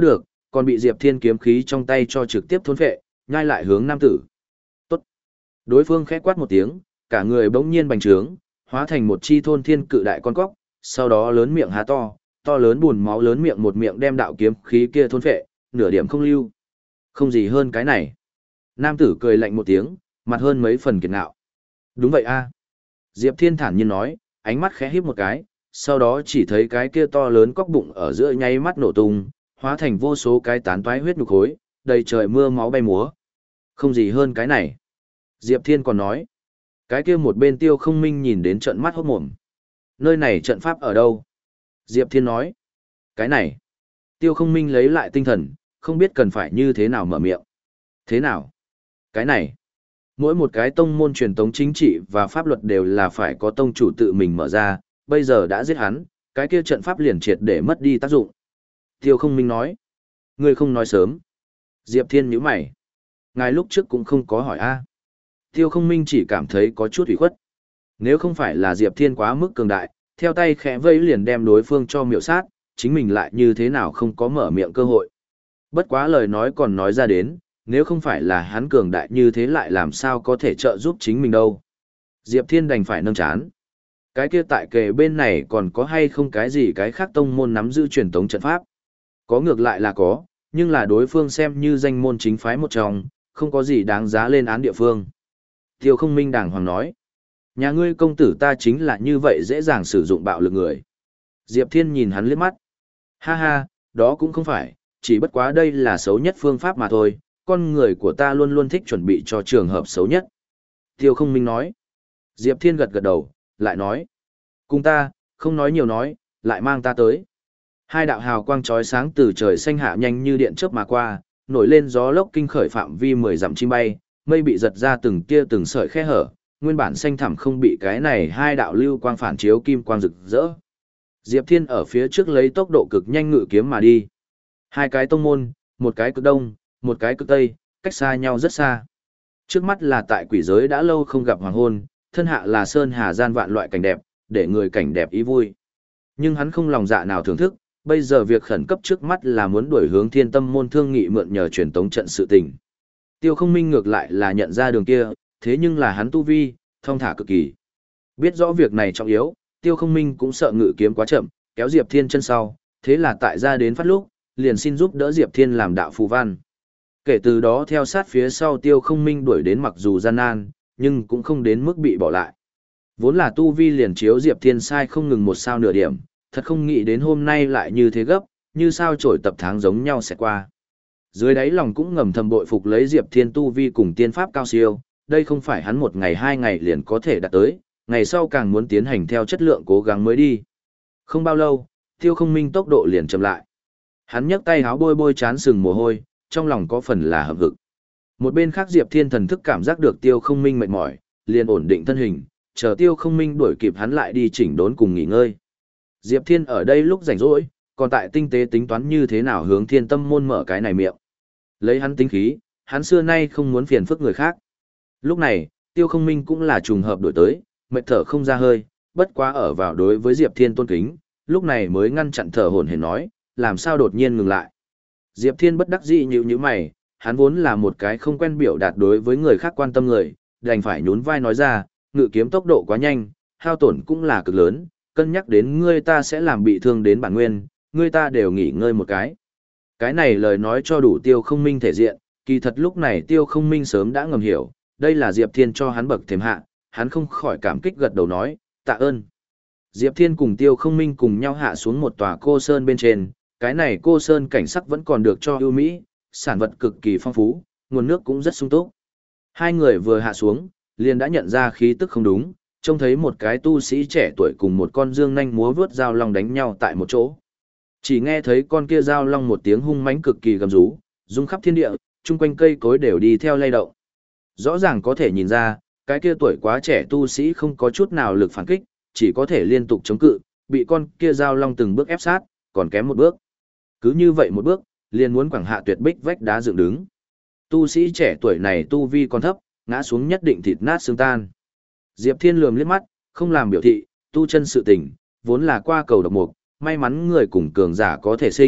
Speaker 1: còn bị Diệp Thiên kiếm khí trong tay cho trực tiếp thôn phệ, nhai lại hướng nam tử. Tốt. Đối phương khẽ quát một tiếng, cả người bỗng nhiên bành trướng, hóa thành một chi thôn thiên cự đại con cóc, sau đó lớn miệng há to, to lớn buồn máu lớn miệng một miệng đem đạo kiếm khí kia thôn phệ, nửa điểm không lưu. Không gì hơn cái này. Nam tử cười lạnh một tiếng, mặt hơn mấy phần kiệt ngạo. Đúng vậy a. Diệp Thiên thản nhiên nói, ánh mắt khẽ híp một cái, sau đó chỉ thấy cái kia to lớn cóc bụng ở giữa nháy mắt nổ tung, hóa thành vô số cái tán toái huyết nhục khối, đầy trời mưa máu bay múa. Không gì hơn cái này. Diệp Thiên còn nói, cái kia một bên Tiêu Không Minh nhìn đến trận mắt hốt mồm. Nơi này trận pháp ở đâu? Diệp Thiên nói, cái này. Tiêu Không Minh lấy lại tinh thần, không biết cần phải như thế nào mở miệng. Thế nào? Cái này. Mỗi một cái tông môn truyền tống chính trị và pháp luật đều là phải có tông chủ tự mình mở ra, bây giờ đã giết hắn, cái kia trận pháp liền triệt để mất đi tác dụng. Tiêu Không Minh nói, ngươi không nói sớm. Diệp Thiên nhíu mày. Ngài lúc trước cũng không có hỏi a. Tiêu Không Minh chỉ cảm thấy có chút ủy khuất. Nếu không phải là Diệp Thiên quá mức cường đại, theo tay khẽ vẫy liền đem đối phương cho miểu sát, chính mình lại như thế nào không có mở miệng cơ hội. Bất quá lời nói còn nói ra đến, nếu không phải là hắn cường đại như thế lại làm sao có thể trợ giúp chính mình đâu. Diệp Thiên đành phải nâng chán. Cái kia tại kề bên này còn có hay không cái gì cái khác tông môn nắm giữ truyền tống trận pháp? Có ngược lại là có, nhưng là đối phương xem như danh môn chính phái một trong, không có gì đáng giá lên án địa phương. Tiêu Không Minh đàng hoàng nói. Nhà ngươi công tử ta chính là như vậy dễ dàng sử dụng bạo lực người. Diệp Thiên nhìn hắn liếc mắt. Ha ha, đó cũng không phải, chỉ bất quá đây là xấu nhất phương pháp mà thôi, con người của ta luôn luôn thích chuẩn bị cho trường hợp xấu nhất. Tiêu Không Minh nói. Diệp Thiên gật gật đầu, lại nói. Cùng ta, không nói nhiều nói, lại mang ta tới. Hai đạo hào quang chói sáng từ trời xanh hạ nhanh như điện chớp mà qua, nổi lên gió lốc kinh khởi phạm vi mười dặm chim bay, mây bị giật ra từng tia từng sợi khe hở, nguyên bản xanh thẳm không bị cái này hai đạo lưu quang phản chiếu kim quang rực rỡ. Diệp Thiên ở phía trước lấy tốc độ cực nhanh ngự kiếm mà đi. Hai cái tông môn, một cái cực đông, một cái cực tây, cách xa nhau rất xa. Trước mắt là tại quỷ giới đã lâu không gặp hoàng hôn, thân hạ là sơn hà gian vạn loại cảnh đẹp, để người cảnh đẹp ý vui. Nhưng hắn không lòng dạ nào thưởng thức, bây giờ việc khẩn cấp trước mắt là muốn đuổi hướng Thiên Tâm môn thương nghị mượn nhờ truyền tống trận sự tình. Tiêu Không Minh ngược lại là nhận ra đường kia, thế nhưng là hắn tu vi, thong thả cực kỳ. Biết rõ việc này trọng yếu, Tiêu Không Minh cũng sợ ngự kiếm quá chậm, kéo Diệp Thiên chân sau, thế là tại ra đến phát lúc, liền xin giúp đỡ Diệp Thiên làm đạo phù văn. Kể từ đó theo sát phía sau Tiêu Không Minh đuổi đến mặc dù gian nan, nhưng cũng không đến mức bị bỏ lại. Vốn là tu vi liền chiếu Diệp Thiên sai không ngừng một sao nửa điểm, thật không nghĩ đến hôm nay lại như thế gấp, như sao trổi tập tháng giống nhau sẽ qua. Dưới đáy lòng cũng ngầm thầm bội phục lấy Diệp Thiên tu vi cùng tiên pháp cao siêu, đây không phải hắn một ngày hai ngày liền có thể đạt tới, ngày sau càng muốn tiến hành theo chất lượng cố gắng mới đi. Không bao lâu, Tiêu Không Minh tốc độ liền chậm lại. Hắn nhấc tay háo bôi bôi chán sừng mồ hôi, trong lòng có phần là hậm hực. Một bên khác Diệp Thiên thần thức cảm giác được Tiêu Không Minh mệt mỏi, liền ổn định thân hình, chờ Tiêu Không Minh đuổi kịp hắn lại đi chỉnh đốn cùng nghỉ ngơi. Diệp Thiên ở đây lúc rảnh rỗi, còn tại tinh tế tính toán như thế nào hướng Thiên Tâm môn mở cái này miệng. Lấy hắn tính khí, hắn xưa nay không muốn phiền phức người khác. Lúc này, Tiêu Không Minh cũng là trùng hợp đổi tới, mệt thở không ra hơi, bất quá ở vào đối với Diệp Thiên tôn kính, lúc này mới ngăn chặn thở hổn hển nói, làm sao đột nhiên ngừng lại. Diệp Thiên bất đắc dĩ nhíu nhíu mày, hắn vốn là một cái không quen biểu đạt đối với người khác quan tâm người, đành phải nhún vai nói ra, ngự kiếm tốc độ quá nhanh, hao tổn cũng là cực lớn, cân nhắc đến ngươi ta sẽ làm bị thương đến bản nguyên, ngươi ta đều nghỉ ngơi một cái. Cái này lời nói cho đủ Tiêu Không Minh thể diện, kỳ thật lúc này Tiêu Không Minh sớm đã ngầm hiểu, đây là Diệp Thiên cho hắn bậc thềm hạ, hắn không khỏi cảm kích gật đầu nói, tạ ơn. Diệp Thiên cùng Tiêu Không Minh cùng nhau hạ xuống một tòa cô sơn bên trên, cái này cô sơn cảnh sắc vẫn còn được cho ưu mỹ, sản vật cực kỳ phong phú, nguồn nước cũng rất sung túc. Hai người vừa hạ xuống, liền đã nhận ra khí tức không đúng, trông thấy một cái tu sĩ trẻ tuổi cùng một con dương nhanh múa vướt dao long đánh nhau tại một chỗ. Chỉ nghe thấy con kia dao long một tiếng hung mãnh cực kỳ gầm rú, rung khắp thiên địa, chung quanh cây cối đều đi theo lay động. Rõ ràng có thể nhìn ra, cái kia tuổi quá trẻ tu sĩ không có chút nào lực phản kích, chỉ có thể liên tục chống cự, bị con kia dao long từng bước ép sát, còn kém một bước. Cứ như vậy một bước, liền muốn quẳng hạ tuyệt bích vách đá dựng đứng. Tu sĩ trẻ tuổi này tu vi còn thấp, ngã xuống nhất định thịt nát xương tan. Diệp Thiên lườm liếc mắt, không làm biểu thị, tu chân sự tình, vốn là qua cầu độc mục, may mắn người cùng cường giả có thể sinh,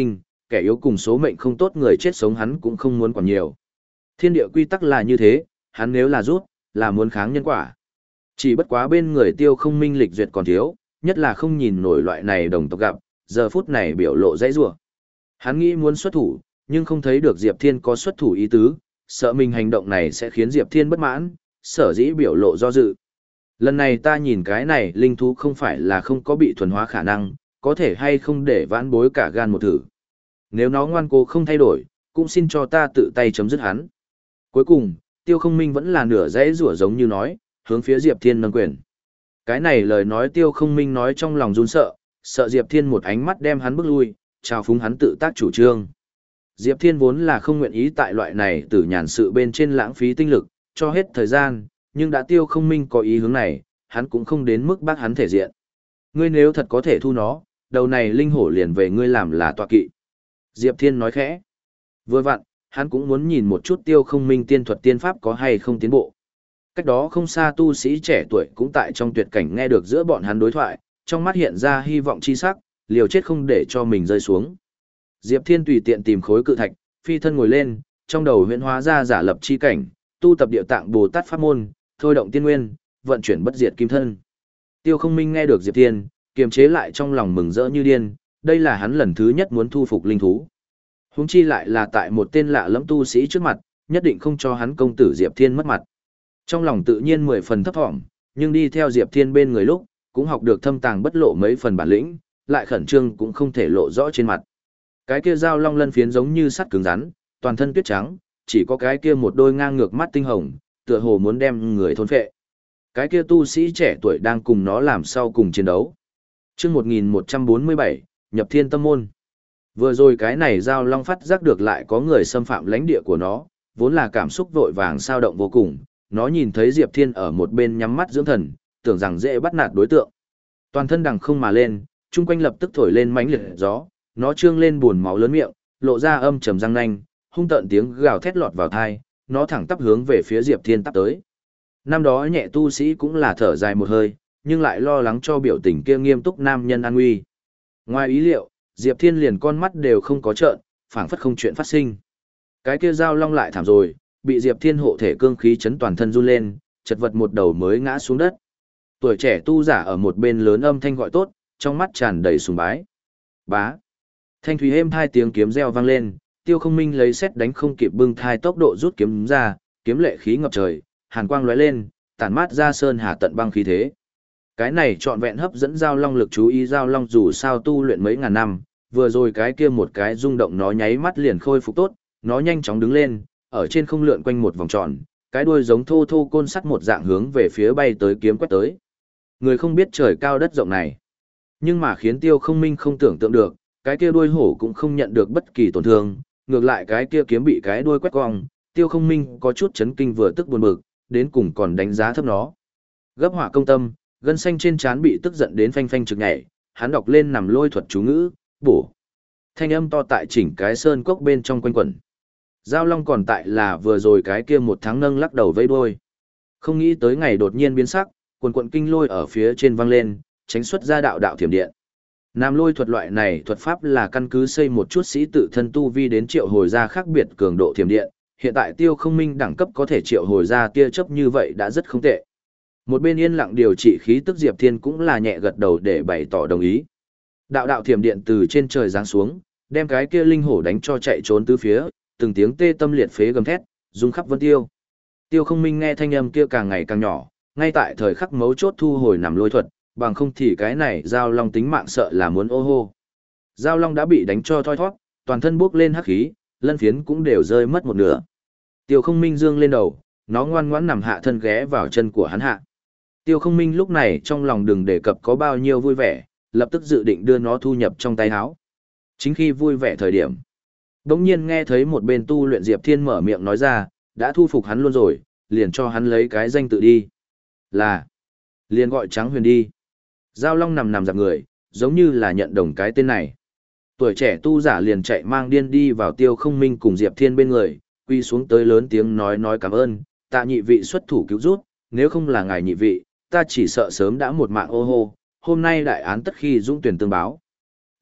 Speaker 1: kẻ yếu cùng số mệnh không tốt người chết sống hắn cũng không muốn quản nhiều. Thiên địa quy tắc là như thế, hắn nếu là rút, là muốn kháng nhân quả. Chỉ bất quá bên người Tiêu Không Minh lịch duyệt còn thiếu, nhất là không nhìn nổi loại này đồng tộc gặp, giờ phút này biểu lộ dãy rủa. Hắn nghĩ muốn xuất thủ, nhưng không thấy được Diệp Thiên có xuất thủ ý tứ, sợ mình hành động này sẽ khiến Diệp Thiên bất mãn, sở dĩ biểu lộ do dự. Lần này ta nhìn cái này linh thú không phải là không có bị thuần hóa khả năng, có thể hay không để vãn bối cả gan một thử. Nếu nó ngoan cố không thay đổi, cũng xin cho ta tự tay chấm dứt hắn. Cuối cùng, Tiêu Không Minh vẫn là nửa dãy rủa giống như nói, hướng phía Diệp Thiên nâng quyền. Cái này lời nói Tiêu Không Minh nói trong lòng run sợ, sợ Diệp Thiên một ánh mắt đem hắn bước lui, chào phúng hắn tự tác chủ trương. Diệp Thiên vốn là không nguyện ý tại loại này từ nhàn sự bên trên lãng phí tinh lực, cho hết thời gian, nhưng đã Tiêu Không Minh có ý hướng này, hắn cũng không đến mức bác hắn thể diện. Ngươi nếu thật có thể thu nó, đầu này linh hổ liền về ngươi làm là tọa kỵ. Diệp Thiên nói khẽ. Vừa vặn, hắn cũng muốn nhìn một chút Tiêu Không Minh tiên thuật tiên pháp có hay không tiến bộ. Cách đó không xa tu sĩ trẻ tuổi cũng tại trong tuyệt cảnh nghe được giữa bọn hắn đối thoại, trong mắt hiện ra hy vọng chi sắc, liều chết không để cho mình rơi xuống. Diệp Thiên tùy tiện tìm khối cự thạch, phi thân ngồi lên, trong đầu huyễn hóa ra giả lập chi cảnh, tu tập địa tạng Bồ Tát pháp môn, thôi động tiên nguyên, vận chuyển bất diệt kim thân. Tiêu Không Minh nghe được Diệp Thiên, kiềm chế lại trong lòng mừng rỡ như điên, đây là hắn lần thứ nhất muốn thu phục linh thú. Huống chi lại là tại một tên lạ lẫm tu sĩ trước mặt, nhất định không cho hắn công tử Diệp Thiên mất mặt. Trong lòng tự nhiên mười phần thấp thỏm, nhưng đi theo Diệp Thiên bên người lúc, cũng học được thâm tàng bất lộ mấy phần bản lĩnh, lại khẩn trương cũng không thể lộ rõ trên mặt. Cái kia dao long lân phiến giống như sắt cứng rắn, toàn thân tuyết trắng, chỉ có cái kia một đôi ngang ngược mắt tinh hồng, tựa hồ muốn đem người thôn phệ. Cái kia tu sĩ trẻ tuổi đang cùng nó làm sau cùng chiến đấu. Chương một nghìn một trăm bốn mươi bảy, nhập Thiên Tâm môn. Vừa rồi cái này dao long phát giác được lại có người xâm phạm lãnh địa của nó, vốn là cảm xúc vội vàng sao động vô cùng, nó nhìn thấy Diệp Thiên ở một bên nhắm mắt dưỡng thần, tưởng rằng dễ bắt nạt đối tượng. Toàn thân đằng không mà lên, chung quanh lập tức thổi lên mãnh liệt gió, nó trương lên buồn máu lớn miệng, lộ ra âm trầm răng nanh, hung tợn tiếng gào thét lọt vào tai, nó thẳng tắp hướng về phía Diệp Thiên tắp tới. Năm đó nhẹ tu sĩ cũng là thở dài một hơi, nhưng lại lo lắng cho biểu tình kia nghiêm túc nam nhân an nguy. Ngoài ý liệu, Diệp Thiên liền con mắt đều không có trợn, phảng phất không chuyện phát sinh. Cái kia dao long lại thảm rồi, bị Diệp Thiên hộ thể cương khí chấn toàn thân run lên, chật vật một đầu mới ngã xuống đất. Tuổi trẻ tu giả ở một bên lớn âm thanh gọi tốt, trong mắt tràn đầy sùng bái. Bá. Thanh thủy êm hai tiếng kiếm reo vang lên, Tiêu Không Minh lấy xét đánh không kịp bưng thai tốc độ rút kiếm ra, kiếm lệ khí ngập trời, hàn quang lóe lên, tản mát ra sơn hà tận băng khí thế. Cái này trọn vẹn hấp dẫn giao long lực chú ý, giao long dù sao tu luyện mấy ngàn năm, vừa rồi cái kia một cái rung động nó nháy mắt liền khôi phục tốt, nó nhanh chóng đứng lên, ở trên không lượn quanh một vòng tròn, cái đuôi giống thô thô côn sắt một dạng hướng về phía bay tới kiếm quét tới. Người không biết trời cao đất rộng này, nhưng mà khiến Tiêu Không Minh không tưởng tượng được, cái kia đuôi hổ cũng không nhận được bất kỳ tổn thương, ngược lại cái kia kiếm bị cái đuôi quét cong, Tiêu Không Minh có chút chấn kinh vừa tức buồn bực, đến cùng còn đánh giá thấp nó. Gấp hỏa công tâm, gân xanh trên trán bị tức giận đến phanh phanh trực nhảy, hắn đọc lên nằm lôi thuật chú ngữ, bổ. Thanh âm to tại chỉnh cái sơn cốc bên trong quanh quẩn. Giao long còn tại là vừa rồi cái kia một tháng nâng lắc đầu vây đuôi. Không nghĩ tới ngày đột nhiên biến sắc, quần quận kinh lôi ở phía trên vang lên, tránh xuất ra đạo đạo thiểm điện. Nam lôi thuật loại này thuật pháp là căn cứ xây một chút sĩ tự thân tu vi đến triệu hồi ra khác biệt cường độ thiểm điện, hiện tại Tiêu Không Minh đẳng cấp có thể triệu hồi ra tia chớp như vậy đã rất không tệ. Một bên yên lặng điều trị khí tức Diệp Thiên cũng là nhẹ gật đầu để bày tỏ đồng ý. Đạo đạo thiểm điện từ trên trời giáng xuống, đem cái kia linh hổ đánh cho chạy trốn tứ phía, từng tiếng tê tâm liệt phế gầm thét, rung khắp vân tiêu. Tiêu Không Minh nghe thanh âm kia càng ngày càng nhỏ, ngay tại thời khắc mấu chốt thu hồi nằm lôi thuật, bằng không thì cái này giao long tính mạng sợ là muốn ô hô. Giao long đã bị đánh cho thoi thoát, toàn thân bốc lên hắc khí, lân phiến cũng đều rơi mất một nửa. Tiêu Không Minh dương lên đầu, nó ngoan ngoãn nằm hạ thân ghé vào chân của hắn hạ. Tiêu Không Minh lúc này trong lòng đừng đề cập có bao nhiêu vui vẻ, lập tức dự định đưa nó thu nhập trong tay áo. Chính khi vui vẻ thời điểm, đống nhiên nghe thấy một bên tu luyện Diệp Thiên mở miệng nói ra, đã thu phục hắn luôn rồi, liền cho hắn lấy cái danh tự đi. Là, liền gọi Trắng Huyền đi. Giao Long nằm nằm dạp người, giống như là nhận đồng cái tên này. Tuổi trẻ tu giả liền chạy mang điên đi vào Tiêu Không Minh cùng Diệp Thiên bên người, quy xuống tới lớn tiếng nói nói cảm ơn, tạ nhị vị xuất thủ cứu rút, nếu không là ngài nhị vị, ta chỉ sợ sớm đã một mạng ô hô, hôm nay đại án tất khi dũng tuyển tương báo.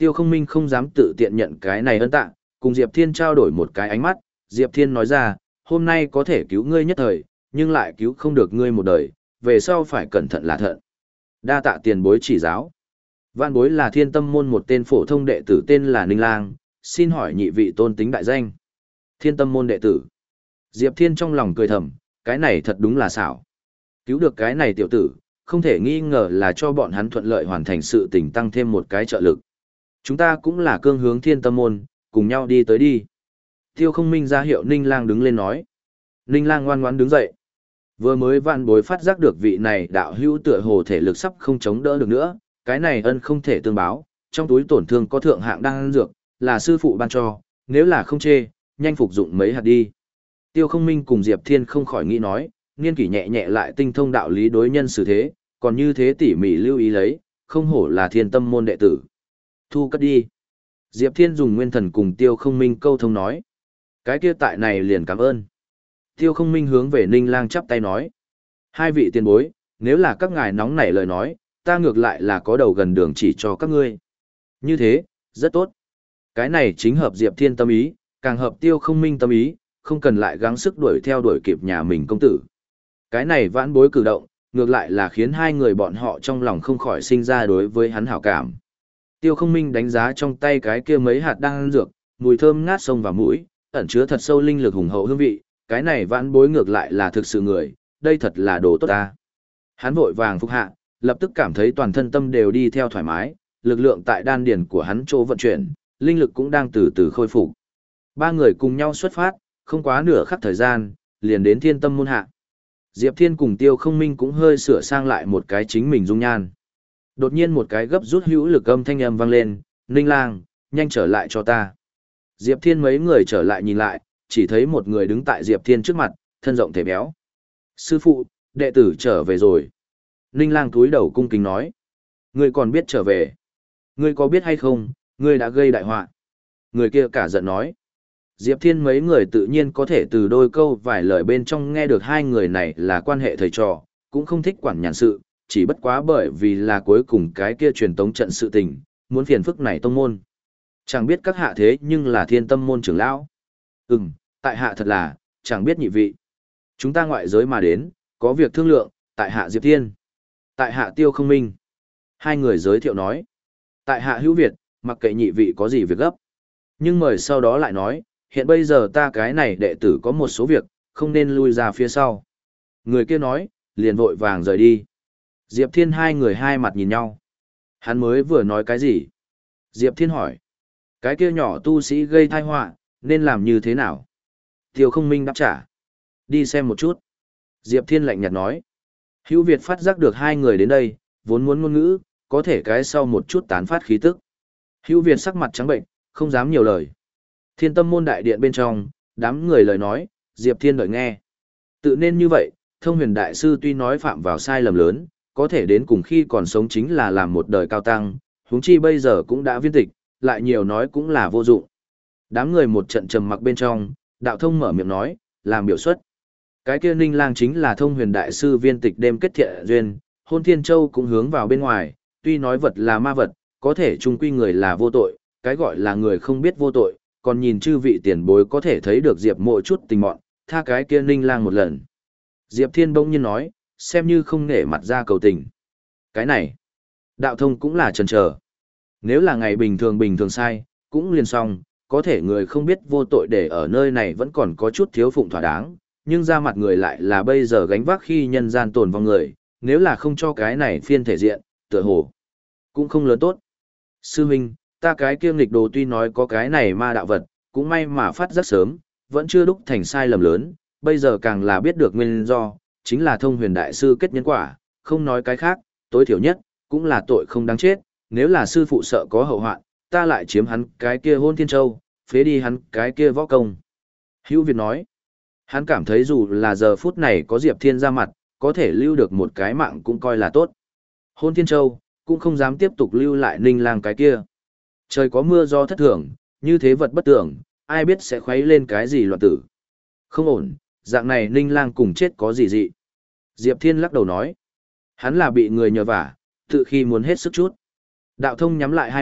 Speaker 1: Tiêu Không Minh không dám tự tiện nhận cái này ân tặng, cùng Diệp Thiên trao đổi một cái ánh mắt, Diệp Thiên nói ra, hôm nay có thể cứu ngươi nhất thời, nhưng lại cứu không được ngươi một đời, về sau phải cẩn thận là thận. Đa tạ tiền bối chỉ giáo. Vạn bối là Thiên Tâm môn một tên phổ thông đệ tử tên là Ninh Lang, xin hỏi nhị vị tôn tính đại danh. Thiên Tâm môn đệ tử. Diệp Thiên trong lòng cười thầm, cái này thật đúng là xảo. Cứu được cái này tiểu tử, không thể nghi ngờ là cho bọn hắn thuận lợi hoàn thành sự tình tăng thêm một cái trợ lực. Chúng ta cũng là cương hướng Thiên Tâm môn, cùng nhau đi tới đi. Tiêu Không Minh ra hiệu Ninh Lang đứng lên nói. Ninh Lang ngoan ngoãn đứng dậy. Vừa mới vạn bối phát giác được vị này đạo hữu tựa hồ thể lực sắp không chống đỡ được nữa, cái này ân không thể tương báo, trong túi tổn thương có thượng hạng đan dược, là sư phụ ban cho, nếu là không chê, nhanh phục dụng mấy hạt đi. Tiêu Không Minh cùng Diệp Thiên không khỏi nghĩ nói, niên kỷ nhẹ nhẹ lại tinh thông đạo lý đối nhân xử thế, còn như thế tỉ mỉ lưu ý lấy, không hổ là Thiên Tâm môn đệ tử. Thu cất đi. Diệp Thiên dùng nguyên thần cùng Tiêu Không Minh câu thông nói. Cái kia tại này liền cảm ơn. Tiêu Không Minh hướng về Ninh Lang chắp tay nói. Hai vị tiền bối, nếu là các ngài nóng nảy lời nói, ta ngược lại là có đầu gần đường chỉ cho các ngươi. Như thế, rất tốt. Cái này chính hợp Diệp Thiên tâm ý, càng hợp Tiêu Không Minh tâm ý, không cần lại gắng sức đuổi theo đuổi kịp nhà mình công tử. Cái này vãn bối cử động, ngược lại là khiến hai người bọn họ trong lòng không khỏi sinh ra đối với hắn hảo cảm. Tiêu Không Minh đánh giá trong tay cái kia mấy hạt đan dược, mùi thơm ngát sông vào mũi, ẩn chứa thật sâu linh lực hùng hậu hương vị, cái này vãn bối ngược lại là thực sự người, đây thật là đồ tốt ta. Hắn vội vàng phục hạ, lập tức cảm thấy toàn thân tâm đều đi theo thoải mái, lực lượng tại đan điền của hắn chỗ vận chuyển, linh lực cũng đang từ từ khôi phục. Ba người cùng nhau xuất phát, không quá nửa khắc thời gian, liền đến Thiên Tâm môn hạ. Diệp Thiên cùng Tiêu Không Minh cũng hơi sửa sang lại một cái chính mình dung nhan. Đột nhiên một cái gấp rút hữu lực âm thanh âm vang lên, Ninh Lang, nhanh trở lại cho ta. Diệp Thiên mấy người trở lại nhìn lại, chỉ thấy một người đứng tại Diệp Thiên trước mặt, thân rộng thể béo. Sư phụ, đệ tử trở về rồi. Ninh Lang cúi đầu cung kính nói. Ngươi còn biết trở về. Ngươi có biết hay không, ngươi đã gây đại họa. Người kia cả giận nói. Diệp Thiên mấy người tự nhiên có thể từ đôi câu vài lời bên trong nghe được hai người này là quan hệ thầy trò, cũng không thích quản nhàn sự, chỉ bất quá bởi vì là cuối cùng cái kia truyền tống trận sự tình, muốn phiền phức này tông môn. Chẳng biết các hạ thế nhưng là Thiên Tâm môn trưởng lão. Ừm, tại hạ thật là, chẳng biết nhị vị. Chúng ta ngoại giới mà đến, có việc thương lượng, tại hạ Diệp Thiên. Tại hạ Tiêu Không Minh. Hai người giới thiệu nói. Tại hạ Hữu Việt, mặc kệ nhị vị có gì việc gấp. Nhưng mời sau đó lại nói, hiện bây giờ ta cái này đệ tử có một số việc, không nên lui ra phía sau. Người kia nói, liền vội vàng rời đi. Diệp Thiên hai người hai mặt nhìn nhau. Hắn mới vừa nói cái gì? Diệp Thiên hỏi. Cái kia nhỏ tu sĩ gây tai họa, nên làm như thế nào? Tiêu Không Minh đáp trả. Đi xem một chút. Diệp Thiên lạnh nhạt nói. Hữu Việt phát giác được hai người đến đây, vốn muốn ngôn ngữ, có thể cái sau một chút tán phát khí tức. Hữu Việt sắc mặt trắng bệnh, không dám nhiều lời. Thiên Tâm môn đại điện bên trong, đám người lời nói, Diệp Thiên đợi nghe. Tự nên như vậy, Thông Huyền đại sư tuy nói phạm vào sai lầm lớn, có thể đến cùng khi còn sống chính là làm một đời cao tăng, huống chi bây giờ cũng đã viên tịch, lại nhiều nói cũng là vô dụng. Đám người một trận trầm mặc bên trong, đạo thông mở miệng nói, làm biểu xuất. Cái kia Ninh Lang chính là Thông Huyền đại sư viên tịch đêm kết thiện duyên, Hôn Thiên Châu cũng hướng vào bên ngoài, tuy nói vật là ma vật, có thể chung quy người là vô tội, cái gọi là người không biết vô tội, còn nhìn chư vị tiền bối có thể thấy được Diệp Mộ chút tình mọn, tha cái kia Ninh Lang một lần. Diệp Thiên bỗng nhiên nói, xem như không nể mặt ra cầu tình. Cái này, đạo thông cũng là chần chờ. Nếu là ngày bình thường bình thường sai, cũng liền xong, có thể người không biết vô tội để ở nơi này vẫn còn có chút thiếu phụng thỏa đáng, nhưng ra mặt người lại là bây giờ gánh vác khi nhân gian tồn vong người, nếu là không cho cái này phiên thể diện, tựa hồ cũng không lớn tốt. Sư huynh, ta cái kia nghịch đồ tuy nói có cái này ma đạo vật, cũng may mà phát rất sớm, vẫn chưa đúc thành sai lầm lớn, bây giờ càng là biết được nguyên do, chính là Thông Huyền đại sư kết nhân quả, không nói cái khác, tối thiểu nhất, cũng là tội không đáng chết, nếu là sư phụ sợ có hậu hoạn, ta lại chiếm hắn cái kia Hôn Thiên Châu, phế đi hắn cái kia võ công. Hữu Việt nói, hắn cảm thấy dù là giờ phút này có Diệp Thiên ra mặt, có thể lưu được một cái mạng cũng coi là tốt. Hôn Thiên Châu, cũng không dám tiếp tục lưu lại Ninh Lang cái kia. Trời có mưa do thất thường, như thế vật bất tưởng, ai biết sẽ khuấy lên cái gì loạn tử. Không ổn, dạng này Ninh Lang cùng chết có gì dị. Diệp Thiên lắc đầu nói, hắn là bị người nhờ vả, tự khi muốn hết sức chút. Đạo thông nhắm lại hai mắt,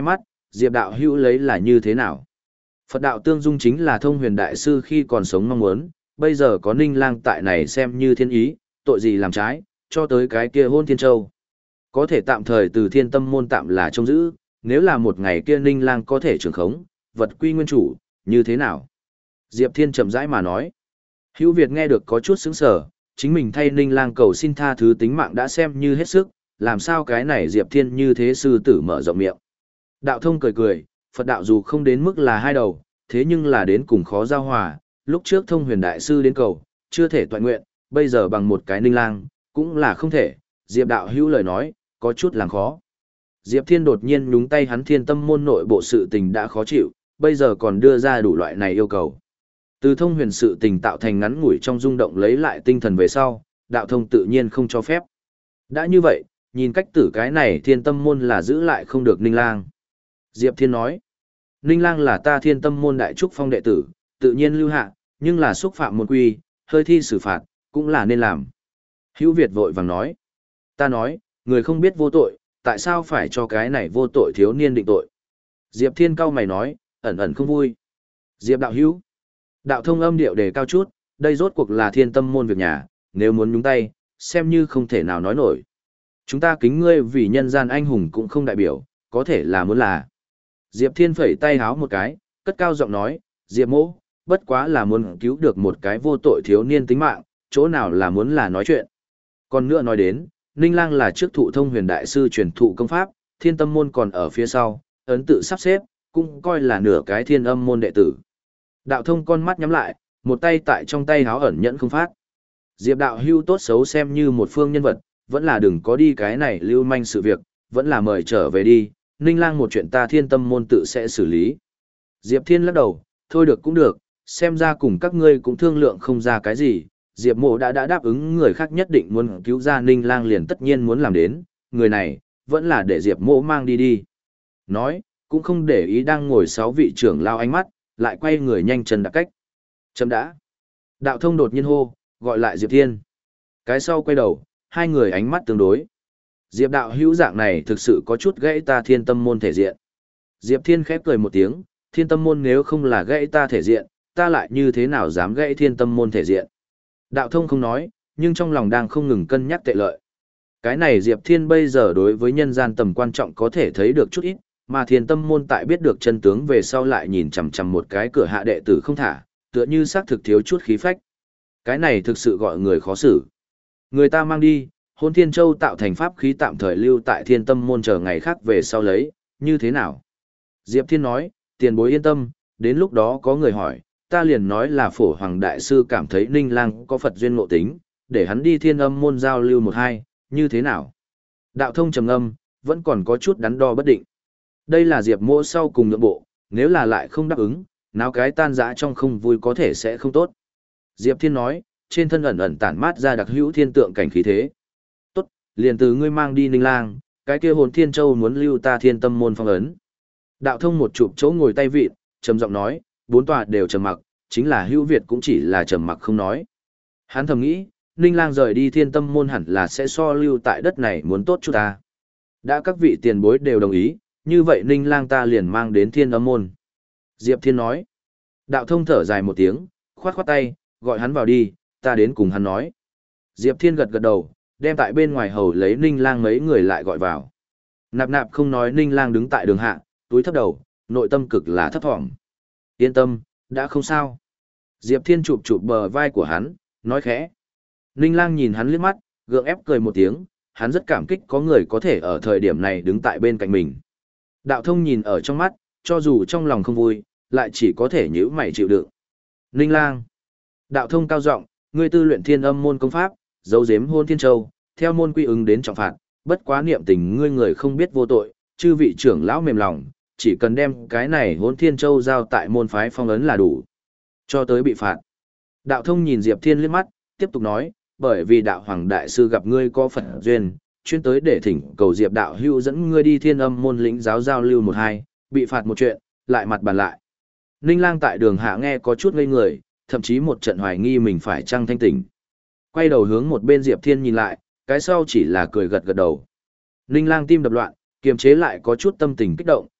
Speaker 1: Diệp đạo hữu lấy là như thế nào? Phật đạo tương dung chính là thông huyền đại sư khi còn sống mong muốn, bây giờ có Ninh Lang tại này xem như thiên ý, tội gì làm trái, cho tới cái kia hôn thiên châu. Có thể tạm thời từ thiên tâm môn tạm là trông giữ, nếu là một ngày kia Ninh Lang có thể trưởng khống, vật quy nguyên chủ, như thế nào? Diệp Thiên chậm rãi mà nói. Hữu Việt nghe được có chút sững sờ, chính mình thay Ninh Lang cầu xin tha thứ tính mạng đã xem như hết sức, làm sao cái này Diệp Thiên như thế sư tử mở rộng miệng. Đạo thông cười cười, Phật đạo dù không đến mức là hai đầu, thế nhưng là đến cùng khó giao hòa, lúc trước thông huyền đại sư đến cầu, chưa thể toàn nguyện, bây giờ bằng một cái Ninh Lang, cũng là không thể, Diệp đạo hữu lời nói, có chút làm khó. Diệp Thiên đột nhiên nhúng tay hắn thiên tâm môn nội bộ sự tình đã khó chịu, bây giờ còn đưa ra đủ loại này yêu cầu. Từ thông huyền sự tình tạo thành ngắn ngủi trong rung động lấy lại tinh thần về sau, đạo thông tự nhiên không cho phép. Đã như vậy, nhìn cách tử cái này thiên tâm môn là giữ lại không được Ninh Lang. Diệp Thiên nói, Ninh Lang là ta thiên tâm môn đại trúc phong đệ tử, tự nhiên lưu hạ, nhưng là xúc phạm môn quy, hơi thi xử phạt, cũng là nên làm. Hữu Việt vội vàng nói, ta nói, người không biết vô tội, tại sao phải cho cái này vô tội thiếu niên định tội? Diệp Thiên cau mày nói, ẩn ẩn không vui. Diệp đạo hữu, đạo thông âm điệu đề cao chút, đây rốt cuộc là thiên tâm môn việc nhà, nếu muốn nhúng tay, xem như không thể nào nói nổi. Chúng ta kính ngươi vì nhân gian anh hùng cũng không đại biểu, có thể là muốn là. Diệp Thiên phẩy tay háo một cái, cất cao giọng nói, Diệp mỗ, bất quá là muốn cứu được một cái vô tội thiếu niên tính mạng, chỗ nào là muốn là nói chuyện. Còn nữa nói đến, Ninh Lang là trước thụ thông huyền đại sư truyền thụ công pháp, thiên tâm môn còn ở phía sau, ấn tự sắp xếp, cũng coi là nửa cái thiên âm môn đệ tử. Đạo thông con mắt nhắm lại, một tay tại trong tay háo ẩn nhẫn không phát. Diệp đạo hưu tốt xấu xem như một phương nhân vật, vẫn là đừng có đi cái này lưu manh sự việc, vẫn là mời trở về đi, Ninh Lang một chuyện ta thiên tâm môn tự sẽ xử lý. Diệp Thiên lắc đầu, thôi được cũng được, xem ra cùng các ngươi cũng thương lượng không ra cái gì, Diệp mộ đã đã đáp ứng người khác nhất định muốn cứu ra Ninh Lang liền tất nhiên muốn làm đến, người này, vẫn là để Diệp mộ mang đi đi. Nói, cũng không để ý đang ngồi sáu vị trưởng lao ánh mắt, lại quay người nhanh chân đạp cách. Chấm đã. Đạo thông đột nhiên hô, gọi lại Diệp Thiên. Cái sau quay đầu, hai người ánh mắt tương đối. Diệp đạo hữu dạng này thực sự có chút gãy ta thiên tâm môn thể diện. Diệp Thiên khép cười một tiếng, thiên tâm môn nếu không là gãy ta thể diện, ta lại như thế nào dám gãy thiên tâm môn thể diện. Đạo thông không nói, nhưng trong lòng đang không ngừng cân nhắc tệ lợi. Cái này Diệp Thiên bây giờ đối với nhân gian tầm quan trọng có thể thấy được chút ít, mà thiên tâm môn tại biết được chân tướng về sau lại nhìn chằm chằm một cái cửa hạ đệ tử không thả, tựa như xác thực thiếu chút khí phách. Cái này thực sự gọi người khó xử. Người ta mang đi, Hôn Thiên Châu tạo thành pháp khí tạm thời lưu tại thiên tâm môn chờ ngày khác về sau lấy, như thế nào? Diệp Thiên nói, tiền bối yên tâm, đến lúc đó có người hỏi, ta liền nói là phổ hoàng đại sư cảm thấy Ninh Lang có Phật duyên ngộ tính, để hắn đi thiên âm môn giao lưu một hai, như thế nào? Đạo thông trầm ngâm, vẫn còn có chút đắn đo bất định. Đây là Diệp mỗ sau cùng nhượng bộ, nếu là lại không đáp ứng, náo cái tan dã trong không vui có thể sẽ không tốt. Diệp Thiên nói, trên thân ẩn ẩn tản mát ra đặc hữu thiên tượng cảnh khí thế. Tốt, liền từ ngươi mang đi Ninh Lang, cái kia hồn thiên châu muốn lưu ta thiên tâm môn phong ấn. Đạo thông một chụp chỗ ngồi tay vịt, trầm giọng nói, bốn tòa đều trầm mặc, chính là hữu Việt cũng chỉ là trầm mặc không nói. Hắn thầm nghĩ, Ninh Lang rời đi thiên tâm môn hẳn là sẽ so lưu tại đất này muốn tốt chút ta. Đã các vị tiền bối đều đồng ý, như vậy Ninh Lang ta liền mang đến thiên âm môn. Diệp Thiên nói. Đạo thông thở dài một tiếng, khoát khoát tay, gọi hắn vào đi, ta đến cùng hắn nói. Diệp Thiên gật gật đầu, đem tại bên ngoài hầu lấy Ninh Lang mấy người lại gọi vào. Nạp nạp không nói Ninh Lang đứng tại đường hạ, túi thấp đầu, nội tâm cực là thấp thỏm. Yên tâm, đã không sao. Diệp Thiên chụp chụp bờ vai của hắn, nói khẽ. Ninh Lang nhìn hắn liếc mắt, gượng ép cười một tiếng, hắn rất cảm kích có người có thể ở thời điểm này đứng tại bên cạnh mình. Đạo thông nhìn ở trong mắt, cho dù trong lòng không vui, lại chỉ có thể nhíu mày chịu đựng. Ninh Lang. Đạo thông cao giọng, ngươi tư luyện thiên âm môn công pháp, giấu giếm hôn thiên châu, theo môn quy ứng đến trọng phạt, bất quá niệm tình ngươi người không biết vô tội, chư vị trưởng lão mềm lòng, chỉ cần đem cái này hôn thiên châu giao tại môn phái phong ấn là đủ. Cho tới bị phạt. Đạo thông nhìn Diệp Thiên liếc mắt, tiếp tục nói, bởi vì đạo hoàng đại sư gặp ngươi có Phật duyên, chuyên tới để thỉnh cầu Diệp đạo hữu dẫn ngươi đi thiên âm môn lĩnh giáo giao lưu một hai, bị phạt một chuyện, lại mặt bàn lại. Ninh Lang tại đường hạ nghe có chút ngây người, thậm chí một trận hoài nghi mình phải trăng thanh tỉnh. Quay đầu hướng một bên Diệp Thiên nhìn lại, cái sau chỉ là cười gật gật đầu. Ninh Lang tim đập loạn, kiềm chế lại có chút tâm tình kích động,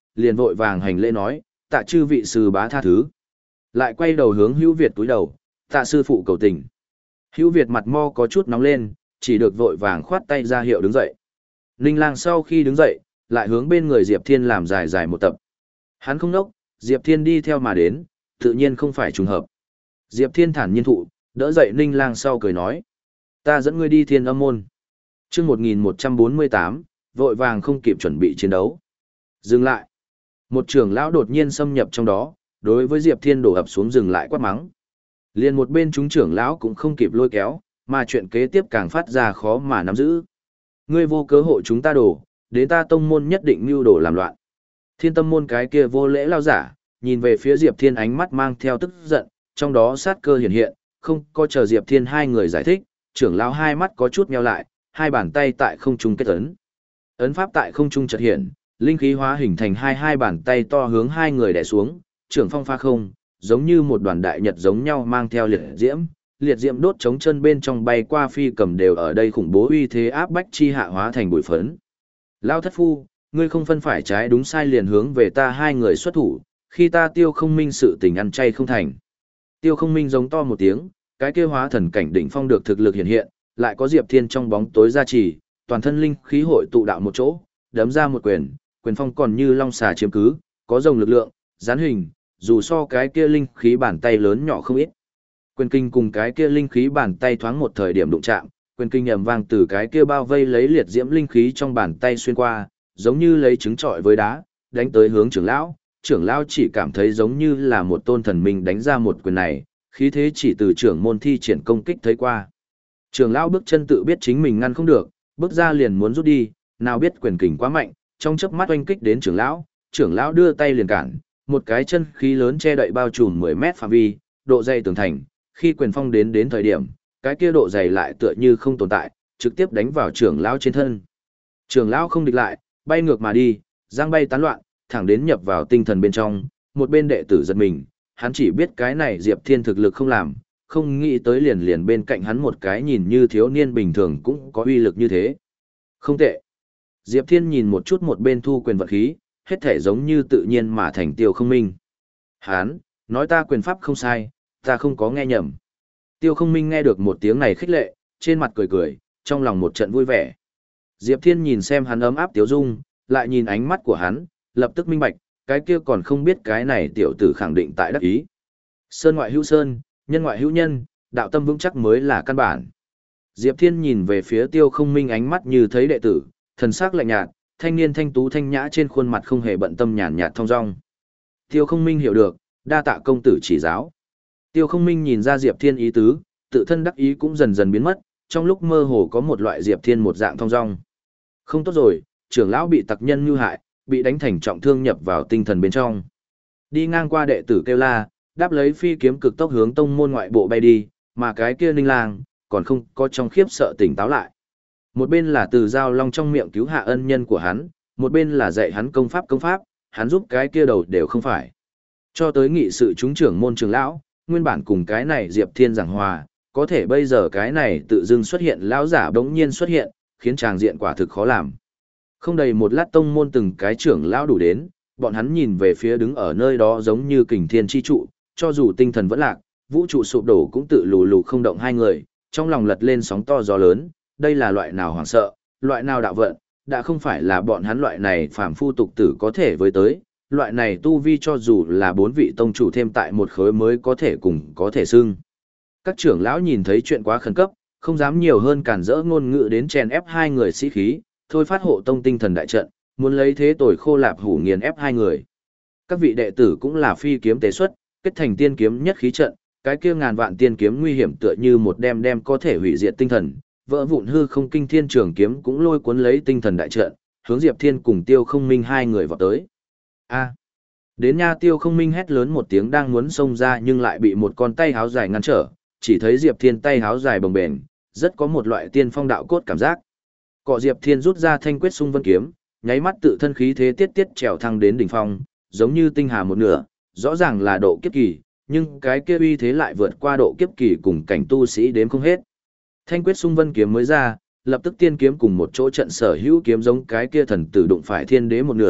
Speaker 1: liền vội vàng hành lễ nói, tạ chư vị sư bá tha thứ. Lại quay đầu hướng Hữu Việt túi đầu, tạ sư phụ cầu tình. Hữu Việt mặt mo có chút nóng lên, chỉ được vội vàng khoát tay ra hiệu đứng dậy. Ninh Lang sau khi đứng dậy, lại hướng bên người Diệp Thiên làm dài dài một tập. Hắn không nốc, Diệp Thiên đi theo mà đến, tự nhiên không phải trùng hợp. Diệp Thiên thản nhiên thụ, đỡ dậy Ninh Lang sau cười nói. Ta dẫn ngươi đi Thiên Âm môn. Trước một nghìn một trăm bốn mươi tám, vội vàng không kịp chuẩn bị chiến đấu. Dừng lại. Một trưởng lão đột nhiên xâm nhập trong đó, đối với Diệp Thiên đổ ập xuống dừng lại quát mắng. Liền một bên chúng trưởng lão cũng không kịp lôi kéo, mà chuyện kế tiếp càng phát ra khó mà nắm giữ. Ngươi vô cớ hộ chúng ta đổ, đến ta tông môn nhất định mưu đồ làm loạn. Thiên Tâm môn cái kia vô lễ lao giả, nhìn về phía Diệp Thiên ánh mắt mang theo tức giận, trong đó sát cơ hiện hiện, không có chờ Diệp Thiên hai người giải thích, trưởng lão hai mắt có chút nheo lại, hai bàn tay tại không trung kết ấn. Ấn pháp tại không trung chợt hiện, linh khí hóa hình thành hai hai bàn tay to hướng hai người đè xuống, trưởng phong pha không, giống như một đoàn đại nhật giống nhau mang theo liệt diễm, liệt diễm đốt chống chân bên trong bay qua phi cầm đều ở đây khủng bố uy thế áp bách chi hạ hóa thành bụi phấn. Lao thất phu, ngươi không phân phải trái đúng sai liền hướng về ta hai người xuất thủ, khi ta Tiêu Không Minh sự tình ăn chay không thành. Tiêu Không Minh giống to một tiếng, cái kia hóa thần cảnh đỉnh phong được thực lực hiện hiện, lại có Diệp Thiên trong bóng tối gia trì, toàn thân linh khí hội tụ đạo một chỗ, đấm ra một quyền, quyền phong còn như long xà chiếm cứ, có rồng lực lượng, gián hình, dù so cái kia linh khí bàn tay lớn nhỏ không ít. Quyền kinh cùng cái kia linh khí bàn tay thoáng một thời điểm đụng chạm, quyền kinh ầm vang từ cái kia bao vây lấy liệt diễm linh khí trong bàn tay xuyên qua, giống như lấy trứng trọi với đá, đánh tới hướng trưởng lão. Trưởng lão chỉ cảm thấy giống như là một tôn thần minh đánh ra một quyền này, khí thế chỉ từ trưởng môn thi triển công kích thấy qua. Trưởng lão bước chân tự biết chính mình ngăn không được, bước ra liền muốn rút đi, nào biết quyền kình quá mạnh, trong chớp mắt oanh kích đến trưởng lão, trưởng lão đưa tay liền cản, một cái chân khí lớn che đậy bao trùm mười mét phạm vi, độ dày tường thành, khi quyền phong đến đến thời điểm, cái kia độ dày lại tựa như không tồn tại, trực tiếp đánh vào trưởng lão trên thân. Trưởng lão không địch lại, bay ngược mà đi, giang bay tán loạn, thẳng đến nhập vào tinh thần bên trong, một bên đệ tử giật mình, hắn chỉ biết cái này Diệp Thiên thực lực không làm, không nghĩ tới liền liền bên cạnh hắn một cái nhìn như thiếu niên bình thường cũng có uy lực như thế. Không tệ. Diệp Thiên nhìn một chút một bên thu quyền vật khí, hết thể giống như tự nhiên mà thành Tiêu Không Minh. Hắn, nói ta quyền pháp không sai, ta không có nghe nhầm. Tiêu Không Minh nghe được một tiếng này khích lệ, trên mặt cười cười, trong lòng một trận vui vẻ. Diệp Thiên nhìn xem hắn ấm áp tiếu dung, lại nhìn ánh mắt của hắn, lập tức minh bạch, cái kia còn không biết cái này tiểu tử khẳng định tại đắc ý. Sơn ngoại hữu sơn, nhân ngoại hữu nhân, đạo tâm vững chắc mới là căn bản. Diệp Thiên nhìn về phía Tiêu Không Minh ánh mắt như thấy đệ tử, thần sắc lạnh nhạt, thanh niên thanh tú thanh nhã trên khuôn mặt không hề bận tâm nhàn nhạt thong dong. Tiêu Không Minh hiểu được, đa tạ công tử chỉ giáo. Tiêu Không Minh nhìn ra Diệp Thiên ý tứ, tự thân đắc ý cũng dần dần biến mất, trong lúc mơ hồ có một loại Diệp Thiên một dạng thong dong. Không tốt rồi, trưởng lão bị tặc nhân mưu hại, bị đánh thành trọng thương nhập vào tinh thần bên trong. Đi ngang qua đệ tử kêu la, đáp lấy phi kiếm cực tốc hướng tông môn ngoại bộ bay đi, mà cái kia Ninh Lang còn không có trong khiếp sợ tỉnh táo lại. Một bên là từ Giao Long trong miệng cứu hạ ân nhân của hắn, một bên là dạy hắn công pháp công pháp, hắn giúp cái kia đầu đều không phải. Cho tới nghị sự chúng trưởng môn trưởng lão, nguyên bản cùng cái này Diệp Thiên giảng hòa, có thể bây giờ cái này tự dưng xuất hiện lão giả bỗng nhiên xuất hiện, khiến tràng diện quả thực khó làm. Không đầy một lát tông môn từng cái trưởng lão đủ đến, bọn hắn nhìn về phía đứng ở nơi đó giống như kình thiên chi trụ, cho dù tinh thần vẫn lạc, vũ trụ sụp đổ cũng tự lù lù không động hai người, trong lòng lật lên sóng to gió lớn, đây là loại nào hoảng sợ, loại nào đạo vận, đã không phải là bọn hắn loại này phàm phu tục tử có thể với tới, loại này tu vi cho dù là bốn vị tông chủ thêm tại một khối mới có thể cùng có thể xưng. Các trưởng lão nhìn thấy chuyện quá khẩn cấp, không dám nhiều hơn cản rỡ ngôn ngữ đến chèn ép hai người sĩ khí, thôi phát hộ tông tinh thần đại trận, muốn lấy thế tội khô lạp hủ nghiền ép hai người. Các vị đệ tử cũng là phi kiếm tế xuất, kết thành tiên kiếm nhất khí trận, cái kia ngàn vạn tiên kiếm nguy hiểm tựa như một đem đem có thể hủy diệt tinh thần, vỡ vụn hư không kinh thiên trường kiếm cũng lôi cuốn lấy tinh thần đại trận, hướng Diệp Thiên cùng Tiêu Không Minh hai người vọt tới. A. Đến nha Tiêu Không Minh hét lớn một tiếng đang muốn xông ra nhưng lại bị một con tay háo dài ngăn trở, chỉ thấy Diệp Thiên tay háo dài bồng bềnh, rất có một loại tiên phong đạo cốt cảm giác. Cọ Diệp Thiên rút ra thanh quyết xung vân kiếm, nháy mắt tự thân khí thế tiết tiết trèo thăng đến đỉnh phong, giống như tinh hà một nửa, rõ ràng là độ kiếp kỳ, nhưng cái kia uy thế lại vượt qua độ kiếp kỳ cùng cảnh tu sĩ đếm không hết. Thanh quyết xung vân kiếm mới ra, lập tức tiên kiếm cùng một chỗ trận sở hữu kiếm giống cái kia thần tử đụng phải thiên đế một nửa,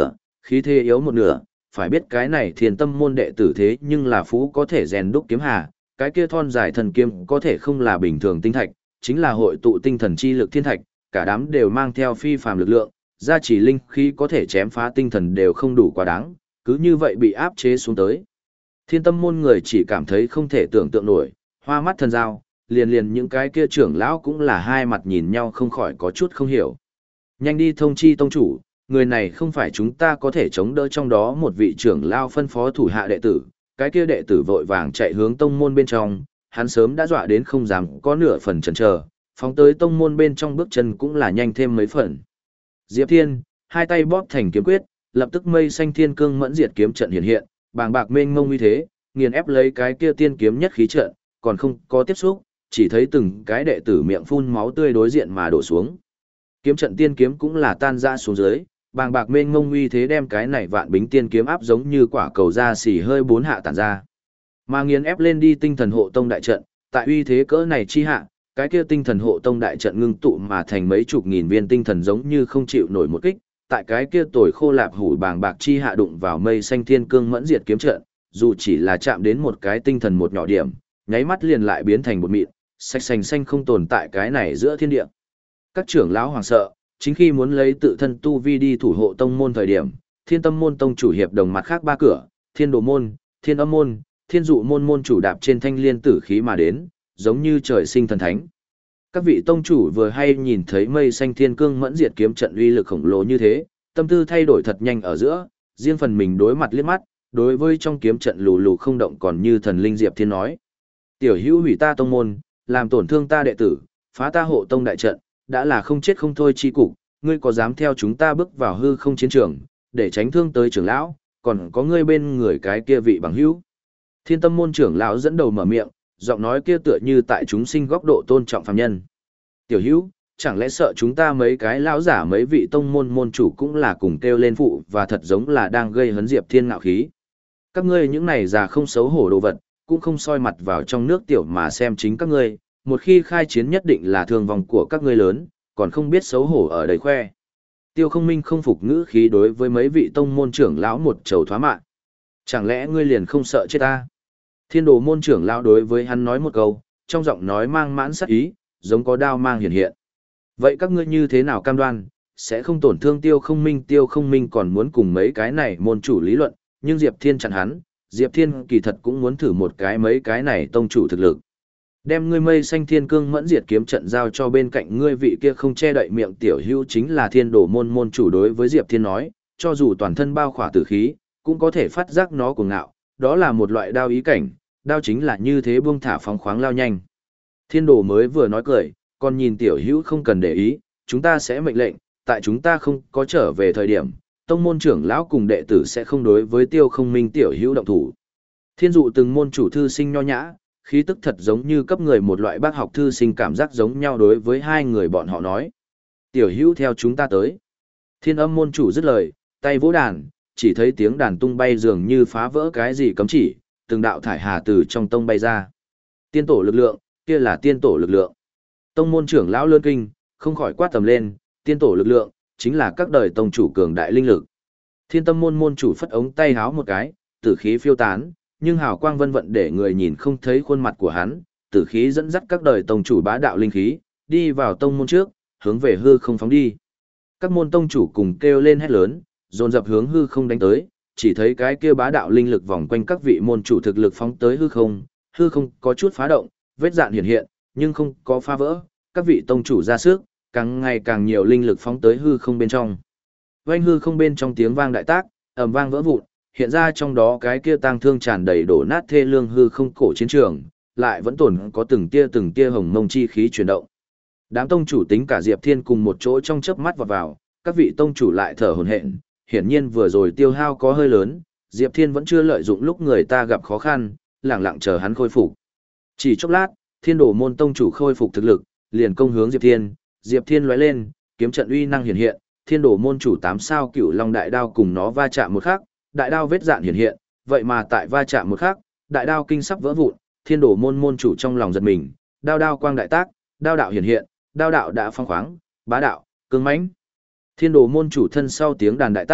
Speaker 1: khí thế yếu một nửa, phải biết cái này thiên tâm môn đệ tử thế nhưng là phú có thể rèn đúc kiếm hà, cái kia thon dài thần kiếm có thể không là bình thường tinh thạch, chính là hội tụ tinh thần chi lực thiên thạch, cả đám đều mang theo phi phàm lực lượng, gia chỉ linh khí có thể chém phá tinh thần đều không đủ quá đáng, cứ như vậy bị áp chế xuống tới. Thiên tâm môn người chỉ cảm thấy không thể tưởng tượng nổi, hoa mắt thần giao, liền liền những cái kia trưởng lão cũng là hai mặt nhìn nhau không khỏi có chút không hiểu. Nhanh đi thông chi tông chủ, người này không phải chúng ta có thể chống đỡ, trong đó một vị trưởng lão phân phó thủ hạ đệ tử, cái kia đệ tử vội vàng chạy hướng tông môn bên trong, hắn sớm đã dọa đến không dám có nửa phần chần chờ, phóng tới tông môn bên trong bước chân cũng là nhanh thêm mấy phần. Diệp Thiên, hai tay bóp thành kiếm quyết, lập tức mây xanh thiên cương mẫn diệt kiếm trận hiện hiện, bàng bạc mênh mông uy thế, nghiền ép lấy cái kia tiên kiếm nhất khí trận, còn không có tiếp xúc, chỉ thấy từng cái đệ tử miệng phun máu tươi đối diện mà đổ xuống. Kiếm trận tiên kiếm cũng là tan ra xuống dưới, bàng bạc mênh mông uy thế đem cái này vạn bính tiên kiếm áp giống như quả cầu da xỉ hơi bốn hạ tản ra. Mà nghiền ép lên đi tinh thần hộ tông đại trận, tại uy thế cỡ này chi hạ, cái kia tinh thần hộ tông đại trận ngưng tụ mà thành mấy chục nghìn viên tinh thần giống như không chịu nổi một kích, tại cái kia tồi khô lạp hủ bàng bạc chi hạ đụng vào mây xanh thiên cương mẫn diệt kiếm trận, dù chỉ là chạm đến một cái tinh thần một nhỏ điểm, nháy mắt liền lại biến thành một mịn, sạch sành xanh không tồn tại cái này giữa thiên địa. Các trưởng lão hoàng sợ, chính khi muốn lấy tự thân tu vi đi thủ hộ tông môn thời điểm, Thiên Tâm môn tông chủ hiệp đồng mặt khác ba cửa, Thiên Đồ môn, Thiên Âm môn, Thiên Dụ môn môn chủ đạp trên thanh liên tử khí mà đến, giống như trời sinh thần thánh. Các vị tông chủ vừa hay nhìn thấy mây xanh thiên cương mẫn diệt kiếm trận uy lực khổng lồ như thế, tâm tư thay đổi thật nhanh ở giữa, riêng phần mình đối mặt liếc mắt, đối với trong kiếm trận lù lù không động còn như thần linh Diệp Thiên nói: "Tiểu hữu hủy ta tông môn, làm tổn thương ta đệ tử, phá ta hộ tông đại trận, đã là không chết không thôi chi cục, ngươi có dám theo chúng ta bước vào hư không chiến trường, để tránh thương tới trưởng lão, còn có ngươi bên người cái kia vị bằng hữu?" Thiên Tâm môn trưởng lão dẫn đầu mở miệng, giọng nói kia tựa như tại chúng sinh góc độ tôn trọng phàm nhân. "Tiểu hữu, chẳng lẽ sợ chúng ta mấy cái lão giả mấy vị tông môn môn chủ cũng là cùng kêu lên phụ và thật giống là đang gây hấn Diệp Thiên ngạo khí. Các ngươi những này già không xấu hổ đồ vật, cũng không soi mặt vào trong nước tiểu mà xem chính các ngươi, một khi khai chiến nhất định là thương vong của các ngươi lớn, còn không biết xấu hổ ở đây khoe." Tiêu Không Minh không phục ngữ khí đối với mấy vị tông môn trưởng lão một trầu thoá mạ. "Chẳng lẽ ngươi liền không sợ chết ta?" Thiên Đồ môn trưởng lão đối với hắn nói một câu, trong giọng nói mang mãn sát ý, giống có đao mang hiện hiện. "Vậy các ngươi như thế nào cam đoan, sẽ không tổn thương Tiêu Không Minh?" Tiêu Không Minh còn muốn cùng mấy cái này môn chủ lý luận, nhưng Diệp Thiên chặn hắn, Diệp Thiên kỳ thật cũng muốn thử một cái mấy cái này tông chủ thực lực. "Đem ngươi mây xanh thiên cương mẫn diệt kiếm trận giao cho bên cạnh ngươi vị kia không che đậy miệng tiểu hữu chính là Thiên Đồ môn môn chủ." Đối với Diệp Thiên nói, cho dù toàn thân bao khỏa tử khí, cũng có thể phát giác nó cuồng ngạo, đó là một loại đao ý cảnh, đao chính là như thế buông thả phóng khoáng lao nhanh. Thiên Đồ mới vừa nói cười, còn nhìn tiểu hữu không cần để ý, chúng ta sẽ mệnh lệnh, tại chúng ta không có trở về thời điểm, tông môn trưởng lão cùng đệ tử sẽ không đối với Tiêu Không Minh tiểu hữu động thủ. Thiên Dụ từng môn chủ thư sinh nho nhã, khí tức thật giống như cấp người một loại bác học thư sinh cảm giác giống nhau đối với hai người bọn họ nói: "Tiểu hữu theo chúng ta tới." Thiên Âm môn chủ dứt lời, tay vỗ đàn, chỉ thấy tiếng đàn tung bay dường như phá vỡ cái gì cấm chỉ, từng đạo thải hà từ trong tông bay ra. Tiên tổ lực lượng, kia là tiên tổ lực lượng. Tông môn trưởng lão lơn kinh, không khỏi quát tầm lên, tiên tổ lực lượng, chính là các đời tông chủ cường đại linh lực. Thiên Tâm môn môn chủ phất ống tay háo một cái, tử khí phiêu tán, nhưng hào quang vân vận để người nhìn không thấy khuôn mặt của hắn, tử khí dẫn dắt các đời tông chủ bá đạo linh khí, đi vào tông môn trước, hướng về hư không phóng đi. Các môn tông chủ cùng kêu lên hét lớn, dồn dập hướng hư không đánh tới, chỉ thấy cái kia bá đạo linh lực vòng quanh các vị môn chủ thực lực phóng tới hư không, hư không có chút phá động, vết dạn hiện hiện, nhưng không có phá vỡ, các vị tông chủ ra sức, càng ngày càng nhiều linh lực phóng tới hư không bên trong. Vành hư không bên trong tiếng vang đại tác, ầm vang vỡ vụn, hiện ra trong đó cái kia tang thương tràn đầy đổ nát thê lương hư không cổ chiến trường, lại vẫn tồn có từng tia từng tia hồng mông chi khí chuyển động. Đám tông chủ tính cả Diệp Thiên cùng một chỗ trong chớp mắt vọt vào, các vị tông chủ lại thở hổn hển, hiển nhiên vừa rồi tiêu hao có hơi lớn, Diệp Thiên vẫn chưa lợi dụng lúc người ta gặp khó khăn, lặng lặng chờ hắn khôi phục. Chỉ chốc lát, Thiên Đồ môn tông chủ khôi phục thực lực, liền công hướng Diệp Thiên, Diệp Thiên lóe lên, kiếm trận uy năng hiện hiện, Thiên Đồ môn chủ tám sao Cửu Long đại đao cùng nó va chạm một khắc, đại đao vết dạn hiện hiện, vậy mà tại va chạm một khắc, đại đao kinh sắp vỡ vụn, Thiên Đồ môn môn chủ trong lòng giật mình, đao đao quang đại tác, đao đạo hiện hiện, đao đạo đã phong khoáng, bá đạo, cương mãnh. Thiên Đồ môn chủ thân sau tiếng đàn đại tác,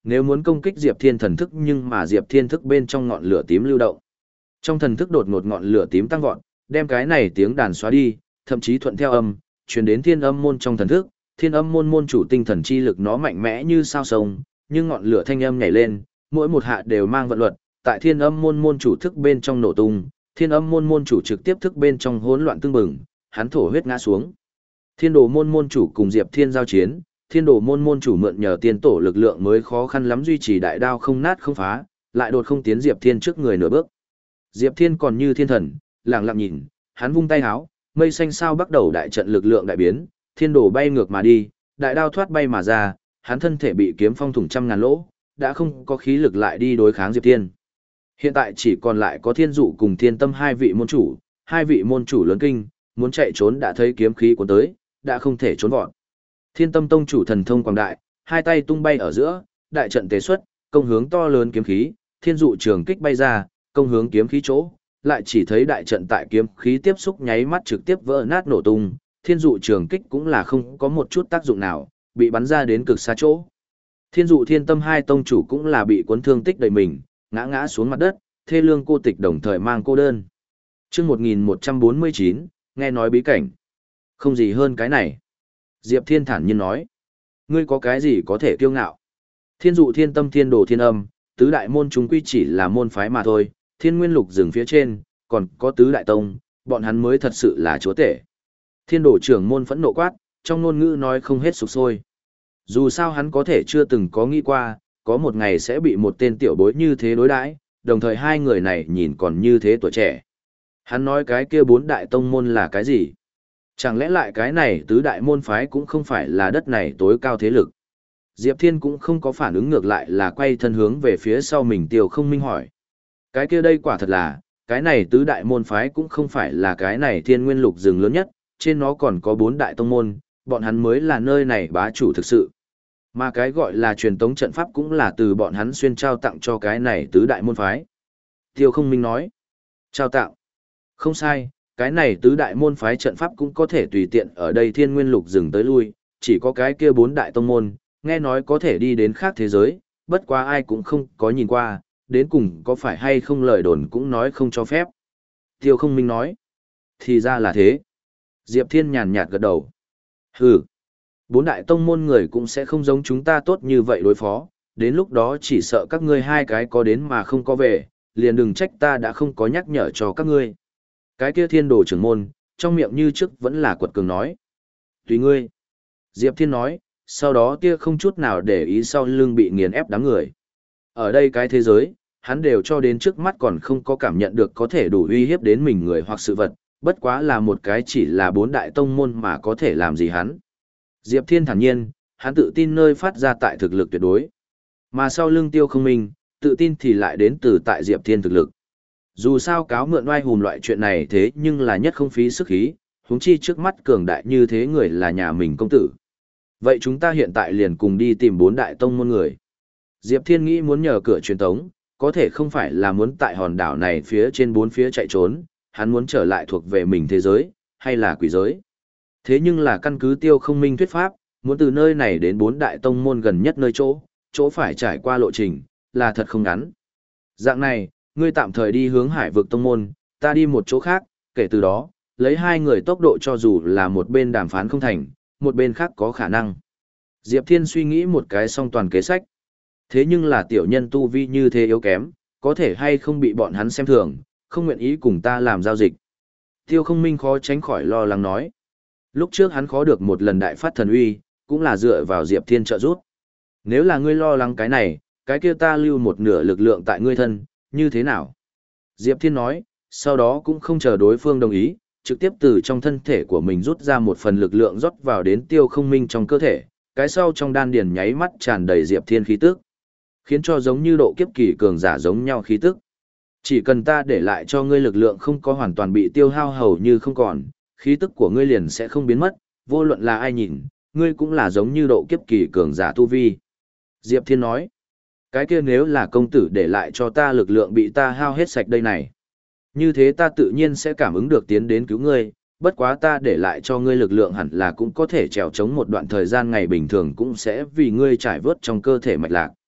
Speaker 1: nếu muốn công kích Diệp Thiên thần thức nhưng mà Diệp Thiên thức bên trong ngọn lửa tím lưu động. Trong thần thức đột ngột ngọn lửa tím tăng vọt, đem cái này tiếng đàn xóa đi, thậm chí thuận theo âm, truyền đến Thiên Âm môn trong thần thức, Thiên Âm môn môn chủ tinh thần chi lực nó mạnh mẽ như sao sông, nhưng ngọn lửa thanh âm nhảy lên, mỗi một hạ đều mang vận luật, tại Thiên Âm môn môn chủ thức bên trong nổ tung, Thiên Âm môn môn chủ trực tiếp thức bên trong hỗn loạn tương bừng, hắn thổ huyết ngã xuống. Thiên Đồ môn môn chủ cùng Diệp Thiên giao chiến, Thiên Đồ môn môn chủ mượn nhờ tiên tổ lực lượng mới khó khăn lắm duy trì đại đao không nát không phá, lại đột không tiến Diệp Thiên trước người nửa bước. Diệp Thiên còn như thiên thần, lặng lặng nhìn, hắn vung tay háo, mây xanh sao bắt đầu đại trận lực lượng đại biến, Thiên Đồ bay ngược mà đi, đại đao thoát bay mà ra, hắn thân thể bị kiếm phong thủng trăm ngàn lỗ, đã không có khí lực lại đi đối kháng Diệp Thiên. Hiện tại chỉ còn lại có Thiên Dụ cùng Thiên Tâm hai vị môn chủ, hai vị môn chủ lớn kinh, muốn chạy trốn đã thấy kiếm khí cuốn tới, đã không thể trốn vọt. Thiên Tâm tông chủ thần thông quảng đại, hai tay tung bay ở giữa, đại trận tế xuất, công hướng to lớn kiếm khí, Thiên Dụ trường kích bay ra, công hướng kiếm khí chỗ, lại chỉ thấy đại trận tại kiếm khí tiếp xúc nháy mắt trực tiếp vỡ nát nổ tung, Thiên Dụ trường kích cũng là không có một chút tác dụng nào, bị bắn ra đến cực xa chỗ. Thiên Dụ Thiên Tâm hai tông chủ cũng là bị cuốn thương tích đầy mình, ngã ngã xuống mặt đất, thê lương cô tịch đồng thời mang cô đơn. Chương một nghìn một trăm bốn mươi chín, nghe nói bí cảnh. Không gì hơn cái này. Diệp Thiên thản nhiên nói. Ngươi có cái gì có thể kiêu ngạo? Thiên Dụ Thiên Tâm Thiên Đồ Thiên Âm, tứ đại môn chúng quy chỉ là môn phái mà thôi, Thiên Nguyên Lục rừng phía trên, còn có tứ đại tông, bọn hắn mới thật sự là chúa tể. Thiên Đồ trưởng môn phẫn nộ quát, trong ngôn ngữ nói không hết sục sôi. Dù sao hắn có thể chưa từng có nghĩ qua, có một ngày sẽ bị một tên tiểu bối như thế đối đãi, đồng thời hai người này nhìn còn như thế tuổi trẻ. Hắn nói cái kia bốn đại tông môn là cái gì? Chẳng lẽ lại cái này tứ đại môn phái cũng không phải là đất này tối cao thế lực? Diệp Thiên cũng không có phản ứng ngược lại là quay thân hướng về phía sau mình Tiêu Không Minh hỏi. Cái kia đây quả thật là, cái này tứ đại môn phái cũng không phải là cái này Thiên Nguyên Lục rừng lớn nhất, trên nó còn có bốn đại tông môn, bọn hắn mới là nơi này bá chủ thực sự. Mà cái gọi là truyền tống trận pháp cũng là từ bọn hắn xuyên trao tặng cho cái này tứ đại môn phái. Tiêu Không Minh nói. Trao tặng. Không sai, cái này tứ đại môn phái trận pháp cũng có thể tùy tiện ở đây Thiên Nguyên Lục dừng tới lui, chỉ có cái kia bốn đại tông môn, nghe nói có thể đi đến khác thế giới, bất quá ai cũng không có nhìn qua, đến cùng có phải hay không lời đồn cũng nói không cho phép. Tiêu Không Minh nói. Thì ra là thế. Diệp Thiên nhàn nhạt gật đầu. Hừ. Bốn đại tông môn người cũng sẽ không giống chúng ta tốt như vậy đối phó, đến lúc đó chỉ sợ các ngươi hai cái có đến mà không có về, liền đừng trách ta đã không có nhắc nhở cho các ngươi. Cái kia Thiên Đồ trưởng môn, trong miệng như trước vẫn là quật cường nói. Tùy ngươi. Diệp Thiên nói, sau đó tia không chút nào để ý sau lưng bị nghiền ép đám người. Ở đây cái thế giới, hắn đều cho đến trước mắt còn không có cảm nhận được có thể đủ uy hiếp đến mình người hoặc sự vật, bất quá là một cái chỉ là bốn đại tông môn mà có thể làm gì hắn. Diệp Thiên thản nhiên, hắn tự tin nơi phát ra tại thực lực tuyệt đối. Mà sau lưng Tiêu Không Minh, tự tin thì lại đến từ tại Diệp Thiên thực lực. Dù sao cáo mượn oai hùm loại chuyện này thế nhưng là nhất không phí sức khí, huống chi trước mắt cường đại như thế người là nhà mình công tử. Vậy chúng ta hiện tại liền cùng đi tìm bốn đại tông môn người. Diệp Thiên nghĩ muốn nhờ cửa truyền tống, có thể không phải là muốn tại hòn đảo này phía trên bốn phía chạy trốn, hắn muốn trở lại thuộc về mình thế giới, hay là quỷ giới. Thế nhưng là căn cứ Tiêu Không Minh thuyết pháp, muốn từ nơi này đến bốn đại tông môn gần nhất nơi chỗ, chỗ phải trải qua lộ trình, là thật không ngắn. Dạng này, ngươi tạm thời đi hướng hải vực tông môn, ta đi một chỗ khác, kể từ đó, lấy hai người tốc độ cho dù là một bên đàm phán không thành, một bên khác có khả năng. Diệp Thiên suy nghĩ một cái song toàn kế sách. Thế nhưng là tiểu nhân tu vi như thế yếu kém, có thể hay không bị bọn hắn xem thường, không nguyện ý cùng ta làm giao dịch. Tiêu Không Minh khó tránh khỏi lo lắng nói. Lúc trước hắn khó được một lần đại phát thần uy, cũng là dựa vào Diệp Thiên trợ giúp. Nếu là ngươi lo lắng cái này, cái kia ta lưu một nửa lực lượng tại ngươi thân, như thế nào? Diệp Thiên nói, sau đó cũng không chờ đối phương đồng ý, trực tiếp từ trong thân thể của mình rút ra một phần lực lượng rót vào đến Tiêu Không Minh trong cơ thể, cái sau trong đan điền nháy mắt tràn đầy Diệp Thiên khí tức, khiến cho giống như độ kiếp kỳ cường giả giống nhau khí tức. Chỉ cần ta để lại cho ngươi lực lượng không có hoàn toàn bị tiêu hao hầu như không còn, khí tức của ngươi liền sẽ không biến mất, vô luận là ai nhìn, ngươi cũng là giống như độ kiếp kỳ cường giả tu vi. Diệp Thiên nói, cái kia nếu là công tử để lại cho ta lực lượng bị ta hao hết sạch đây này. Như thế ta tự nhiên sẽ cảm ứng được tiến đến cứu ngươi, bất quá ta để lại cho ngươi lực lượng hẳn là cũng có thể trèo chống một đoạn thời gian ngày bình thường cũng sẽ vì ngươi trải vớt trong cơ thể mạch lạc.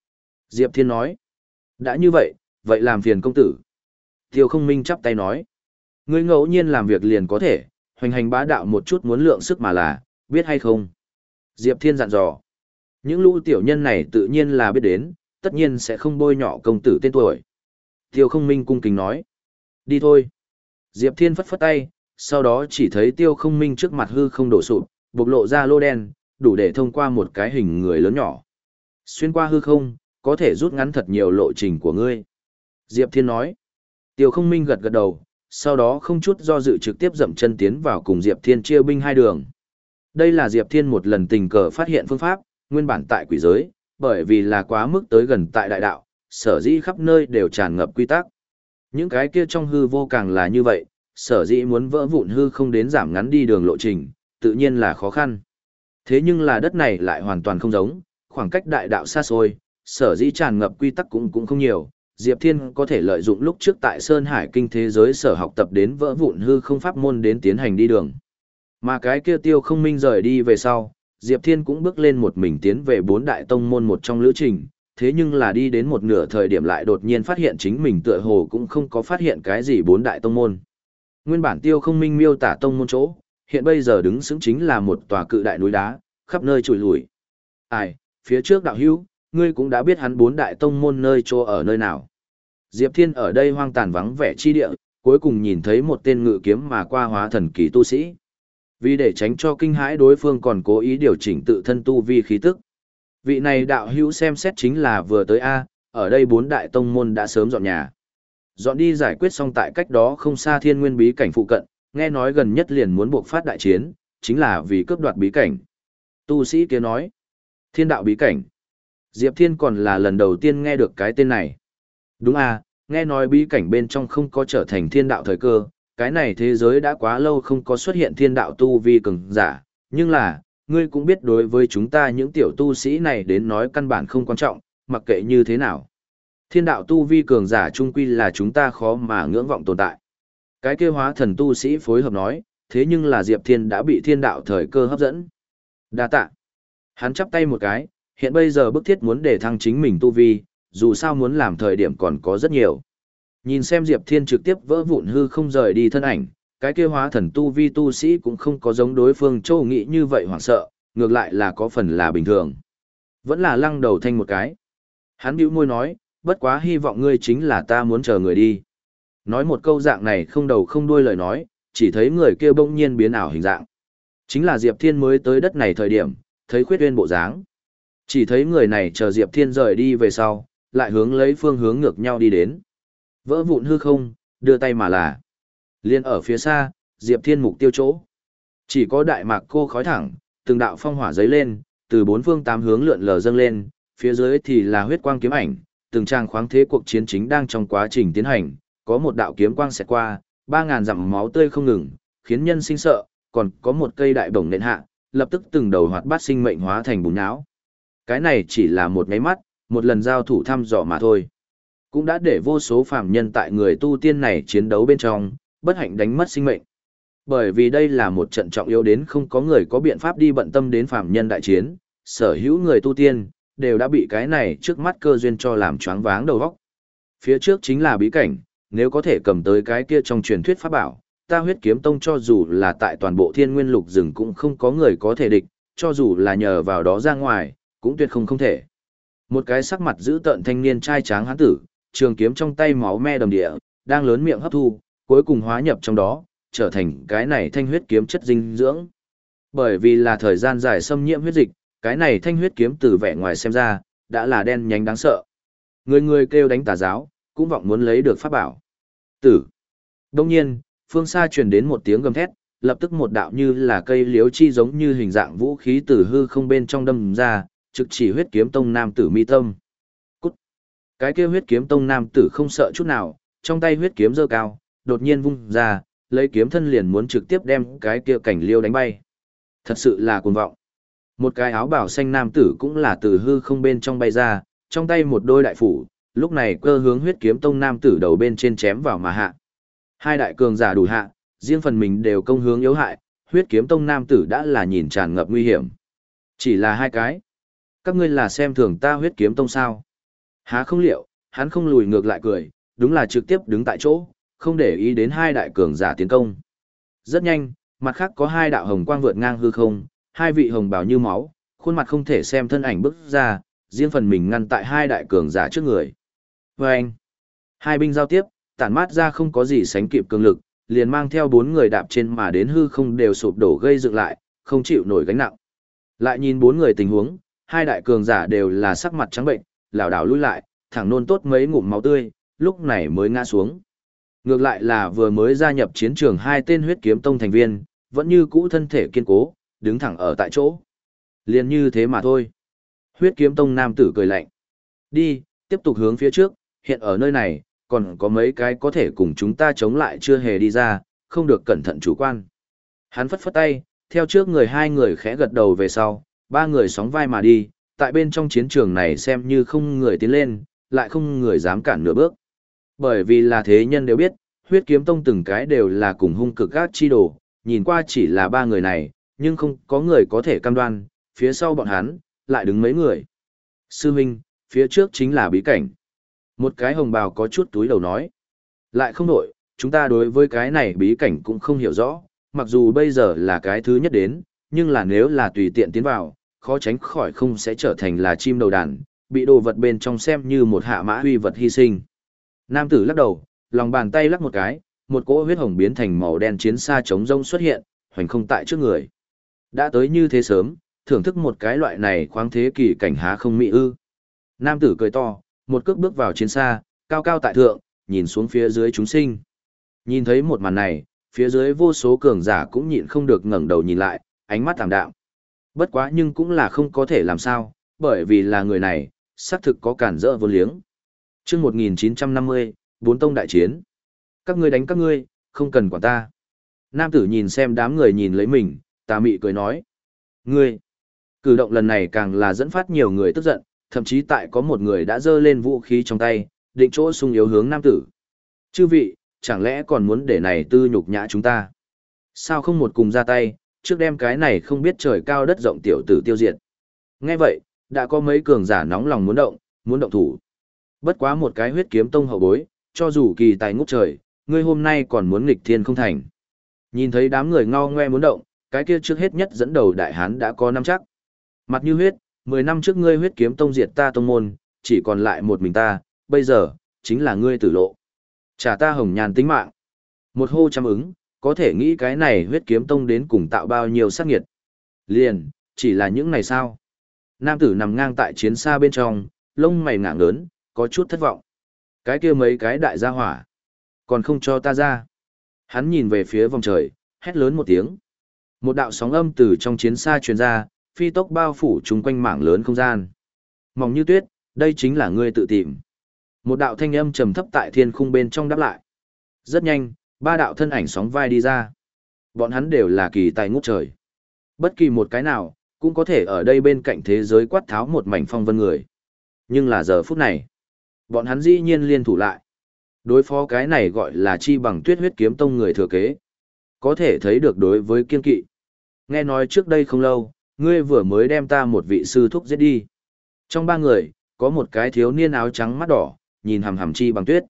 Speaker 1: Diệp Thiên nói. Đã như vậy, vậy làm phiền công tử. Tiêu không minh chắp tay nói. Ngươi ngẫu nhiên làm việc liền có thể, hoành hành bá đạo một chút muốn lượng sức mà là, biết hay không? Diệp Thiên dặn dò. Những lũ tiểu nhân này tự nhiên là biết đến, tất nhiên sẽ không bôi nhọ công tử tên tuổi. Tiêu không minh cung kính nói. Đi thôi. Diệp Thiên phất phất tay, sau đó chỉ thấy tiêu không minh trước mặt hư không đổ sụp, bộc lộ ra lô đen, đủ để thông qua một cái hình người lớn nhỏ. Xuyên qua hư không, có thể rút ngắn thật nhiều lộ trình của ngươi. Diệp Thiên nói. Tiêu không minh gật gật đầu, sau đó không chút do dự trực tiếp dậm chân tiến vào cùng Diệp Thiên chia binh hai đường. Đây là Diệp Thiên một lần tình cờ phát hiện phương pháp, nguyên bản tại quỷ giới, bởi vì là quá mức tới gần tại đại đạo, sở dĩ khắp nơi đều tràn ngập quy tắc. Những cái kia trong hư vô càng là như vậy, sở dĩ muốn vỡ vụn hư không đến giảm ngắn đi đường lộ trình, tự nhiên là khó khăn. Thế nhưng là đất này lại hoàn toàn không giống, khoảng cách đại đạo xa xôi, sở dĩ tràn ngập quy tắc cũng cũng không nhiều. Diệp Thiên có thể lợi dụng lúc trước tại Sơn Hải Kinh thế giới sở học tập đến vỡ vụn hư không pháp môn đến tiến hành đi đường. Mà cái kia tiêu không minh rời đi về sau, Diệp Thiên cũng bước lên một mình tiến về bốn đại tông môn một trong lữ trình, thế nhưng là đi đến một nửa thời điểm lại đột nhiên phát hiện chính mình tựa hồ cũng không có phát hiện cái gì bốn đại tông môn. Nguyên bản tiêu không minh miêu tả tông môn chỗ, hiện bây giờ đứng xứng chính là một tòa cự đại núi đá, khắp nơi trùi lùi. Ai, phía trước đạo hữu, ngươi cũng đã biết hắn bốn đại tông môn nơi chỗ ở nơi nào. Diệp Thiên ở đây hoang tàn vắng vẻ chi địa, cuối cùng nhìn thấy một tên ngự kiếm mà qua hóa thần kỳ tu sĩ. Vì để tránh cho kinh hãi đối phương còn cố ý điều chỉnh tự thân tu vi khí tức. Vị này đạo hữu xem xét chính là vừa tới A, ở đây bốn đại tông môn đã sớm dọn nhà. Dọn đi giải quyết xong tại cách đó không xa thiên nguyên bí cảnh phụ cận, nghe nói gần nhất liền muốn buộc phát đại chiến, chính là vì cướp đoạt bí cảnh. Tu sĩ kia nói, thiên đạo bí cảnh. Diệp Thiên còn là lần đầu tiên nghe được cái tên này. Đúng à, nghe nói bí cảnh bên trong không có trở thành thiên đạo thời cơ, cái này thế giới đã quá lâu không có xuất hiện thiên đạo tu vi cường giả, nhưng là, ngươi cũng biết đối với chúng ta những tiểu tu sĩ này đến nói căn bản không quan trọng, mặc kệ như thế nào. Thiên đạo tu vi cường giả trung quy là chúng ta khó mà ngưỡng vọng tồn tại. Cái kêu hóa thần tu sĩ phối hợp nói, thế nhưng là Diệp Thiên đã bị thiên đạo thời cơ hấp dẫn. Đa tạ. Hắn chắp tay một cái, hiện bây giờ bức thiết muốn để thăng chính mình tu vi, dù sao muốn làm thời điểm còn có rất nhiều. Nhìn xem Diệp Thiên trực tiếp vỡ vụn hư không rời đi thân ảnh, cái kia hóa thần tu vi tu sĩ cũng không có giống đối phương châu nghĩ như vậy hoảng sợ, ngược lại là có phần là bình thường. Vẫn là lăng đầu thanh một cái. Hắn bĩu môi nói, bất quá hy vọng ngươi chính là ta muốn chờ người đi. Nói một câu dạng này không đầu không đuôi lời nói, chỉ thấy người kia bỗng nhiên biến ảo hình dạng. Chính là Diệp Thiên mới tới đất này thời điểm, thấy Khuyết Uyên bộ dáng. Chỉ thấy người này chờ Diệp Thiên rời đi về sau, lại hướng lấy phương hướng ngược nhau đi đến. Vỡ vụn hư không, đưa tay mà là. Liên ở phía xa, Diệp Thiên mục tiêu chỗ. Chỉ có đại mạc cô khói thẳng, từng đạo phong hỏa giấy lên, từ bốn phương tám hướng lượn lờ dâng lên, phía dưới thì là huyết quang kiếm ảnh, từng trang khoáng thế cuộc chiến chính đang trong quá trình tiến hành, có một đạo kiếm quang xẹt qua, ba ngàn dặm máu tươi không ngừng, khiến nhân sinh sợ, còn có một cây đại bổng nện hạ, lập tức từng đầu hoạt bát sinh mệnh hóa thành bùn não. Cái này chỉ là một máy mắt, một lần giao thủ thăm dò mà thôi. Cũng đã để vô số phàm nhân tại người tu tiên này chiến đấu bên trong, bất hạnh đánh mất sinh mệnh. Bởi vì đây là một trận trọng yếu đến không có người có biện pháp đi bận tâm đến phàm nhân đại chiến, sở hữu người tu tiên, đều đã bị cái này trước mắt cơ duyên cho làm choáng váng đầu óc. Phía trước chính là bí cảnh, nếu có thể cầm tới cái kia trong truyền thuyết pháp bảo, ta huyết kiếm tông cho dù là tại toàn bộ thiên nguyên lục rừng cũng không có người có thể địch, cho dù là nhờ vào đó ra ngoài, cũng tuyệt không không thể. Một cái sắc mặt dữ tợn thanh niên trai tráng hán tử, trường kiếm trong tay máu me đầm địa, đang lớn miệng hấp thu, cuối cùng hóa nhập trong đó, trở thành cái này thanh huyết kiếm chất dinh dưỡng. Bởi vì là thời gian dài xâm nhiễm huyết dịch, cái này thanh huyết kiếm từ vẻ ngoài xem ra, đã là đen nhánh đáng sợ. Người người kêu đánh tà giáo, cũng vọng muốn lấy được pháp bảo. Tử. Đông nhiên, phương xa truyền đến một tiếng gầm thét, lập tức một đạo như là cây liếu chi giống như hình dạng vũ khí từ hư không bên trong đâm ra, trực chỉ huyết kiếm tông nam tử mi tâm. Cút. Cái kia huyết kiếm tông nam tử không sợ chút nào, trong tay huyết kiếm giơ cao, đột nhiên vung ra, lấy kiếm thân liền muốn trực tiếp đem cái kia cảnh liêu đánh bay. Thật sự là cuồng vọng. Một cái áo bào xanh nam tử cũng là từ hư không bên trong bay ra, trong tay một đôi đại phủ, lúc này cơ hướng huyết kiếm tông nam tử đầu bên trên chém vào mà hạ. Hai đại cường giả đủ hạ, riêng phần mình đều công hướng yếu hại, huyết kiếm tông nam tử đã là nhìn tràn ngập nguy hiểm. Chỉ là hai cái. Các ngươi là xem thường ta huyết kiếm tông sao? Há không liệu, hắn không lùi ngược lại cười, đúng là trực tiếp đứng tại chỗ, không để ý đến hai đại cường giả tiến công. Rất nhanh, mặt khác có hai đạo hồng quang vượt ngang hư không, hai vị hồng bào như máu, khuôn mặt không thể xem thân ảnh bước ra, riêng phần mình ngăn tại hai đại cường giả trước người. Và anh, hai binh giao tiếp, tản mát ra không có gì sánh kịp cường lực, liền mang theo bốn người đạp trên mà đến hư không đều sụp đổ gây dựng lại, không chịu nổi gánh nặng. Lại nhìn bốn người tình huống, hai đại cường giả đều là sắc mặt trắng bệnh, lảo đảo lùi lại, thẳng nôn tốt mấy ngụm máu tươi, lúc này mới ngã xuống. Ngược lại là vừa mới gia nhập chiến trường hai tên huyết kiếm tông thành viên, vẫn như cũ thân thể kiên cố, đứng thẳng ở tại chỗ. Liền như thế mà thôi. Huyết kiếm tông nam tử cười lạnh. Đi, tiếp tục hướng phía trước, hiện ở nơi này, còn có mấy cái có thể cùng chúng ta chống lại chưa hề đi ra, không được cẩn thận chủ quan. Hắn phất phất tay, theo trước người hai người khẽ gật đầu về sau, ba người sóng vai mà đi, tại bên trong chiến trường này xem như không người tiến lên, lại không người dám cản nửa bước. Bởi vì là thế nhân đều biết, huyết kiếm tông từng cái đều là cùng hung cực gác chi đồ, nhìn qua chỉ là ba người này, nhưng không có người có thể cam đoan, phía sau bọn hắn, lại đứng mấy người. Sư huynh, phía trước chính là bí cảnh. Một cái hồng bào có chút túi đầu nói. Lại không đổi, chúng ta đối với cái này bí cảnh cũng không hiểu rõ, mặc dù bây giờ là cái thứ nhất đến, nhưng là nếu là tùy tiện tiến vào, khó tránh khỏi không sẽ trở thành là chim đầu đàn, bị đồ vật bên trong xem như một hạ mã huy vật hy sinh. Nam tử lắc đầu, lòng bàn tay lắc một cái, một cỗ huyết hồng biến thành màu đen chiến xa chống rông xuất hiện, hoành không tại trước người. Đã tới như thế sớm, thưởng thức một cái loại này khoáng thế kỳ cảnh há không mỹ ư. Nam tử cười to, một cước bước vào chiến xa, cao cao tại thượng, nhìn xuống phía dưới chúng sinh. Nhìn thấy một màn này, phía dưới vô số cường giả cũng nhịn không được ngẩng đầu nhìn lại, ánh mắt tạm đạm. Bất quá nhưng cũng là không có thể làm sao, bởi vì là người này, xác thực có cản rỡ vô liếng. Chương một nghìn chín trăm năm mươi, bốn tông đại chiến. Các ngươi đánh các ngươi, không cần quản ta. Nam tử nhìn xem đám người nhìn lấy mình, tà mị cười nói. Ngươi, cử động lần này càng là dẫn phát nhiều người tức giận, thậm chí tại có một người đã giơ lên vũ khí trong tay, định chỗ sung yếu hướng nam tử. Chư vị, chẳng lẽ còn muốn để này tư nhục nhã chúng ta? Sao không một cùng ra tay, trước đem cái này không biết trời cao đất rộng tiểu tử tiêu diệt? Nghe vậy, đã có mấy cường giả nóng lòng muốn động, muốn động thủ. Bất quá một cái huyết kiếm tông hậu bối, cho dù kỳ tài ngút trời, ngươi hôm nay còn muốn nghịch thiên không thành. Nhìn thấy đám người ngao ngoe muốn động, cái kia trước hết nhất dẫn đầu đại hán đã có năm chắc. Mặt như huyết, mười năm trước ngươi huyết kiếm tông diệt ta tông môn, chỉ còn lại một mình ta, bây giờ, chính là ngươi tử lộ. Trả ta hồng nhàn tính mạng. Một hô trăm ứng, có thể nghĩ cái này huyết kiếm tông đến cùng tạo bao nhiêu sát nghiệt. Liền, chỉ là những này sao. Nam tử nằm ngang tại chiến xa bên trong, lông mày ngạng lớn, có chút thất vọng. Cái kia mấy cái đại gia hỏa, còn không cho ta ra. Hắn nhìn về phía vòng trời, hét lớn một tiếng. Một đạo sóng âm từ trong chiến xa truyền ra, phi tốc bao phủ chung quanh mảng lớn không gian. Mỏng như tuyết, đây chính là ngươi tự tìm. Một đạo thanh âm trầm thấp tại thiên khung bên trong đáp lại. Rất nhanh, ba đạo thân ảnh sóng vai đi ra. Bọn hắn đều là kỳ tài ngút trời. Bất kỳ một cái nào, cũng có thể ở đây bên cạnh thế giới quát tháo một mảnh phong vân người. Nhưng là giờ phút này, bọn hắn dĩ nhiên liên thủ lại. Đối phó cái này gọi là chi bằng tuyết huyết kiếm tông người thừa kế. Có thể thấy được đối với kiên kỵ. Nghe nói trước đây không lâu, ngươi vừa mới đem ta một vị sư thúc giết đi. Trong ba người, có một cái thiếu niên áo trắng mắt đỏ, nhìn hằm hằm chi bằng tuyết.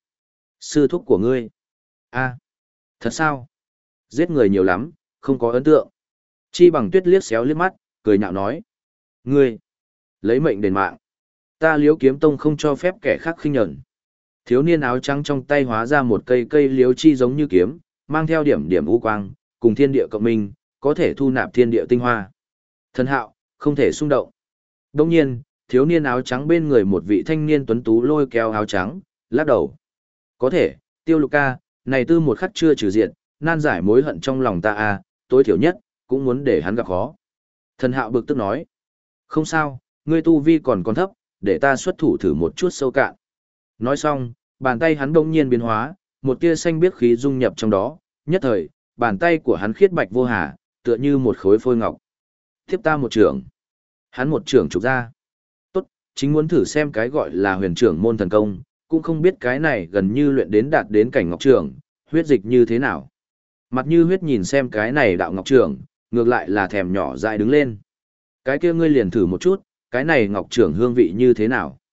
Speaker 1: Sư thúc của ngươi. A, thật sao? Giết người nhiều lắm, không có ấn tượng. Chi bằng tuyết liếc xéo liếc mắt, cười nhạo nói. Ngươi, lấy mệnh đền mạng. Ta Liếu Kiếm Tông không cho phép kẻ khác khinh nhẫn. Thiếu niên áo trắng trong tay hóa ra một cây cây liếu chi giống như kiếm, mang theo điểm điểm u quang, cùng thiên địa cộng minh, có thể thu nạp thiên địa tinh hoa. Thần hạo, không thể xung động. Đồng nhiên, thiếu niên áo trắng bên người một vị thanh niên tuấn tú lôi kéo áo trắng, lắc đầu. Có thể, Tiêu Lục ca, này tư một khắc chưa trừ diện, nan giải mối hận trong lòng ta a, tối thiểu nhất, cũng muốn để hắn gặp khó. Thần hạo bực tức nói. Không sao, ngươi tu vi còn còn thấp, để ta xuất thủ thử một chút sâu cạn. Nói xong, bàn tay hắn đông nhiên biến hóa, một tia xanh biếc khí dung nhập trong đó, nhất thời, bàn tay của hắn khiết bạch vô hà, tựa như một khối phôi ngọc. Tiếp ta một trưởng. Hắn một trưởng trục ra. Tốt, chính muốn thử xem cái gọi là huyền trưởng môn thần công, cũng không biết cái này gần như luyện đến đạt đến cảnh ngọc trưởng, huyết dịch như thế nào. Mặt như huyết nhìn xem cái này đạo ngọc trưởng, ngược lại là thèm nhỏ dại đứng lên. Cái kia ngươi liền thử một chút, cái này ngọc trưởng hương vị như thế nào.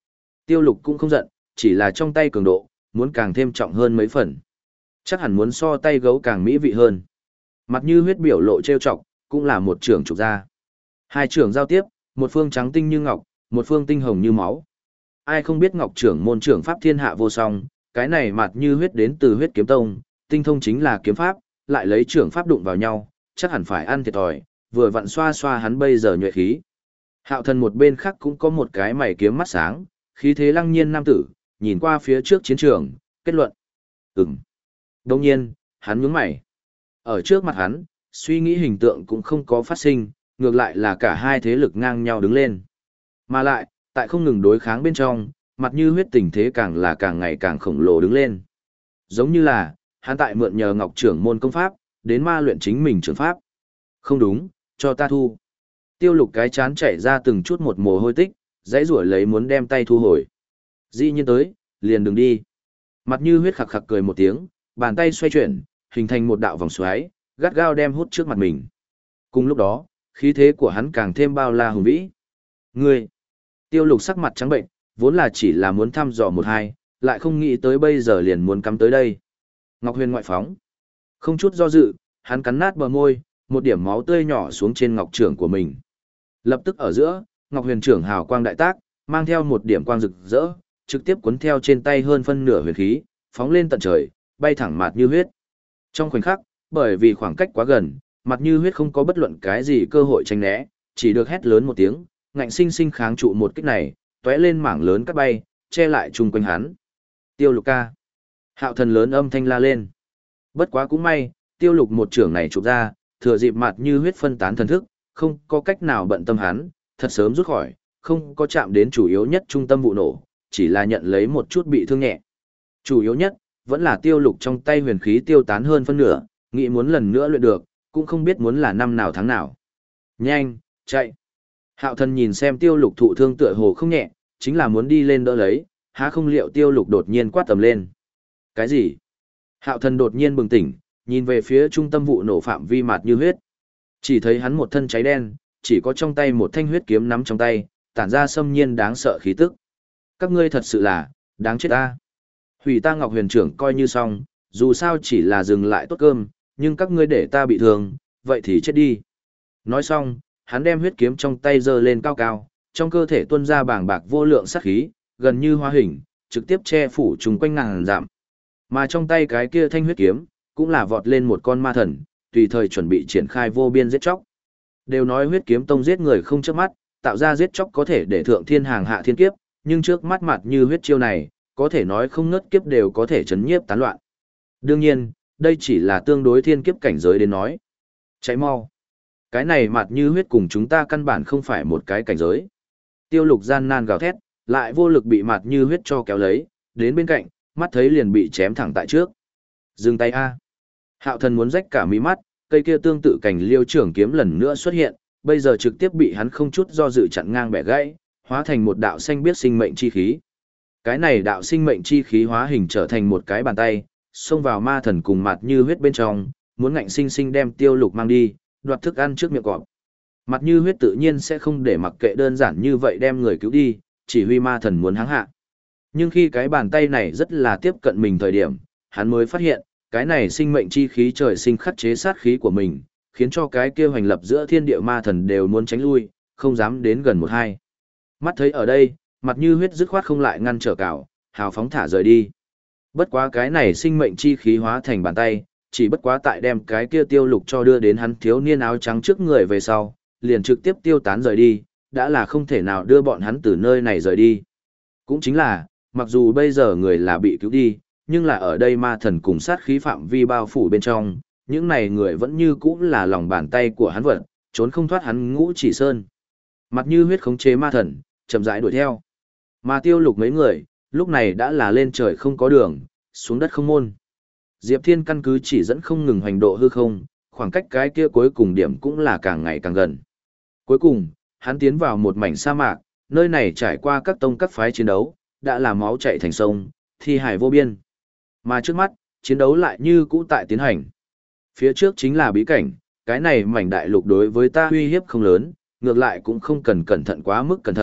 Speaker 1: Tiêu Lục cũng không giận, chỉ là trong tay cường độ, muốn càng thêm trọng hơn mấy phần. Chắc hẳn muốn so tay gấu càng mỹ vị hơn. Mặt như huyết biểu lộ trêu chọc, cũng là một trưởng trục ra. Hai trưởng giao tiếp, một phương trắng tinh như ngọc, một phương tinh hồng như máu. Ai không biết ngọc trưởng môn trưởng pháp thiên hạ vô song, cái này mặt như huyết đến từ huyết kiếm tông, tinh thông chính là kiếm pháp, lại lấy trưởng pháp đụng vào nhau, chắc hẳn phải ăn thiệt thòi, vừa vặn xoa xoa hắn bây giờ nhuệ khí. Hạo Thần một bên khác cũng có một cái mày kiếm mắt sáng, khí thế lăng nhiên nam tử, nhìn qua phía trước chiến trường, kết luận. Ừm. Đồng nhiên, hắn nhướng mày. Ở trước mặt hắn, suy nghĩ hình tượng cũng không có phát sinh, ngược lại là cả hai thế lực ngang nhau đứng lên. Mà lại, tại không ngừng đối kháng bên trong, mặt như huyết tình thế càng là càng ngày càng khổng lồ đứng lên. Giống như là, hắn tại mượn nhờ ngọc trưởng môn công pháp, đến ma luyện chính mình trưởng pháp. Không đúng, cho ta thu. Tiêu Lục cái chán chảy ra từng chút một mồ hôi tích, dãy rủa lấy muốn đem tay thu hồi. Dĩ nhiên tới, liền đừng đi. Mặt như huyết khặc khặc cười một tiếng, bàn tay xoay chuyển, hình thành một đạo vòng xoáy, gắt gao đem hút trước mặt mình. Cùng lúc đó, khí thế của hắn càng thêm bao la hùng vĩ. Ngươi! Tiêu Lục sắc mặt trắng bệnh, vốn là chỉ là muốn thăm dò một hai, lại không nghĩ tới bây giờ liền muốn cắm tới đây. Ngọc Huyền ngoại phóng. Không chút do dự, hắn cắn nát bờ môi, một điểm máu tươi nhỏ xuống trên ngọc trưởng của mình. Lập tức ở giữa, Ngọc Huyền trưởng hào quang đại tác, mang theo một điểm quang rực rỡ, trực tiếp cuốn theo trên tay hơn phân nửa huyền khí, phóng lên tận trời, bay thẳng mặt như huyết. Trong khoảnh khắc, bởi vì khoảng cách quá gần, mặt như huyết không có bất luận cái gì cơ hội tránh né, chỉ được hét lớn một tiếng, ngạnh sinh sinh kháng trụ một kích này, tóe lên mảng lớn cắt bay, che lại chung quanh hắn. Tiêu Lục ca. Hạo Thần lớn âm thanh la lên. Bất quá cũng may, Tiêu Lục một trưởng này chụp ra, thừa dịp mặt như huyết phân tán thần thức, không có cách nào bận tâm hắn, thật sớm rút khỏi, không có chạm đến chủ yếu nhất trung tâm vụ nổ, chỉ là nhận lấy một chút bị thương nhẹ. Chủ yếu nhất, vẫn là Tiêu Lục trong tay huyền khí tiêu tán hơn phân nửa, nghĩ muốn lần nữa luyện được, cũng không biết muốn là năm nào tháng nào. Nhanh, chạy. Hạo Thần nhìn xem Tiêu Lục thụ thương tựa hồ không nhẹ, chính là muốn đi lên đỡ lấy, há không liệu Tiêu Lục đột nhiên quát tầm lên. Cái gì? Hạo Thần đột nhiên bừng tỉnh, nhìn về phía trung tâm vụ nổ phạm vi mặt như huyết. Chỉ thấy hắn một thân cháy đen, chỉ có trong tay một thanh huyết kiếm nắm trong tay, tản ra xâm nhiên đáng sợ khí tức. Các ngươi thật sự là, đáng chết ta. Hủy ta Ngọc Huyền trưởng coi như xong, dù sao chỉ là dừng lại tốt cơm, nhưng các ngươi để ta bị thương, vậy thì chết đi. Nói xong, hắn đem huyết kiếm trong tay giơ lên cao cao, trong cơ thể tuôn ra bàng bạc vô lượng sát khí, gần như hóa hình, trực tiếp che phủ trùng quanh ngàn dặm. Mà trong tay cái kia thanh huyết kiếm, cũng là vọt lên một con ma thần, tùy thời chuẩn bị triển khai vô biên giết chóc. Đều nói huyết kiếm tông giết người không chớp mắt, tạo ra giết chóc có thể để thượng thiên hàng hạ thiên kiếp, nhưng trước mắt mặt như huyết chiêu này, có thể nói không ngớt kiếp đều có thể chấn nhiếp tán loạn. Đương nhiên, đây chỉ là tương đối thiên kiếp cảnh giới đến nói. Cháy mau. Cái này mặt như huyết cùng chúng ta căn bản không phải một cái cảnh giới. Tiêu Lục gian nan gào thét, lại vô lực bị mặt như huyết cho kéo lấy, đến bên cạnh, mắt thấy liền bị chém thẳng tại trước. Dừng tay a. Hạo Thần muốn rách cả mí mắt, cây kia tương tự cảnh liêu trưởng kiếm lần nữa xuất hiện, bây giờ trực tiếp bị hắn không chút do dự chặn ngang bẻ gãy, hóa thành một đạo xanh biết sinh mệnh chi khí. Cái này đạo sinh mệnh chi khí hóa hình trở thành một cái bàn tay, xông vào ma thần cùng mặt như huyết bên trong, muốn ngạnh sinh sinh đem Tiêu Lục mang đi, đoạt thức ăn trước miệng cọp. Mặt như huyết tự nhiên sẽ không để mặc kệ đơn giản như vậy đem người cứu đi, chỉ huy ma thần muốn hãng hạ. Nhưng khi cái bàn tay này rất là tiếp cận mình thời điểm, hắn mới phát hiện, cái này sinh mệnh chi khí trời sinh khắc chế sát khí của mình, khiến cho cái kia hoành lập giữa thiên địa ma thần đều muốn tránh lui, không dám đến gần một hai. Mắt thấy ở đây, mặt như huyết dứt khoát không lại ngăn trở cào, hào phóng thả rời đi. Bất quá cái này sinh mệnh chi khí hóa thành bàn tay, chỉ bất quá tại đem cái kia Tiêu Lục cho đưa đến hắn thiếu niên áo trắng trước người về sau, liền trực tiếp tiêu tán rời đi, đã là không thể nào đưa bọn hắn từ nơi này rời đi. Cũng chính là, mặc dù bây giờ người là bị cứu đi, nhưng là ở đây ma thần cùng sát khí phạm vi bao phủ bên trong, những này người vẫn như cũ là lòng bàn tay của hắn vật, trốn không thoát hắn ngũ chỉ sơn. Mặt như huyết khống chế ma thần, chậm rãi đuổi theo. Mà Tiêu Lục mấy người, lúc này đã là lên trời không có đường, xuống đất không môn. Diệp Thiên căn cứ chỉ dẫn không ngừng hoành độ hư không, khoảng cách cái kia cuối cùng điểm cũng là càng ngày càng gần. Cuối cùng, hắn tiến vào một mảnh sa mạc, nơi này trải qua các tông các phái chiến đấu, đã là máu chảy thành sông, thi hải vô biên. Mà trước mắt, chiến đấu lại như cũ tại tiến hành. Phía trước chính là bí cảnh, cái này mảnh đại lục đối với ta uy hiếp không lớn, ngược lại cũng không cần cẩn thận quá mức cẩn thận,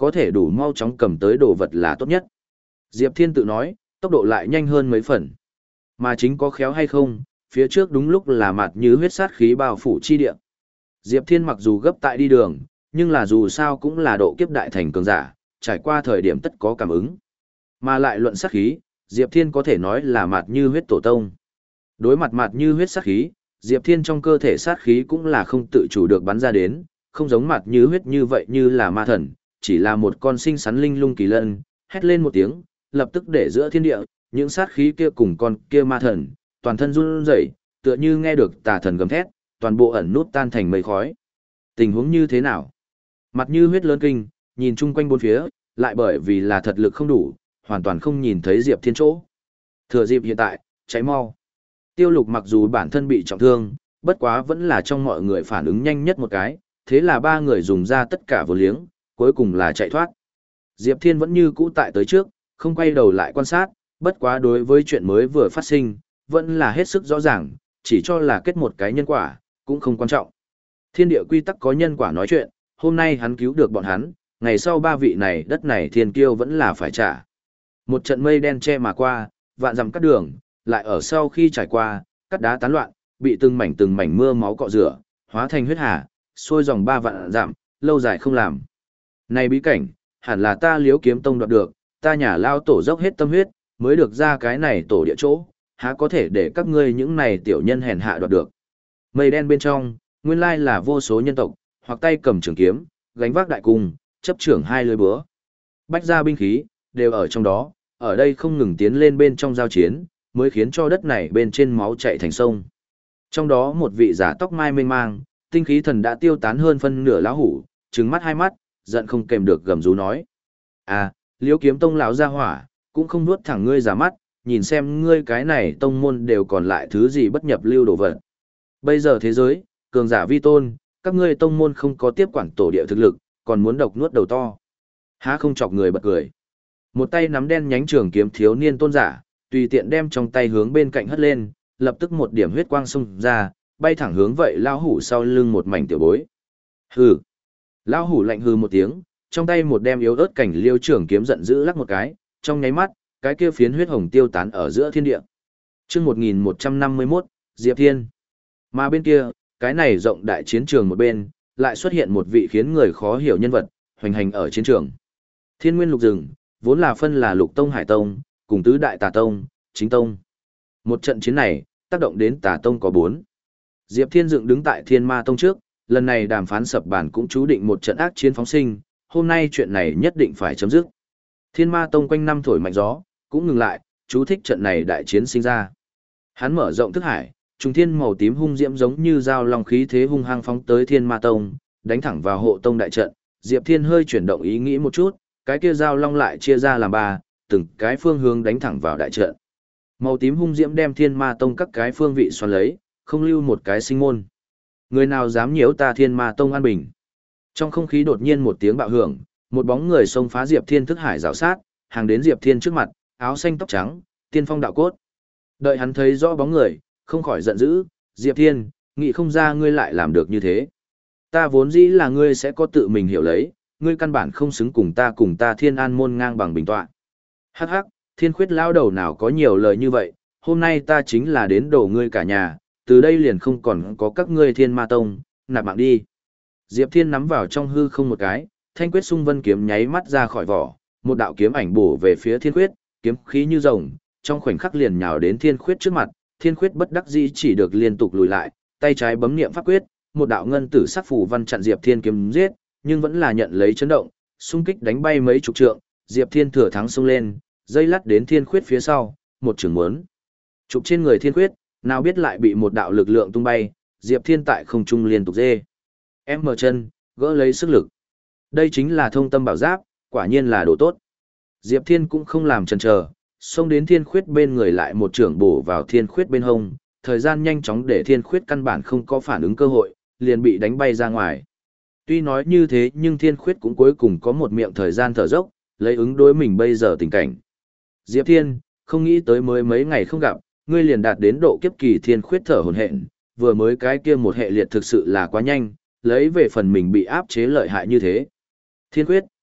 Speaker 1: có thể đủ mau chóng cầm tới đồ vật là tốt nhất. Diệp Thiên tự nói, tốc độ lại nhanh hơn mấy phần. Mà chính có khéo hay không, phía trước đúng lúc là mặt như huyết sát khí bao phủ chi địa. Diệp Thiên mặc dù gấp tại đi đường, nhưng là dù sao cũng là độ kiếp đại thành cường giả, trải qua thời điểm tất có cảm ứng. Mà lại luận sát khí, Diệp Thiên có thể nói là mặt như huyết tổ tông. Đối mặt mặt như huyết sát khí, Diệp Thiên trong cơ thể sát khí cũng là không tự chủ được bắn ra đến, không giống mặt như huyết như vậy như là ma thần, chỉ là một con sinh sắn linh lung kỳ lân, hét lên một tiếng, lập tức để giữa thiên địa, những sát khí kia cùng con kia ma thần, toàn thân run rẩy, tựa như nghe được tà thần gầm thét, toàn bộ ẩn nút tan thành mây khói. Tình huống như thế nào? Mặt như huyết lớn kinh, nhìn chung quanh bốn phía, lại bởi vì là thật lực không đủ, hoàn toàn không nhìn thấy Diệp Thiên chỗ. Thừa dịp hiện tại, cháy mau. Tiêu Lục mặc dù bản thân bị trọng thương, bất quá vẫn là trong mọi người phản ứng nhanh nhất một cái, thế là ba người dùng ra tất cả vô liếng, cuối cùng là chạy thoát. Diệp Thiên vẫn như cũ tại tới trước, không quay đầu lại quan sát, bất quá đối với chuyện mới vừa phát sinh, vẫn là hết sức rõ ràng, chỉ cho là kết một cái nhân quả, cũng không quan trọng. Thiên địa quy tắc có nhân quả nói chuyện, hôm nay hắn cứu được bọn hắn, ngày sau ba vị này đất này thiên kiêu vẫn là phải trả. Một trận mây đen che mà qua, vạn dặm cắt đường, lại ở sau khi trải qua, cắt đá tán loạn, bị từng mảnh từng mảnh mưa máu cọ rửa, hóa thành huyết hà, xuôi dòng ba vạn dặm, lâu dài không làm. Này bí cảnh, hẳn là ta Liếu Kiếm Tông đoạt được, ta nhà lao tổ dốc hết tâm huyết, mới được ra cái này tổ địa chỗ, há có thể để các ngươi những này tiểu nhân hèn hạ đoạt được. Mây đen bên trong, nguyên lai là vô số nhân tộc, hoặc tay cầm trường kiếm, gánh vác đại cung, chấp trưởng hai lưới búa. Bách gia binh khí, đều ở trong đó, ở đây không ngừng tiến lên bên trong giao chiến, mới khiến cho đất này bên trên máu chảy thành sông. Trong đó một vị giả tóc mai mênh mang, tinh khí thần đã tiêu tán hơn phân nửa lão hủ, trừng mắt hai mắt, giận không kèm được gầm rú nói: "À, Liễu Kiếm Tông lão gia hỏa, cũng không nuốt thẳng ngươi giả mắt, nhìn xem ngươi cái này tông môn đều còn lại thứ gì bất nhập lưu đồ vật. Bây giờ thế giới, cường giả vi tôn, các ngươi tông môn không có tiếp quản tổ địa thực lực, còn muốn độc nuốt đầu to." Há không chọc người bật cười. Một tay nắm đen nhánh trường kiếm thiếu niên tôn giả, tùy tiện đem trong tay hướng bên cạnh hất lên, lập tức một điểm huyết quang xông ra, bay thẳng hướng vậy lão hủ sau lưng một mảnh tiểu bối. Hừ. Lão hủ lạnh hừ một tiếng, trong tay một đem yếu ớt cảnh liêu trường kiếm giận dữ lắc một cái, trong nháy mắt, cái kia phiến huyết hồng tiêu tán ở giữa thiên địa. Chương một nghìn một trăm năm mươi mốt, Diệp Thiên. Mà bên kia, cái này rộng đại chiến trường một bên, lại xuất hiện một vị khiến người khó hiểu nhân vật, hoành hành ở chiến trường. Thiên Nguyên Lục Rừng, vốn là phân là Lục Tông Hải Tông, cùng tứ đại Tà Tông, Chính Tông. Một trận chiến này, tác động đến Tà Tông có bốn. Diệp Thiên dựng đứng tại Thiên Ma Tông trước, lần này đàm phán sập bàn cũng chú định một trận ác chiến phóng sinh, hôm nay chuyện này nhất định phải chấm dứt. Thiên Ma Tông quanh năm thổi mạnh gió, cũng ngừng lại, chú thích trận này đại chiến sinh ra. Hắn mở rộng thức hải, trùng thiên màu tím hung diễm giống như dao long khí thế hung hăng phóng tới Thiên Ma Tông, đánh thẳng vào hộ tông đại trận. Diệp Thiên hơi chuyển động ý nghĩ một chút, cái kia dao long lại chia ra làm ba, từng cái phương hướng đánh thẳng vào đại trận. Màu tím hung diễm đem Thiên Ma Tông các cái phương vị xoắn lấy, không lưu một cái sinh môn. Người nào dám nhiễu ta Thiên Ma Tông an bình? Trong không khí đột nhiên một tiếng bạo hưởng, một bóng người xông phá Diệp Thiên thức hải rào sát, hàng đến Diệp Thiên trước mặt, áo xanh tóc trắng, tiên phong đạo cốt. Đợi hắn thấy rõ bóng người, không khỏi giận dữ, Diệp Thiên, nghĩ không ra ngươi lại làm được như thế. Ta vốn dĩ là ngươi sẽ có tự mình hiểu lấy, ngươi căn bản không xứng cùng ta cùng ta Thiên An môn ngang bằng bình tọa. Hắc hắc, Thiên Khuyết lao đầu nào có nhiều lời như vậy, hôm nay ta chính là đến đổ ngươi cả nhà, từ đây liền không còn có các ngươi Thiên Ma Tông, nạp mạng đi. Diệp Thiên nắm vào trong hư không một cái, thanh quyết xung vân kiếm nháy mắt ra khỏi vỏ, một đạo kiếm ảnh bổ về phía Thiên Khuyết, kiếm khí như rồng, trong khoảnh khắc liền nhào đến Thiên Khuyết trước mặt, Thiên Khuyết bất đắc dĩ chỉ được liên tục lùi lại, tay trái bấm niệm pháp quyết, một đạo ngân tử sắc phù văn chặn Diệp Thiên kiếm giết, nhưng vẫn là nhận lấy chấn động, xung kích đánh bay mấy chục trượng, Diệp Thiên thừa thắng xông lên, dây lắt đến Thiên Khuyết phía sau, một trường muốn chụp trên người Thiên Khuyết, nào biết lại bị một đạo lực lượng tung bay, Diệp Thiên tại không trung liên tục dê. Em mở chân, gỡ lấy sức lực. Đây chính là thông tâm bảo giáp, quả nhiên là đồ tốt. Diệp Thiên cũng không làm chần chờ, xông đến Thiên Khuyết bên người lại một trưởng bổ vào Thiên Khuyết bên hông, thời gian nhanh chóng để Thiên Khuyết căn bản không có phản ứng cơ hội, liền bị đánh bay ra ngoài. Tuy nói như thế nhưng Thiên Khuyết cũng cuối cùng có một miệng thời gian thở dốc, lấy ứng đối mình bây giờ tình cảnh. Diệp Thiên, không nghĩ tới mới mấy ngày không gặp, ngươi liền đạt đến độ kiếp kỳ Thiên Khuyết thở hổn hển, vừa mới cái kia một hệ liệt thực sự là quá nhanh, lấy về phần mình bị áp chế lợi hại như thế. Thiên Khuyết,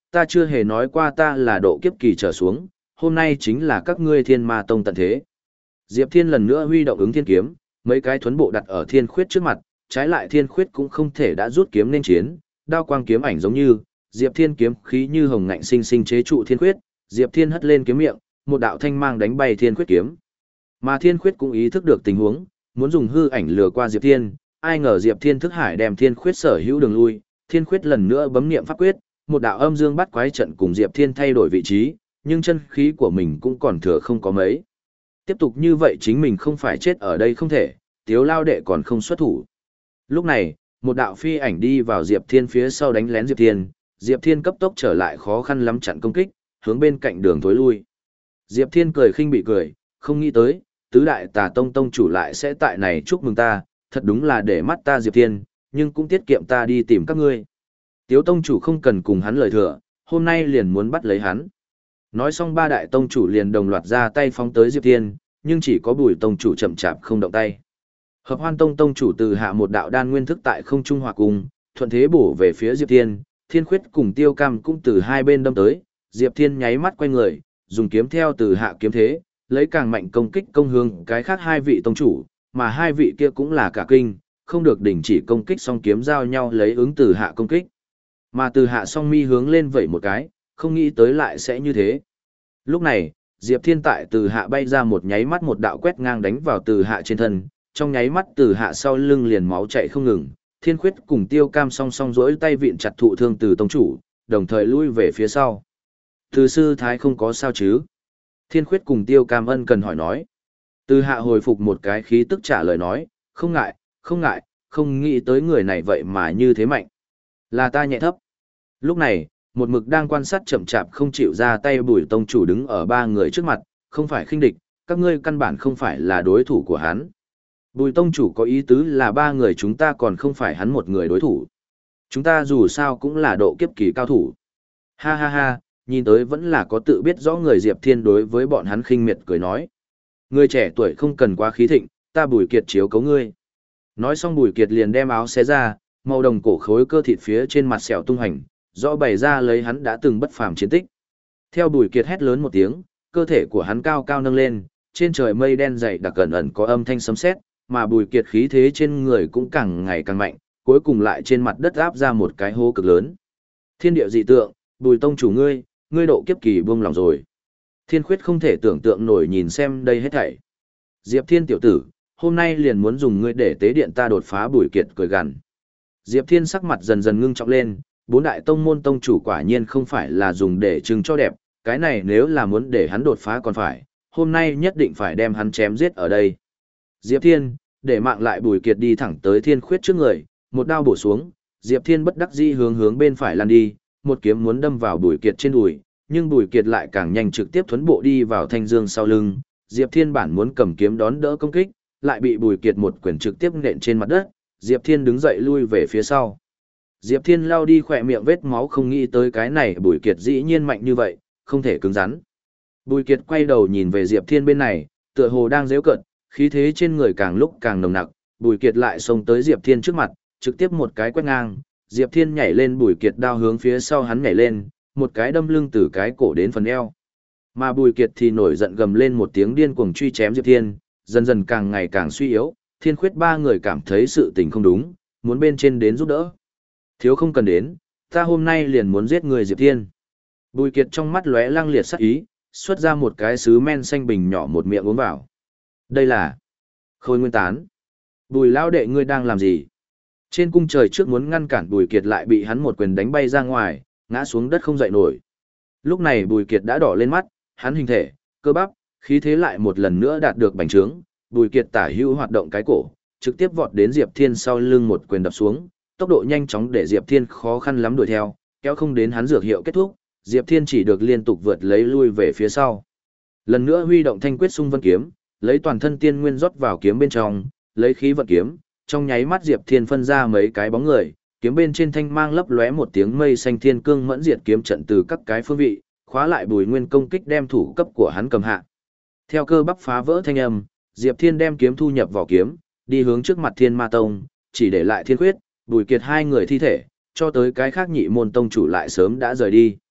Speaker 1: ta chưa hề nói qua ta là độ kiếp kỳ trở xuống, hôm nay chính là các ngươi Thiên Ma Tông tận thế. Diệp Thiên lần nữa huy động ứng thiên kiếm, mấy cái thuấn bộ đặt ở Thiên Khuyết trước mặt, trái lại Thiên Khuyết cũng không thể đã rút kiếm nên chiến, đao quang kiếm ảnh giống như, Diệp Thiên kiếm khí như hồng ngạnh sinh sinh chế trụ Thiên Khuyết, Diệp Thiên hất lên kiếm miệng, một đạo thanh mang đánh bay Thiên Khuyết kiếm. Mà Thiên Khuyết cũng ý thức được tình huống, muốn dùng hư ảnh lừa qua Diệp Thiên, ai ngờ Diệp Thiên thức hải đem Thiên Khuyết sở hữu đường lui, Thiên Khuyết lần nữa bấm niệm pháp quyết, một đạo âm dương bắt quái trận cùng Diệp Thiên thay đổi vị trí, nhưng chân khí của mình cũng còn thừa không có mấy. Tiếp tục như vậy chính mình không phải chết ở đây không thể, Tiếu Lao đệ còn không xuất thủ. Lúc này, một đạo phi ảnh đi vào Diệp Thiên phía sau đánh lén Diệp Thiên, Diệp Thiên cấp tốc trở lại khó khăn lắm chặn công kích, hướng bên cạnh đường thối lui. Diệp Thiên cười khinh bị cười, không nghĩ tới, tứ đại tà tông tông chủ lại sẽ tại này chúc mừng ta, thật đúng là để mắt ta Diệp Thiên, nhưng cũng tiết kiệm ta đi tìm các ngươi. Tiếu tông chủ không cần cùng hắn lời thừa, hôm nay liền muốn bắt lấy hắn. Nói xong ba đại tông chủ liền đồng loạt ra tay phóng tới Diệp Thiên, nhưng chỉ có Bùi tông chủ chậm chạp không động tay. Hợp Hoan tông tông chủ từ hạ một đạo đan nguyên thức tại không trung hòa cùng, thuận thế bổ về phía Diệp Thiên, Thiên Khuyết cùng Tiêu Cam cũng từ hai bên đâm tới, Diệp Thiên nháy mắt quay người, dùng kiếm theo từ hạ kiếm thế, lấy càng mạnh công kích công hướng cái khác hai vị tông chủ, mà hai vị kia cũng là cả kinh, không được đình chỉ công kích song kiếm giao nhau lấy ứng từ hạ công kích. Mà từ hạ song mi hướng lên vẩy một cái, không nghĩ tới lại sẽ như thế. Lúc này, Diệp Thiên tại từ hạ bay ra một nháy mắt một đạo quét ngang đánh vào từ hạ trên thân, trong nháy mắt từ hạ sau lưng liền máu chạy không ngừng, Thiên Khuyết cùng Tiêu Cam song song rỗi tay vịn chặt thụ thương từ tông chủ, đồng thời lui về phía sau. Từ sư thái không có sao chứ? Thiên Khuyết cùng Tiêu Cam ân cần hỏi nói. Từ hạ hồi phục một cái khí tức trả lời nói, không ngại, không ngại, không nghĩ tới người này vậy mà như thế mạnh. Là ta nhẹ thấp. Lúc này, một mực đang quan sát chậm chạp không chịu ra tay Bùi tông chủ đứng ở ba người trước mặt, không phải khinh địch, các ngươi căn bản không phải là đối thủ của hắn. Bùi tông chủ có ý tứ là ba người chúng ta còn không phải hắn một người đối thủ. Chúng ta dù sao cũng là độ kiếp kỳ cao thủ. Ha ha ha, nhìn tới vẫn là có tự biết rõ người Diệp Thiên đối với bọn hắn khinh miệt cười nói. Người trẻ tuổi không cần quá khí thịnh, ta Bùi Kiệt chiếu cấu ngươi. Nói xong Bùi Kiệt liền đem áo xé ra, màu đồng cổ khối cơ thịt phía trên mặt sẹo tung hành, rõ bày ra lấy hắn đã từng bất phàm chiến tích. Theo Bùi Kiệt hét lớn một tiếng, cơ thể của hắn cao cao nâng lên, trên trời mây đen dày đặc ẩn ẩn có âm thanh sấm sét, mà Bùi Kiệt khí thế trên người cũng càng ngày càng mạnh, cuối cùng lại trên mặt đất áp ra một cái hố cực lớn. Thiên địa dị tượng, Bùi tông chủ ngươi, ngươi độ kiếp kỳ buông lòng rồi. Thiên Khuyết không thể tưởng tượng nổi nhìn xem đây hết thảy. Diệp Thiên tiểu tử, hôm nay liền muốn dùng ngươi để tế điện ta đột phá. Bùi Kiệt cười gằn. Diệp Thiên sắc mặt dần dần ngưng trọng lên, bốn đại tông môn tông chủ quả nhiên không phải là dùng để trưng cho đẹp, cái này nếu là muốn để hắn đột phá còn phải, hôm nay nhất định phải đem hắn chém giết ở đây. Diệp Thiên, để mạng lại. Bùi Kiệt đi thẳng tới Thiên Khuyết trước người, một đao bổ xuống, Diệp Thiên bất đắc dĩ hướng hướng bên phải lăn đi, một kiếm muốn đâm vào Bùi Kiệt trên đùi, nhưng Bùi Kiệt lại càng nhanh trực tiếp thuấn bộ đi vào thanh dương sau lưng, Diệp Thiên bản muốn cầm kiếm đón đỡ công kích, lại bị Bùi Kiệt một quyền trực tiếp nện trên mặt đất, Diệp Thiên đứng dậy lui về phía sau. Diệp Thiên lao đi khỏe miệng vết máu, không nghĩ tới cái này Bùi Kiệt dĩ nhiên mạnh như vậy, không thể cứng rắn. Bùi Kiệt quay đầu nhìn về Diệp Thiên bên này, tựa hồ đang giễu cợt, khí thế trên người càng lúc càng nồng nặc, Bùi Kiệt lại xông tới Diệp Thiên trước mặt, trực tiếp một cái quét ngang, Diệp Thiên nhảy lên, Bùi Kiệt đao hướng phía sau hắn nhảy lên, một cái đâm lưng từ cái cổ đến phần eo. Mà Bùi Kiệt thì nổi giận gầm lên một tiếng điên cuồng truy chém Diệp Thiên, dần dần càng ngày càng suy yếu, Thiên Khuyết ba người cảm thấy sự tình không đúng, muốn bên trên đến giúp đỡ. Thiếu không cần đến, ta hôm nay liền muốn giết người. Diệp Thiên. Bùi Kiệt trong mắt lóe lăng liệt sắc ý, xuất ra một cái sứ men xanh bình nhỏ một miệng uống vào. Đây là Khôi Nguyên Tán. Bùi lão đệ ngươi đang làm gì? Trên cung trời trước muốn ngăn cản Bùi Kiệt lại bị hắn một quyền đánh bay ra ngoài, ngã xuống đất không dậy nổi. Lúc này Bùi Kiệt đã đỏ lên mắt, hắn hình thể, cơ bắp, khí thế lại một lần nữa đạt được bành trướng, Bùi Kiệt tả hữu hoạt động cái cổ, trực tiếp vọt đến Diệp Thiên sau lưng một quyền đập xuống, tốc độ nhanh chóng để Diệp Thiên khó khăn lắm đuổi theo, kéo không đến hắn dược hiệu kết thúc, Diệp Thiên chỉ được liên tục vượt lấy lui về phía sau. Lần nữa huy động Thanh Quyết Xung Vân kiếm, lấy toàn thân tiên nguyên rót vào kiếm bên trong, lấy khí vận kiếm, trong nháy mắt Diệp Thiên phân ra mấy cái bóng người, kiếm bên trên thanh mang lấp lóe một tiếng mây xanh thiên cương mẫn diệt kiếm trận từ các cái phương vị, khóa lại Bùi Nguyên công kích đem thủ cấp của hắn cầm hạ. Theo cơ bắp phá vỡ thanh âm, Diệp Thiên đem kiếm thu nhập vào kiếm, đi hướng trước mặt Thiên Ma Tông, chỉ để lại Thiên Khuyết, Bùi Kiệt hai người thi thể, cho tới cái khác nhị môn tông chủ lại sớm đã rời đi.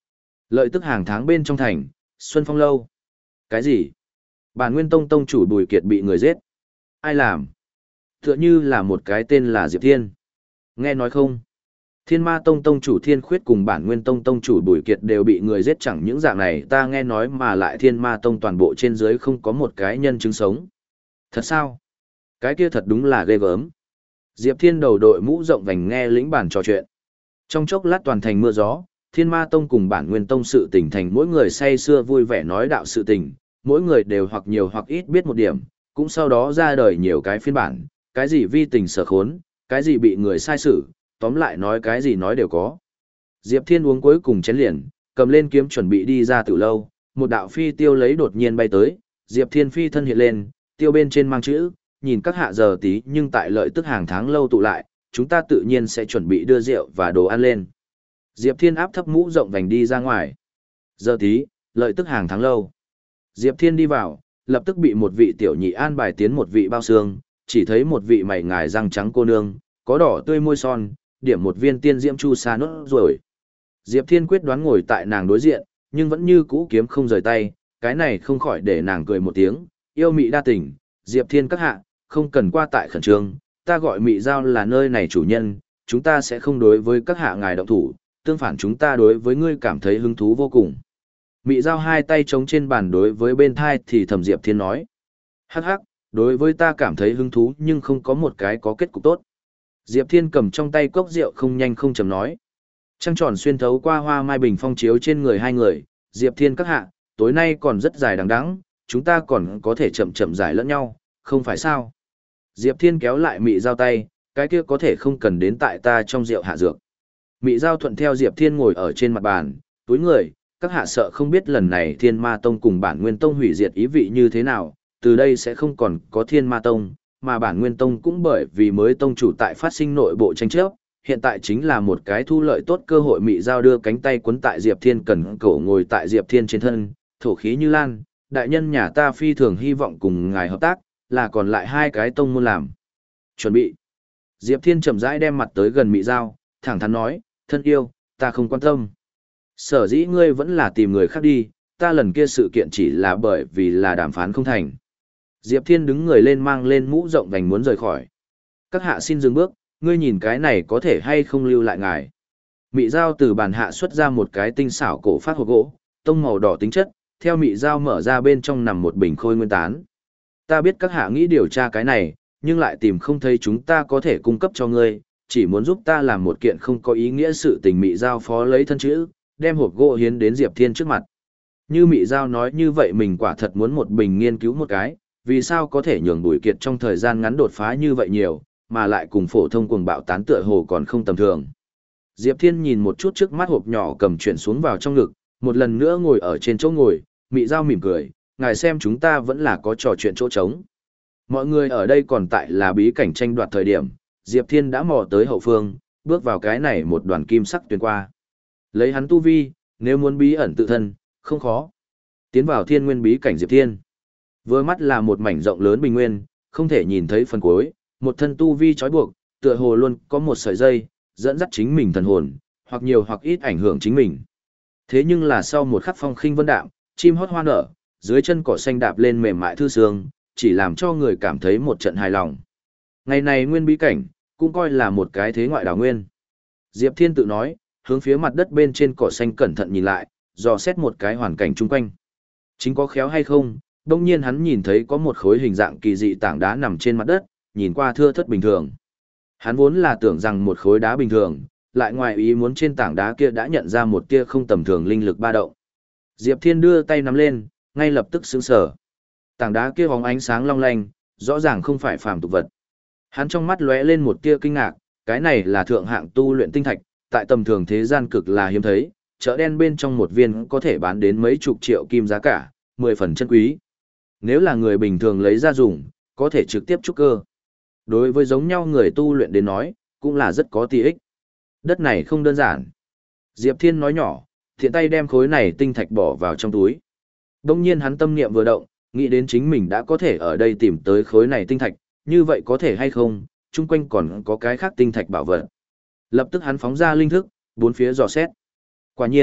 Speaker 1: Lợi tức hàng tháng bên trong thành, Xuân Phong Lâu. Cái gì? Bản Nguyên Tông tông chủ Bùi Kiệt bị người giết. Ai làm? Tựa như là một cái tên là Diệp Thiên. Nghe nói không? Thiên Ma Tông tông chủ Thiên Khuyết cùng Bản Nguyên Tông tông chủ Bùi Kiệt đều bị người giết, chẳng những dạng này ta nghe nói mà lại Thiên Ma Tông toàn bộ trên dưới không có một cái nhân chứng sống. Thật sao? Cái kia thật đúng là ghê gớm. Diệp Thiên đầu đội mũ rộng vành nghe lĩnh bản trò chuyện. Trong chốc lát toàn thành mưa gió, Thiên Ma Tông cùng Bản Nguyên Tông sự tình thành mỗi người say sưa vui vẻ nói đạo sự tình, mỗi người đều hoặc nhiều hoặc ít biết một điểm, cũng sau đó ra đời nhiều cái phiên bản, cái gì vi tình sở khốn, cái gì bị người sai xử, tóm lại nói cái gì nói đều có. Diệp Thiên uống cuối cùng chén liền, cầm lên kiếm chuẩn bị đi ra từ lâu, một đạo phi tiêu lấy đột nhiên bay tới, Diệp Thiên phi thân hiện lên, tiêu bên trên mang chữ, nhìn các hạ giờ tí nhưng tại lợi tức hàng tháng lâu tụ lại, chúng ta tự nhiên sẽ chuẩn bị đưa rượu và đồ ăn lên. Diệp Thiên áp thấp mũ rộng vành đi ra ngoài. Giờ tí, lợi tức hàng tháng lâu. Diệp Thiên đi vào, lập tức bị một vị tiểu nhị an bài tiến một vị bao xương, chỉ thấy một vị mày ngài răng trắng cô nương, có đỏ tươi môi son, điểm một viên tiên diễm chu sa nốt rồi. Diệp Thiên quyết đoán ngồi tại nàng đối diện, nhưng vẫn như cũ kiếm không rời tay, cái này không khỏi để nàng cười một tiếng, yêu mị đa tình, Diệp Thiên các hạ, không cần qua tại khẩn trương, ta gọi mị giao là nơi này chủ nhân, chúng ta sẽ không đối với các hạ ngài động thủ, tương phản chúng ta đối với ngươi cảm thấy hứng thú vô cùng. Mị giao hai tay chống trên bàn đối với bên thai thì thầm Diệp Thiên nói. Hắc hắc, đối với ta cảm thấy hứng thú nhưng không có một cái có kết cục tốt. Diệp Thiên cầm trong tay cốc rượu không nhanh không chậm nói. Trăng tròn xuyên thấu qua hoa mai bình phong chiếu trên người hai người, Diệp Thiên các hạ, tối nay còn rất dài đằng đẵng, chúng ta còn có thể chậm chậm giải lẫn nhau, không phải sao? Diệp Thiên kéo lại mị giao tay, cái kia có thể không cần đến tại ta trong rượu hạ dược. Mị giao thuận theo Diệp Thiên ngồi ở trên mặt bàn, túi người, các hạ sợ không biết lần này Thiên Ma Tông cùng Bản Nguyên Tông hủy diệt ý vị như thế nào, từ đây sẽ không còn có Thiên Ma Tông, mà Bản Nguyên Tông cũng bởi vì mới tông chủ tại phát sinh nội bộ tranh chấp, hiện tại chính là một cái thu lợi tốt cơ hội. Mị giao đưa cánh tay quấn tại Diệp Thiên cần cổ ngồi tại Diệp Thiên trên thân, thổ khí như lan, đại nhân nhà ta phi thường hy vọng cùng ngài hợp tác, là còn lại hai cái tông môn làm. Chuẩn bị. Diệp Thiên chậm rãi đem mặt tới gần mị giao, thẳng thắn nói, thân yêu, ta không quan tâm. Sở dĩ ngươi vẫn là tìm người khác đi, ta lần kia sự kiện chỉ là bởi vì là đàm phán không thành. Diệp Thiên đứng người lên mang lên mũ rộng vành muốn rời khỏi. Các hạ xin dừng bước, ngươi nhìn cái này có thể hay không lưu lại ngài. Mị giao từ bàn hạ xuất ra một cái tinh xảo cổ phát hộp gỗ, tông màu đỏ tính chất, theo mị giao mở ra bên trong nằm một bình khôi nguyên tán. Ta biết các hạ nghĩ điều tra cái này, nhưng lại tìm không thấy chúng ta có thể cung cấp cho ngươi, chỉ muốn giúp ta làm một kiện không có ý nghĩa sự tình. Mị giao phó lấy thân chữ, đem hộp gỗ hiến đến Diệp Thiên trước mặt. Như Mị giao nói như vậy mình quả thật muốn một bình nghiên cứu một cái, vì sao có thể nhường Bùi Kiệt trong thời gian ngắn đột phá như vậy nhiều, mà lại cùng phổ thông cuồng bạo tán tựa hồ còn không tầm thường. Diệp Thiên nhìn một chút trước mắt hộp nhỏ cầm chuyển xuống vào trong ngực, một lần nữa ngồi ở trên chỗ ngồi, Mị giao mỉm cười, ngài xem chúng ta vẫn là có trò chuyện chỗ trống. Mọi người ở đây còn tại là bí cảnh tranh đoạt thời điểm, Diệp Thiên đã mò tới hậu phương, bước vào cái này một đoàn kim sắc tuyền qua. Lấy hắn tu vi, nếu muốn bí ẩn tự thân, không khó. Tiến vào thiên nguyên bí cảnh Diệp Thiên. Vừa mắt là một mảnh rộng lớn bình nguyên, không thể nhìn thấy phần cuối, một thân tu vi trói buộc, tựa hồ luôn có một sợi dây, dẫn dắt chính mình thần hồn, hoặc nhiều hoặc ít ảnh hưởng chính mình. Thế nhưng là sau một khắc phong khinh vân đạm, chim hót hoa nở, dưới chân cỏ xanh đạp lên mềm mại thư sương, chỉ làm cho người cảm thấy một trận hài lòng. Ngày này nguyên bí cảnh, cũng coi là một cái thế ngoại đảo nguyên. Diệp Thiên tự nói, hướng phía mặt đất bên trên cỏ xanh cẩn thận nhìn lại, dò xét một cái hoàn cảnh chung quanh. Chính có khéo hay không, đông nhiên hắn nhìn thấy có một khối hình dạng kỳ dị tảng đá nằm trên mặt đất, nhìn qua thưa thớt bình thường. Hắn vốn là tưởng rằng một khối đá bình thường, lại ngoài ý muốn trên tảng đá kia đã nhận ra một tia không tầm thường linh lực ba động. Diệp Thiên đưa tay nắm lên, ngay lập tức sững sờ. Tảng đá kia bóng ánh sáng long lanh, rõ ràng không phải phàm tục vật. Hắn trong mắt lóe lên một tia kinh ngạc, cái này là thượng hạng tu luyện tinh thạch, tại tầm thường thế gian cực là hiếm thấy, chợ đen bên trong một viên có thể bán đến mấy chục triệu kim giá cả, mười phần chân quý. Nếu là người bình thường lấy ra dùng, có thể trực tiếp trúc cơ. Đối với giống nhau người tu luyện đến nói, cũng là rất có tỷ ích. Đất này không đơn giản. Diệp Thiên nói nhỏ, thiện tay đem khối này tinh thạch bỏ vào trong túi. Đông nhiên hắn tâm niệm vừa động, nghĩ đến chính mình đã có thể ở đây tìm tới khối này tinh thạch, như vậy có thể hay không, chung quanh còn có cái khác tinh thạch bảo vật. Lập tức hắn phóng ra linh thức, bốn phía dò xét. Quả nhiên,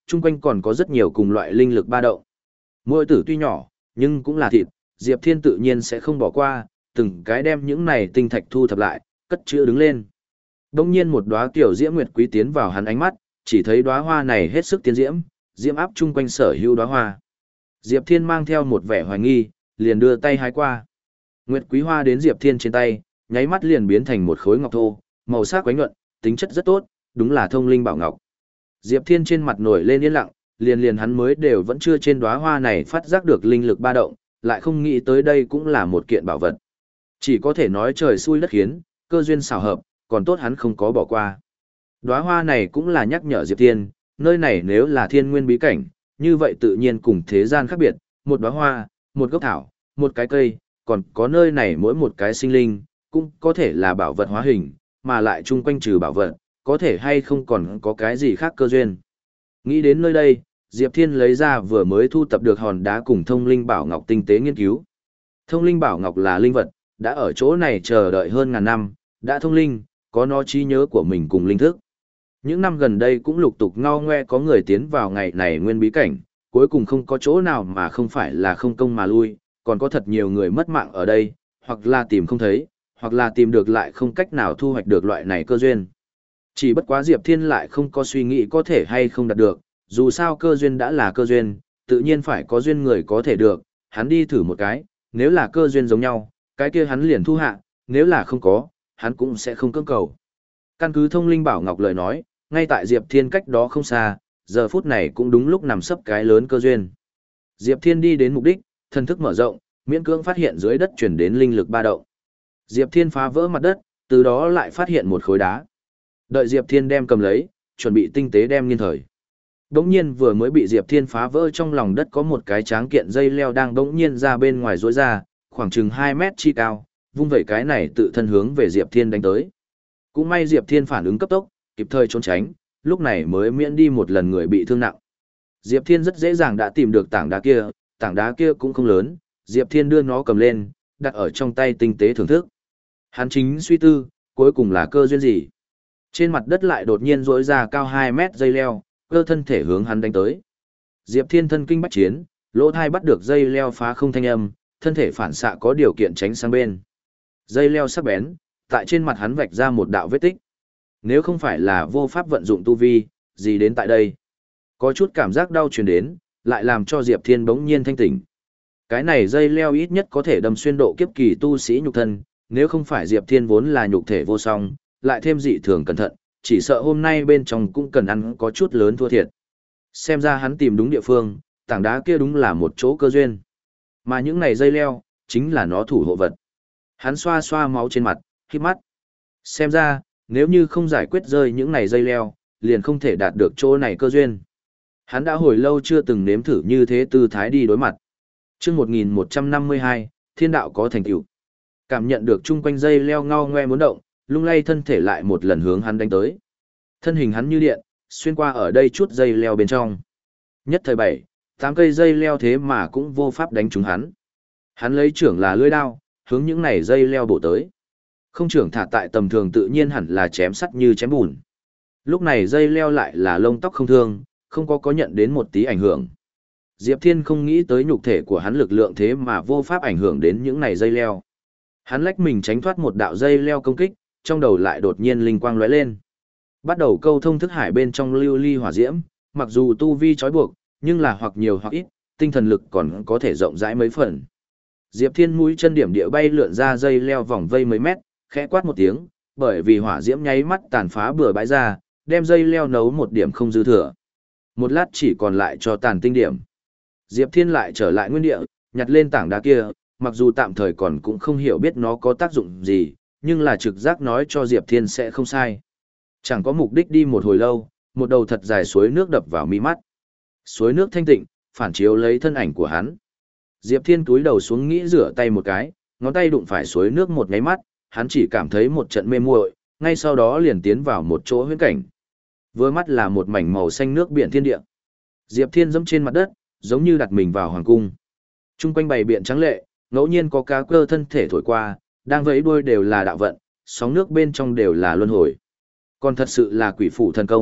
Speaker 1: chung quanh còn có rất nhiều cùng loại linh lực ba động. Mỗi tử tuy nhỏ, nhưng cũng là thịt, Diệp Thiên tự nhiên sẽ không bỏ qua, từng cái đem những này tinh thạch thu thập lại, cất chữ đứng lên. Đông nhiên một đóa kiểu diễm nguyệt quý tiến vào hắn ánh mắt, chỉ thấy đóa hoa này hết sức tiến diễm, diễm áp chung quanh sở hữu đóa hoa. Diệp Thiên mang theo một vẻ hoài nghi, liền đưa tay hái qua. Nguyệt quý hoa đến Diệp Thiên trên tay, nháy mắt liền biến thành một khối ngọc thô, màu sắc quánh nhuận, tính chất rất tốt, đúng là thông linh bảo ngọc. Diệp Thiên trên mặt nổi lên yên lặng, liền liền hắn mới đều vẫn chưa trên đóa hoa này phát giác được linh lực ba động, lại không nghĩ tới đây cũng là một kiện bảo vật. Chỉ có thể nói trời xui đất khiến, cơ duyên xảo hợp, còn tốt hắn không có bỏ qua. Đóa hoa này cũng là nhắc nhở Diệp Thiên, nơi này nếu là thiên nguyên bí cảnh, như vậy tự nhiên cùng thế gian khác biệt, một đóa hoa, một gốc thảo, một cái cây, còn có nơi này mỗi một cái sinh linh, cũng có thể là bảo vật hóa hình, mà lại chung quanh trừ bảo vật, có thể hay không còn có cái gì khác cơ duyên. Nghĩ đến nơi đây, Diệp Thiên lấy ra vừa mới thu tập được hòn đá cùng thông linh bảo ngọc tinh tế nghiên cứu. Thông linh bảo ngọc là linh vật, đã ở chỗ này chờ đợi hơn ngàn năm, đã thông linh, có nó trí nhớ của mình cùng linh thức. Những năm gần đây cũng lục tục ngao ngoe có người tiến vào ngày này nguyên bí cảnh, cuối cùng không có chỗ nào mà không phải là không công mà lui, còn có thật nhiều người mất mạng ở đây, hoặc là tìm không thấy, hoặc là tìm được lại không cách nào thu hoạch được loại này cơ duyên. Chỉ bất quá Diệp Thiên lại không có suy nghĩ có thể hay không đạt được, dù sao cơ duyên đã là cơ duyên, tự nhiên phải có duyên người có thể được, hắn đi thử một cái, nếu là cơ duyên giống nhau, cái kia hắn liền thu hạ, nếu là không có, hắn cũng sẽ không cưỡng cầu. Căn cứ thông linh bảo ngọc lời nói, ngay tại Diệp Thiên cách đó không xa, giờ phút này cũng đúng lúc nằm sấp cái lớn cơ duyên. Diệp Thiên đi đến mục đích, thân thức mở rộng, miễn cưỡng phát hiện dưới đất chuyển đến linh lực ba động. Diệp Thiên phá vỡ mặt đất, từ đó lại phát hiện một khối đá. Đợi Diệp Thiên đem cầm lấy, chuẩn bị tinh tế đem nghiên thời. Đống nhiên vừa mới bị Diệp Thiên phá vỡ trong lòng đất có một cái tráng kiện dây leo đang đống nhiên ra bên ngoài rối ra, khoảng chừng hai mét chi cao, vung vẩy cái này tự thân hướng về Diệp Thiên đánh tới. Cũng may Diệp Thiên phản ứng cấp tốc, kịp thời trốn tránh, lúc này mới miễn đi một lần người bị thương nặng. Diệp Thiên rất dễ dàng đã tìm được tảng đá kia, tảng đá kia cũng không lớn, Diệp Thiên đưa nó cầm lên, đặt ở trong tay tinh tế thưởng thức. Hắn chính suy tư, cuối cùng là cơ duyên gì? Trên mặt đất lại đột nhiên rỗi ra cao hai mét dây leo, cơ thân thể hướng hắn đánh tới. Diệp Thiên thân kinh bách chiến, lỗ thai bắt được dây leo phá không thanh âm, thân thể phản xạ có điều kiện tránh sang bên. Dây leo sắc bén, tại trên mặt hắn vạch ra một đạo vết tích. Nếu không phải là vô pháp vận dụng tu vi, gì đến tại đây? Có chút cảm giác đau truyền đến, lại làm cho Diệp Thiên bỗng nhiên thanh tỉnh. Cái này dây leo ít nhất có thể đâm xuyên độ kiếp kỳ tu sĩ nhục thân, nếu không phải Diệp Thiên vốn là nhục thể vô song, lại thêm dị thường cẩn thận, chỉ sợ hôm nay bên trong cũng cần ăn có chút lớn thua thiệt. Xem ra hắn tìm đúng địa phương, tảng đá kia đúng là một chỗ cơ duyên. Mà những này dây leo, chính là nó thủ hộ vật. Hắn xoa xoa máu trên mặt, khép mắt. Xem ra, nếu như không giải quyết rơi những này dây leo, liền không thể đạt được chỗ này cơ duyên. Hắn đã hồi lâu chưa từng nếm thử như thế tư thái đi đối mặt. Chương một nghìn một trăm năm mươi hai, Thiên đạo có thành tựu. Cảm nhận được chung quanh dây leo ngao ngoe muốn động, lung lay thân thể lại một lần hướng hắn đánh tới. Thân hình hắn như điện, xuyên qua ở đây chút dây leo bên trong. Nhất thời bảy, tám cây dây leo thế mà cũng vô pháp đánh trúng hắn. Hắn lấy trưởng là lưỡi đao, hướng những này dây leo bổ tới. Không trưởng thả tại tầm thường tự nhiên hẳn là chém sắt như chém bùn. Lúc này dây leo lại là lông tóc không thương, không có có nhận đến một tí ảnh hưởng. Diệp Thiên không nghĩ tới nhục thể của hắn lực lượng thế mà vô pháp ảnh hưởng đến những này dây leo. Hắn lách mình tránh thoát một đạo dây leo công kích, trong đầu lại đột nhiên linh quang lóe lên. Bắt đầu câu thông thức hải bên trong lưu ly hỏa diễm, mặc dù tu vi trói buộc, nhưng là hoặc nhiều hoặc ít, tinh thần lực còn có thể rộng rãi mấy phần. Diệp Thiên mũi chân điểm địa bay lượn ra dây leo vòng vây mấy mét, khẽ quát một tiếng, bởi vì hỏa diễm nháy mắt tàn phá bừa bãi ra, đem dây leo nấu một điểm không dư thừa. Một lát chỉ còn lại cho tàn tinh điểm. Diệp Thiên lại trở lại nguyên địa, nhặt lên tảng đá kia, mặc dù tạm thời còn cũng không hiểu biết nó có tác dụng gì, nhưng là trực giác nói cho Diệp Thiên sẽ không sai. Chẳng có mục đích đi một hồi lâu, một đầu thật dài suối nước đập vào mi mắt. Suối nước thanh tịnh, phản chiếu lấy thân ảnh của hắn. Diệp Thiên cúi đầu xuống nghĩ rửa tay một cái, ngón tay đụng phải suối nước một nháy mắt, hắn chỉ cảm thấy một trận mê muội, ngay sau đó liền tiến vào một chỗ huyễn cảnh. Vừa mắt là một mảnh màu xanh nước biển thiên địa. Diệp Thiên giẫm trên mặt đất, giống như đặt mình vào hoàng cung. Trung quanh bày biện trắng lệ, ngẫu nhiên có cá cơ thân thể thổi qua, đang vẫy đuôi đều là đạo vận, sóng nước bên trong đều là luân hồi. Còn thật sự là quỷ phủ thần công,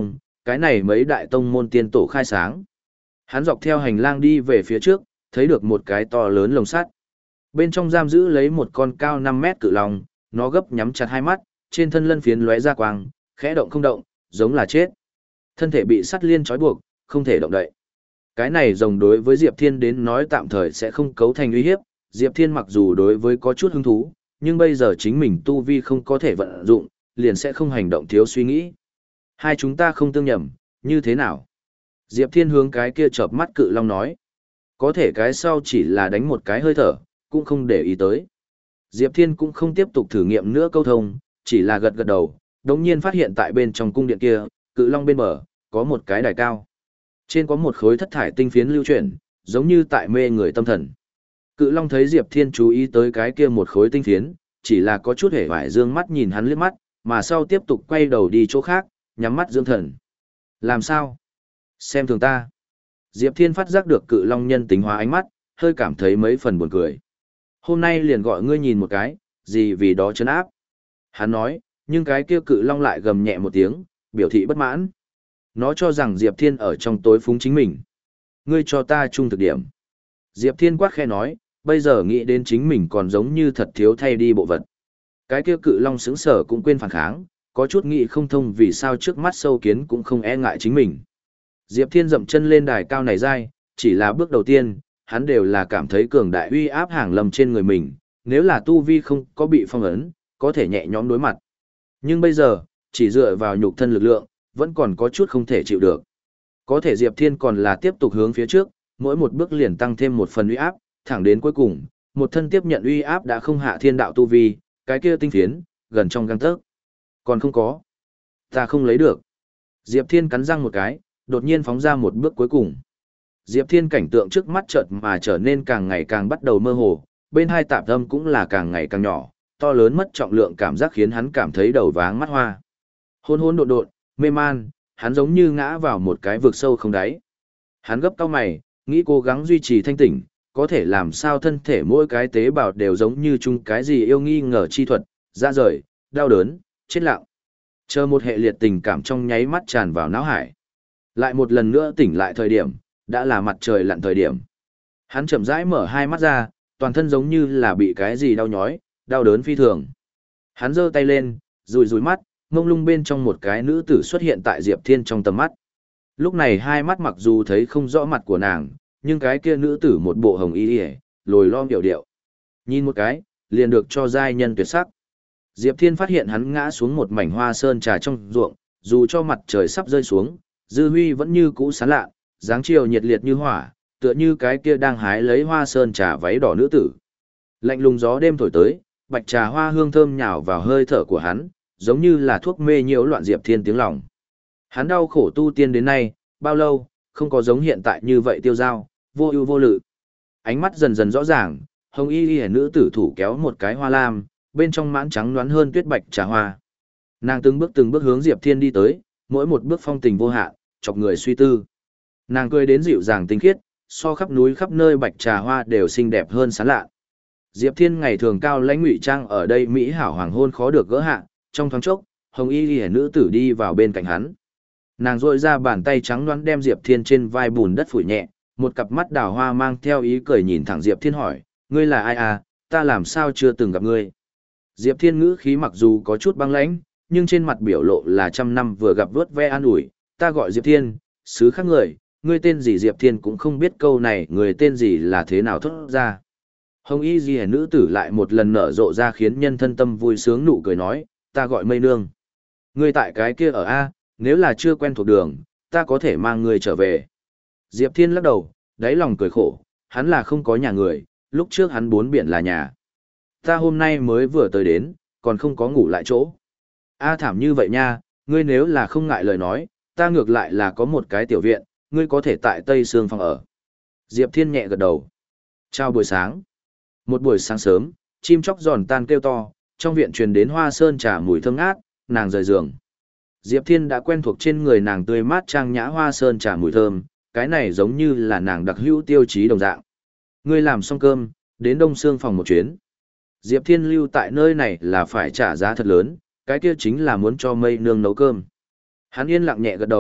Speaker 1: cái này mấy đại tông môn tiên tổ khai sáng. Hắn dọc theo hành lang đi về phía trước, thấy được một cái to lớn lồng sắt. Bên trong giam giữ lấy một con cao năm mét cự long, nó gấp nhắm chặt hai mắt, trên thân lân phiến lóe ra quang, khẽ động không động, giống là chết. Thân thể bị sắt liên trói buộc, không thể động đậy. Cái này rồng đối với Diệp Thiên đến nói tạm thời sẽ không cấu thành uy hiếp, Diệp Thiên mặc dù đối với có chút hứng thú, nhưng bây giờ chính mình tu vi không có thể vận dụng, liền sẽ không hành động thiếu suy nghĩ. Hai chúng ta không tương nhầm, như thế nào? Diệp Thiên hướng cái kia chợp mắt cự long nói. Có thể cái sau chỉ là đánh một cái hơi thở, cũng không để ý tới. Diệp Thiên cũng không tiếp tục thử nghiệm nữa câu thông, chỉ là gật gật đầu, đống nhiên phát hiện tại bên trong cung điện kia, cự long bên bờ, có một cái đài cao. Trên có một khối thất thải tinh phiến lưu chuyển, giống như tại mê người tâm thần. Cự long thấy Diệp Thiên chú ý tới cái kia một khối tinh phiến, chỉ là có chút hề vải dương mắt nhìn hắn liếc mắt, mà sau tiếp tục quay đầu đi chỗ khác, nhắm mắt dưỡng thần. Làm sao? Xem thường ta. Diệp Thiên phát giác được cự long nhân tính hóa ánh mắt, hơi cảm thấy mấy phần buồn cười. Hôm nay liền gọi ngươi nhìn một cái, gì vì đó chấn áp. Hắn nói, nhưng cái kia cự long lại gầm nhẹ một tiếng, biểu thị bất mãn. Nó cho rằng Diệp Thiên ở trong tối phúng chính mình. Ngươi cho ta trung thực điểm. Diệp Thiên quát khẽ nói, bây giờ nghĩ đến chính mình còn giống như thật thiếu thay đi bộ vật. Cái kia cự long sững sờ cũng quên phản kháng, có chút nghĩ không thông vì sao trước mắt sâu kiến cũng không e ngại chính mình. Diệp Thiên dậm chân lên đài cao này dai, chỉ là bước đầu tiên, hắn đều là cảm thấy cường đại uy áp hàng lầm trên người mình, nếu là tu vi không có bị phong ấn, có thể nhẹ nhõm đối mặt. Nhưng bây giờ, chỉ dựa vào nhục thân lực lượng, vẫn còn có chút không thể chịu được. Có thể Diệp Thiên còn là tiếp tục hướng phía trước, mỗi một bước liền tăng thêm một phần uy áp, thẳng đến cuối cùng, một thân tiếp nhận uy áp đã không hạ thiên đạo tu vi, cái kia tinh phiến, gần trong gang tấc. Còn không có. Ta không lấy được. Diệp Thiên cắn răng một cái, đột nhiên phóng ra một bước cuối cùng. Diệp Thiên cảnh tượng trước mắt chợt mà trở nên càng ngày càng bắt đầu mơ hồ, bên hai tạp âm cũng là càng ngày càng nhỏ, to lớn mất trọng lượng cảm giác khiến hắn cảm thấy đầu váng mắt hoa. Hôn hôn độn độn, mê man, hắn giống như ngã vào một cái vực sâu không đáy. Hắn gấp cau mày, nghĩ cố gắng duy trì thanh tỉnh, có thể làm sao thân thể mỗi cái tế bào đều giống như chung cái gì yêu nghi ngờ chi thuật, ra rời, đau đớn, chết lặng. Chờ một hệ liệt tình cảm trong nháy mắt tràn vào não hải. Lại một lần nữa tỉnh lại thời điểm, đã là mặt trời lặn thời điểm. Hắn chậm rãi mở hai mắt ra, toàn thân giống như là bị cái gì đau nhói, đau đớn phi thường. Hắn giơ tay lên, rùi rùi mắt, mông lung bên trong một cái nữ tử xuất hiện tại Diệp Thiên trong tầm mắt. Lúc này hai mắt mặc dù thấy không rõ mặt của nàng, nhưng cái kia nữ tử một bộ hồng y y, lồi lom điệu điệu. Nhìn một cái, liền được cho giai nhân tuyệt sắc. Diệp Thiên phát hiện hắn ngã xuống một mảnh hoa sơn trà trong ruộng, dù cho mặt trời sắp rơi xuống, dư huy vẫn như cũ sáng lạ, dáng chiều nhiệt liệt như hỏa, tựa như cái kia đang hái lấy hoa sơn trà váy đỏ nữ tử. Lạnh lùng gió đêm thổi tới, bạch trà hoa hương thơm nhào vào hơi thở của hắn, giống như là thuốc mê nhiễu loạn Diệp Thiên tiếng lòng. Hắn đau khổ tu tiên đến nay, bao lâu, không có giống hiện tại như vậy tiêu dao, vô ưu vô lự. Ánh mắt dần dần rõ ràng, hồng y y nữ tử thủ kéo một cái hoa lam, bên trong mãn trắng đoán hơn tuyết bạch trà hoa. Nàng từng bước từng bước hướng Diệp Thiên đi tới, mỗi một bước phong tình vô hạn, chọc người suy tư. Nàng cười đến dịu dàng tinh khiết, so khắp núi khắp nơi bạch trà hoa đều xinh đẹp hơn sáng lạ. Diệp Thiên ngày thường cao lãnh ngụy trang ở đây mỹ hảo hoàng hôn khó được gỡ hạ, trong thoáng chốc, hồng y liễu nữ tử đi vào bên cạnh hắn. Nàng duỗi ra bàn tay trắng đoán đem Diệp Thiên trên vai bùn đất phủi nhẹ, một cặp mắt đào hoa mang theo ý cười nhìn thẳng Diệp Thiên hỏi, ngươi là ai à, ta làm sao chưa từng gặp ngươi. Diệp Thiên ngữ khí mặc dù có chút băng lãnh, nhưng trên mặt biểu lộ là trăm năm vừa gặp vớt ve an ủi, ta gọi Diệp Thiên, xứ khác người, ngươi tên gì Diệp Thiên cũng không biết câu này người tên gì là thế nào thốt ra. Hồng y ghi nữ tử lại một lần nở rộ ra khiến nhân thân tâm vui sướng nụ cười nói, ta gọi mây nương. Ngươi tại cái kia ở A, nếu là chưa quen thuộc đường, ta có thể mang ngươi trở về. Diệp Thiên lắc đầu, đáy lòng cười khổ, hắn là không có nhà người, lúc trước hắn bốn biển là nhà. Ta hôm nay mới vừa tới đến, còn không có ngủ lại chỗ. A thảm như vậy nha, ngươi nếu là không ngại lời nói, ta ngược lại là có một cái tiểu viện, ngươi có thể tại Tây Sương phòng ở. Diệp Thiên nhẹ gật đầu. Chào buổi sáng. Một buổi sáng sớm, chim chóc giòn tan kêu to, trong viện truyền đến hoa sơn trà mùi thơm ngát, nàng rời giường. Diệp Thiên đã quen thuộc trên người nàng tươi mát trang nhã hoa sơn trà mùi thơm, cái này giống như là nàng đặc hữu tiêu chí đồng dạng. Ngươi làm xong cơm, đến Đông Sương phòng một chuyến. Diệp Thiên lưu tại nơi này là phải trả giá thật lớn, cái kia chính là muốn cho mây nương nấu cơm. Hắn yên lặng nhẹ gật đầu,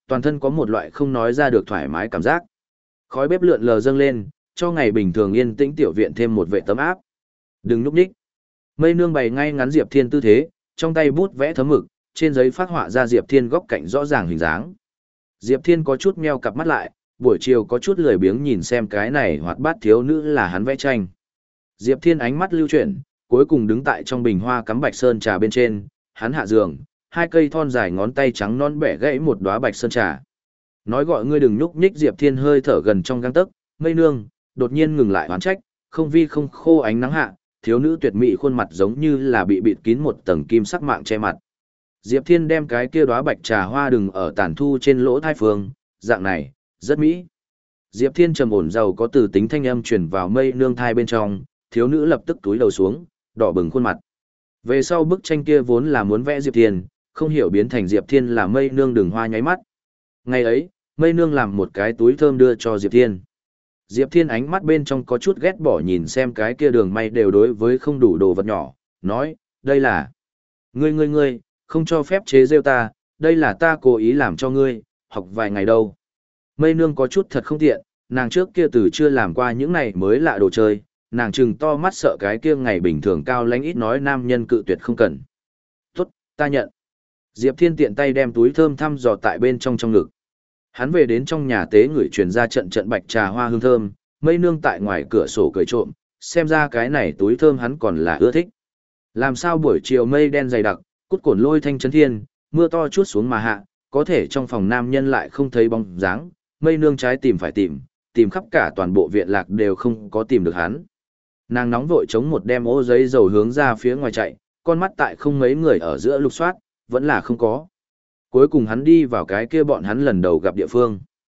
Speaker 1: toàn thân có một loại không nói ra được thoải mái cảm giác. Khói bếp lượn lờ dâng lên, cho ngày bình thường yên tĩnh tiểu viện thêm một vệ tấm áp. Đừng núp nhích. Mây nương bày ngay ngắn Diệp Thiên tư thế, trong tay bút vẽ thấm mực, trên giấy phác họa ra Diệp Thiên góc cạnh rõ ràng hình dáng. Diệp Thiên có chút meo cặp mắt lại, buổi chiều có chút lười biếng nhìn xem cái này hoạt bát thiếu nữ là hắn vẽ tranh. Diệp Thiên ánh mắt lưu chuyển, cuối cùng đứng tại trong bình hoa cắm bạch sơn trà bên trên, hắn hạ giường, hai cây thon dài ngón tay trắng non bẻ gãy một đóa bạch sơn trà. Nói gọi ngươi đừng nhúc nhích, Diệp Thiên hơi thở gần trong gang tấc, mây nương, đột nhiên ngừng lại oán trách, không vi không khô ánh nắng hạ, thiếu nữ tuyệt mỹ khuôn mặt giống như là bị bịt kín một tầng kim sắc mạng che mặt. Diệp Thiên đem cái kia đóa bạch trà hoa đừng ở tàn thu trên lỗ thai phương, dạng này, rất mỹ. Diệp Thiên trầm ổn giàu có từ tính thanh âm truyền vào mây nương thai bên trong, thiếu nữ lập tức túi đầu xuống, đỏ bừng khuôn mặt. Về sau bức tranh kia vốn là muốn vẽ Diệp Thiên, không hiểu biến thành Diệp Thiên là mây nương đường hoa nháy mắt. Ngày ấy, mây nương làm một cái túi thơm đưa cho Diệp Thiên. Diệp Thiên ánh mắt bên trong có chút ghét bỏ nhìn xem cái kia đường may đều đối với không đủ đồ vật nhỏ, nói, đây là... Ngươi ngươi ngươi, không cho phép chế rêu ta, đây là ta cố ý làm cho ngươi, học vài ngày đâu. Mây nương có chút thật không tiện, nàng trước kia từ chưa làm qua những này mới lạ đồ chơi, nàng trừng to mắt sợ cái kia ngày bình thường cao lãnh ít nói nam nhân cự tuyệt không cần. Tốt, ta nhận. Diệp Thiên tiện tay đem túi thơm thăm dò tại bên trong trong ngực. Hắn về đến trong nhà tế ngửi truyền ra trận trận bạch trà hoa hương thơm, mây nương tại ngoài cửa sổ cười trộm, xem ra cái này túi thơm hắn còn là ưa thích. Làm sao buổi chiều mây đen dày đặc, cút cồn lôi thanh chấn thiên, mưa to chút xuống mà hạ, có thể trong phòng nam nhân lại không thấy bóng dáng, mây nương trái tìm phải tìm, tìm khắp cả toàn bộ viện lạc đều không có tìm được hắn. Nàng nóng vội chống một đem ô giấy dầu hướng ra phía ngoài chạy, con mắt tại không mấy người ở giữa lục soát, vẫn là không có. Cuối cùng hắn đi vào cái kia bọn hắn lần đầu gặp địa phương.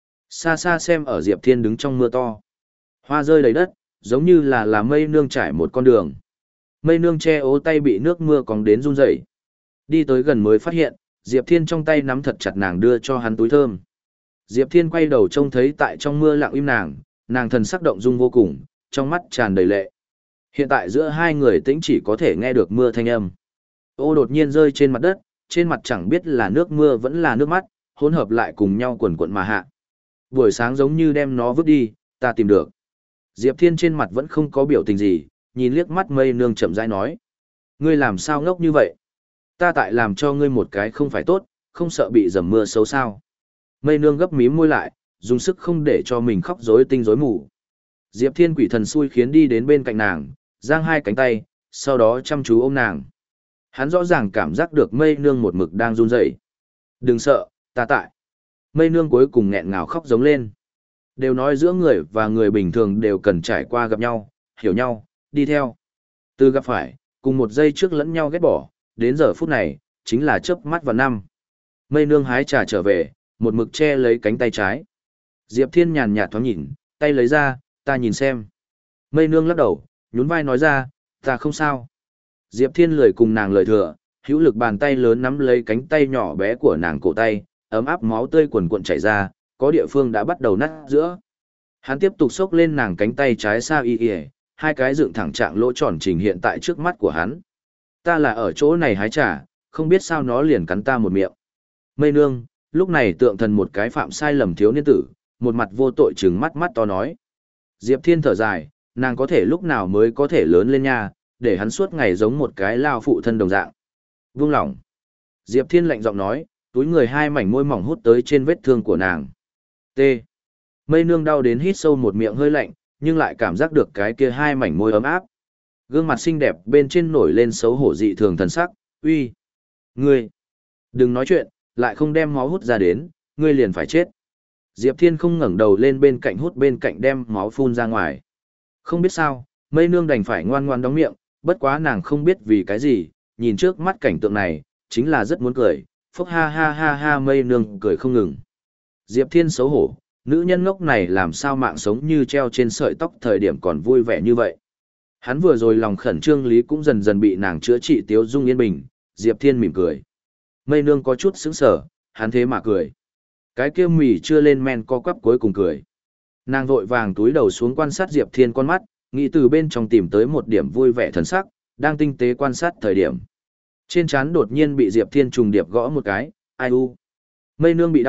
Speaker 1: Xa xa xem ở Diệp Thiên đứng trong mưa to. Hoa rơi đầy đất, giống như là là mây nương trải một con đường. Mây nương che ố tay bị nước mưa cóng đến run rẩy. Đi tới gần mới phát hiện, Diệp Thiên trong tay nắm thật chặt nàng đưa cho hắn túi thơm. Diệp Thiên quay đầu trông thấy tại trong mưa lặng im nàng, nàng thần sắc động dung vô cùng, trong mắt tràn đầy lệ. Hiện tại giữa hai người tĩnh chỉ có thể nghe được mưa thanh âm. Ô đột nhiên rơi trên mặt đất, trên mặt chẳng biết là nước mưa vẫn là nước mắt, hỗn hợp lại cùng nhau quần quận mà hạ. Buổi sáng giống như đem nó vứt đi, ta tìm được. Diệp Thiên trên mặt vẫn không có biểu tình gì, nhìn liếc mắt mây nương chậm rãi nói. Ngươi làm sao ngốc như vậy? Ta tại làm cho ngươi một cái không phải tốt, không sợ bị dầm mưa xấu sao. Mây nương gấp mím môi lại, dùng sức không để cho mình khóc rối tinh rối mù. Diệp Thiên quỷ thần xui khiến đi đến bên cạnh nàng, giang hai cánh tay, sau đó chăm chú ôm nàng. Hắn rõ ràng cảm giác được mây nương một mực đang run rẩy. Đừng sợ, ta tại. Mây nương cuối cùng nghẹn ngào khóc giống lên. Đều nói giữa người và người bình thường đều cần trải qua gặp nhau, hiểu nhau, đi theo. Từ gặp phải, cùng một giây trước lẫn nhau ghét bỏ, đến giờ phút này, chính là chớp mắt vào năm. Mây nương hái trà trở về, một mực che lấy cánh tay trái. Diệp Thiên nhàn nhạt thoáng nhìn, tay lấy ra, ta nhìn xem. Mây nương lắc đầu, nhún vai nói ra, ta không sao. Diệp Thiên lười cùng nàng lời thừa, hữu lực bàn tay lớn nắm lấy cánh tay nhỏ bé của nàng cổ tay, ấm áp máu tươi quần cuộn chảy ra, có địa phương đã bắt đầu nát giữa. Hắn tiếp tục xốc lên nàng cánh tay trái xa y y, hai cái dựng thẳng trạng lỗ tròn trình hiện tại trước mắt của hắn. Ta là ở chỗ này hái trà, không biết sao nó liền cắn ta một miệng. Mây nương, lúc này tượng thần một cái phạm sai lầm thiếu niên tử, một mặt vô tội trừng mắt mắt to nói. Diệp Thiên thở dài, nàng có thể lúc nào mới có thể lớn lên nha, để hắn suốt ngày giống một cái lao phụ thân đồng dạng. Vung lòng. Diệp Thiên lạnh giọng nói, túi người hai mảnh môi mỏng hút tới trên vết thương của nàng. T. Mây nương đau đến hít sâu một miệng hơi lạnh, nhưng lại cảm giác được cái kia hai mảnh môi ấm áp. Gương mặt xinh đẹp bên trên nổi lên xấu hổ dị thường thần sắc, uy. Ngươi. Đừng nói chuyện, lại không đem máu hút ra đến, ngươi liền phải chết. Diệp Thiên không ngẩng đầu lên bên cạnh hút bên cạnh đem máu phun ra ngoài. Không biết sao, mây nương đành phải ngoan ngoan đóng miệng, bất quá nàng không biết vì cái gì, nhìn trước mắt cảnh tượng này, chính là rất muốn cười, phốc ha ha ha ha mây nương cười không ngừng. Diệp Thiên xấu hổ, nữ nhân ngốc này làm sao mạng sống như treo trên sợi tóc thời điểm còn vui vẻ như vậy. Hắn vừa rồi lòng khẩn trương lý cũng dần dần bị nàng chữa trị tiếu dung yên bình, Diệp Thiên mỉm cười. Mây nương có chút sững sờ, hắn thế mà cười. Cái kia mỉ chưa lên men co quắp cuối cùng cười. Nàng vội vàng túi đầu xuống quan sát Diệp Thiên con mắt, nghĩ từ bên trong tìm tới một điểm vui vẻ thần sắc, đang tinh tế quan sát thời điểm. Trên trán đột nhiên bị Diệp Thiên trùng điệp gõ một cái, ai u. Mây nương bị đau,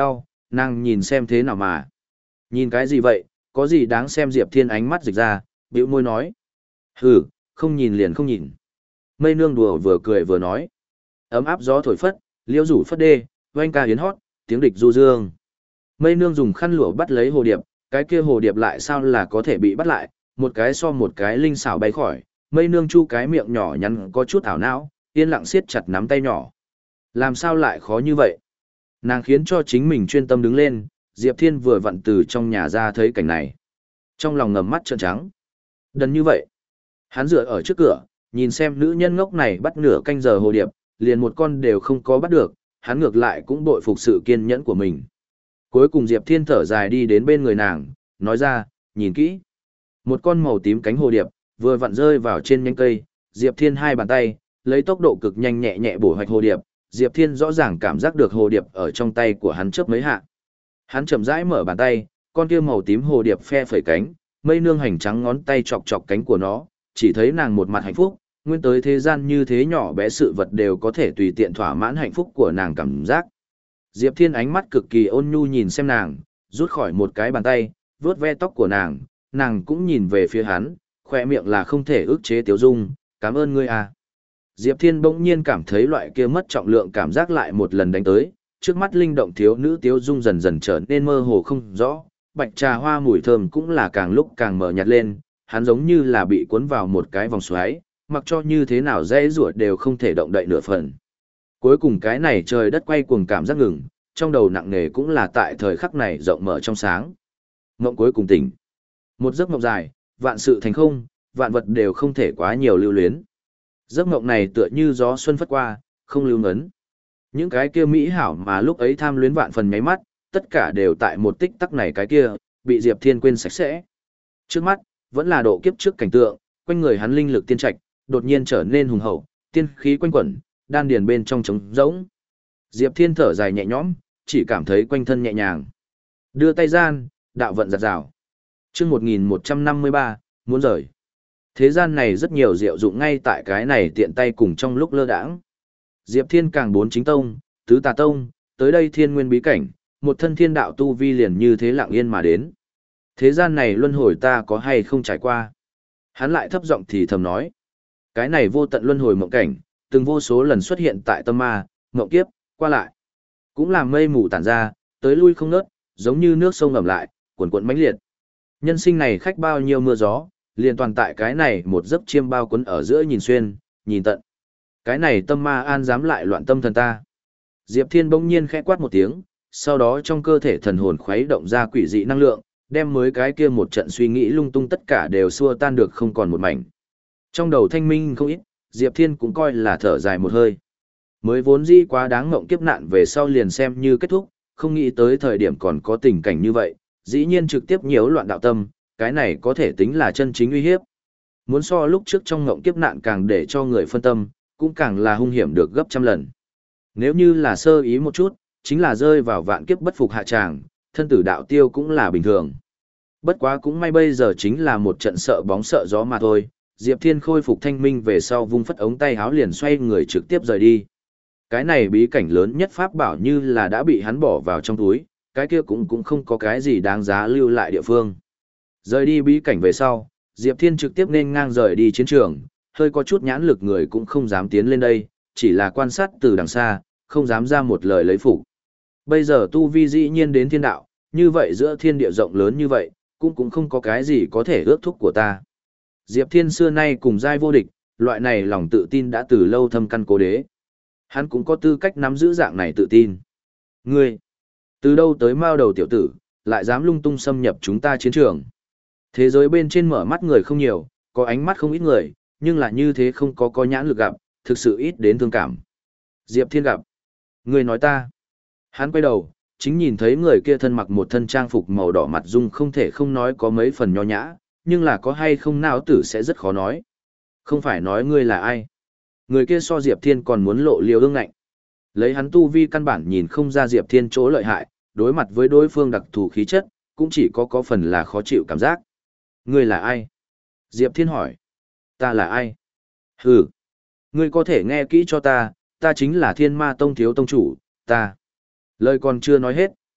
Speaker 1: nàng nhìn xem thế nào mà. Nhìn cái gì vậy, có gì đáng xem? Diệp Thiên ánh mắt dịch ra, bĩu môi nói. Hừ, không nhìn liền không nhìn. Mây nương đùa vừa cười vừa nói. Ấm áp gió thổi phất, liễu rủ phất đê, oanh ca hiến hót, tiếng địch du dương. Mây nương dùng khăn lụa bắt lấy hồ điệp, cái kia hồ điệp lại sao là có thể bị bắt lại, một cái so một cái linh xảo bay khỏi. Mây nương chu cái miệng nhỏ nhắn có chút ảo não, yên lặng siết chặt nắm tay nhỏ. Làm sao lại khó như vậy? Nàng khiến cho chính mình chuyên tâm đứng lên, Diệp Thiên vừa vặn từ trong nhà ra thấy cảnh này. Trong lòng ngầm mắt trợn trắng. Đần như vậy. Hắn dựa ở trước cửa, nhìn xem nữ nhân ngốc này bắt nửa canh giờ hồ điệp, liền một con đều không có bắt được, hắn ngược lại cũng bội phục sự kiên nhẫn của mình. Cuối cùng Diệp Thiên thở dài đi đến bên người nàng, nói ra, nhìn kỹ. Một con màu tím cánh hồ điệp, vừa vặn rơi vào trên nhánh cây, Diệp Thiên hai bàn tay, lấy tốc độ cực nhanh nhẹ nhẹ bổ hoạch hồ điệp, Diệp Thiên rõ ràng cảm giác được hồ điệp ở trong tay của hắn chớp mấy hạ. Hắn chậm rãi mở bàn tay, con kia màu tím hồ điệp phe phẩy cánh, mây nương hành trắng ngón tay chọc chọc cánh của nó, chỉ thấy nàng một mặt hạnh phúc, nguyên tới thế gian như thế nhỏ bé sự vật đều có thể tùy tiện thỏa mãn hạnh phúc của nàng cảm giác. Diệp Thiên ánh mắt cực kỳ ôn nhu nhìn xem nàng, rút khỏi một cái bàn tay, vuốt ve tóc của nàng, nàng cũng nhìn về phía hắn, khoe miệng là không thể ức chế tiếu dung, cảm ơn ngươi à. Diệp Thiên bỗng nhiên cảm thấy loại kia mất trọng lượng cảm giác lại một lần đánh tới, trước mắt linh động thiếu nữ tiếu dung dần dần trở nên mơ hồ không rõ, bạch trà hoa mùi thơm cũng là càng lúc càng mờ nhạt lên, hắn giống như là bị cuốn vào một cái vòng xoáy, mặc cho như thế nào dễ rủa đều không thể động đậy nửa phần. Cuối cùng cái này trời đất quay cuồng cảm giác ngừng, trong đầu nặng nề cũng là tại thời khắc này rộng mở trong sáng. Mộng cuối cùng tỉnh. Một giấc mộng dài, vạn sự thành không, vạn vật đều không thể quá nhiều lưu luyến. Giấc mộng này tựa như gió xuân phất qua, không lưu ngấn. Những cái kia mỹ hảo mà lúc ấy tham luyến vạn phần nháy mắt, tất cả đều tại một tích tắc này cái kia, bị Diệp Thiên quên sạch sẽ. Trước mắt, vẫn là độ kiếp trước cảnh tượng, quanh người hắn linh lực tiên trạch, đột nhiên trở nên hùng hậu, tiên khí quanh quẩn, đan điền bên trong trống rỗng. Diệp Thiên thở dài nhẹ nhõm, chỉ cảm thấy quanh thân nhẹ nhàng. Đưa tay gian, đạo vận giật rào. Chương một nghìn một trăm năm mươi ba, muốn rời. Thế gian này rất nhiều diệu dụng ngay tại cái này tiện tay cùng trong lúc lơ đãng. Diệp Thiên càng bốn chính tông, tứ tà tông, tới đây thiên nguyên bí cảnh, một thân thiên đạo tu vi liền như thế lặng yên mà đến. Thế gian này luân hồi ta có hay không trải qua? Hắn lại thấp giọng thì thầm nói. Cái này vô tận luân hồi mộng cảnh, từng vô số lần xuất hiện tại tâm ma, mộng kiếp, qua lại. Cũng làm mây mù tản ra, tới lui không ngớt, giống như nước sông ngầm lại, cuồn cuộn mãnh liệt. Nhân sinh này khách bao nhiêu mưa gió, liền toàn tại cái này một giấc chiêm bao quấn ở giữa nhìn xuyên, nhìn tận. Cái này tâm ma an dám lại loạn tâm thần ta. Diệp Thiên bỗng nhiên khẽ quát một tiếng, sau đó trong cơ thể thần hồn khuấy động ra quỷ dị năng lượng, đem mới cái kia một trận suy nghĩ lung tung tất cả đều xua tan được không còn một mảnh. Trong đầu thanh minh không ít, Diệp Thiên cũng coi là thở dài một hơi. Mới vốn dĩ quá đáng ngộng kiếp nạn về sau liền xem như kết thúc, không nghĩ tới thời điểm còn có tình cảnh như vậy, dĩ nhiên trực tiếp nhiễu loạn đạo tâm, cái này có thể tính là chân chính uy hiếp. Muốn so lúc trước trong ngộng kiếp nạn càng để cho người phân tâm, cũng càng là hung hiểm được gấp trăm lần. Nếu như là sơ ý một chút, chính là rơi vào vạn kiếp bất phục hạ tràng, thân tử đạo tiêu cũng là bình thường. Bất quá cũng may bây giờ chính là một trận sợ bóng sợ gió mà thôi, Diệp Thiên khôi phục thanh minh về sau vung phất ống tay háo liền xoay người trực tiếp rời đi. Cái này bí cảnh lớn nhất pháp bảo như là đã bị hắn bỏ vào trong túi, cái kia cũng cũng không có cái gì đáng giá lưu lại địa phương. Rời đi bí cảnh về sau, Diệp Thiên trực tiếp nên ngang rời đi chiến trường, hơi có chút nhãn lực người cũng không dám tiến lên đây, chỉ là quan sát từ đằng xa, không dám ra một lời lấy phục. Bây giờ tu vi dĩ nhiên đến thiên đạo, như vậy giữa thiên địa rộng lớn như vậy, cũng cũng không có cái gì có thể ước thúc của ta. Diệp Thiên xưa nay cùng giai vô địch, loại này lòng tự tin đã từ lâu thâm căn cố đế. Hắn cũng có tư cách nắm giữ dạng này tự tin. Ngươi, từ đâu tới mao đầu tiểu tử, lại dám lung tung xâm nhập chúng ta chiến trường. Thế giới bên trên mở mắt người không nhiều, có ánh mắt không ít người, nhưng là như thế không có có nhãn lực gặp, thực sự ít đến thương cảm. Diệp Thiên gặp. Ngươi nói ta. Hắn quay đầu, chính nhìn thấy người kia thân mặc một thân trang phục màu đỏ mặt dung không thể không nói có mấy phần nho nhã, nhưng là có hay không não tử sẽ rất khó nói. Không phải nói ngươi là ai. Người kia so Diệp Thiên còn muốn lộ liều ương ngạnh. Lấy hắn tu vi căn bản nhìn không ra Diệp Thiên chỗ lợi hại, đối mặt với đối phương đặc thù khí chất, cũng chỉ có có phần là khó chịu cảm giác. Ngươi là ai? Diệp Thiên hỏi. Ta là ai? Hừ. Ngươi có thể nghe kỹ cho ta, ta chính là Thiên Ma Tông thiếu tông chủ, ta. Lời còn chưa nói hết,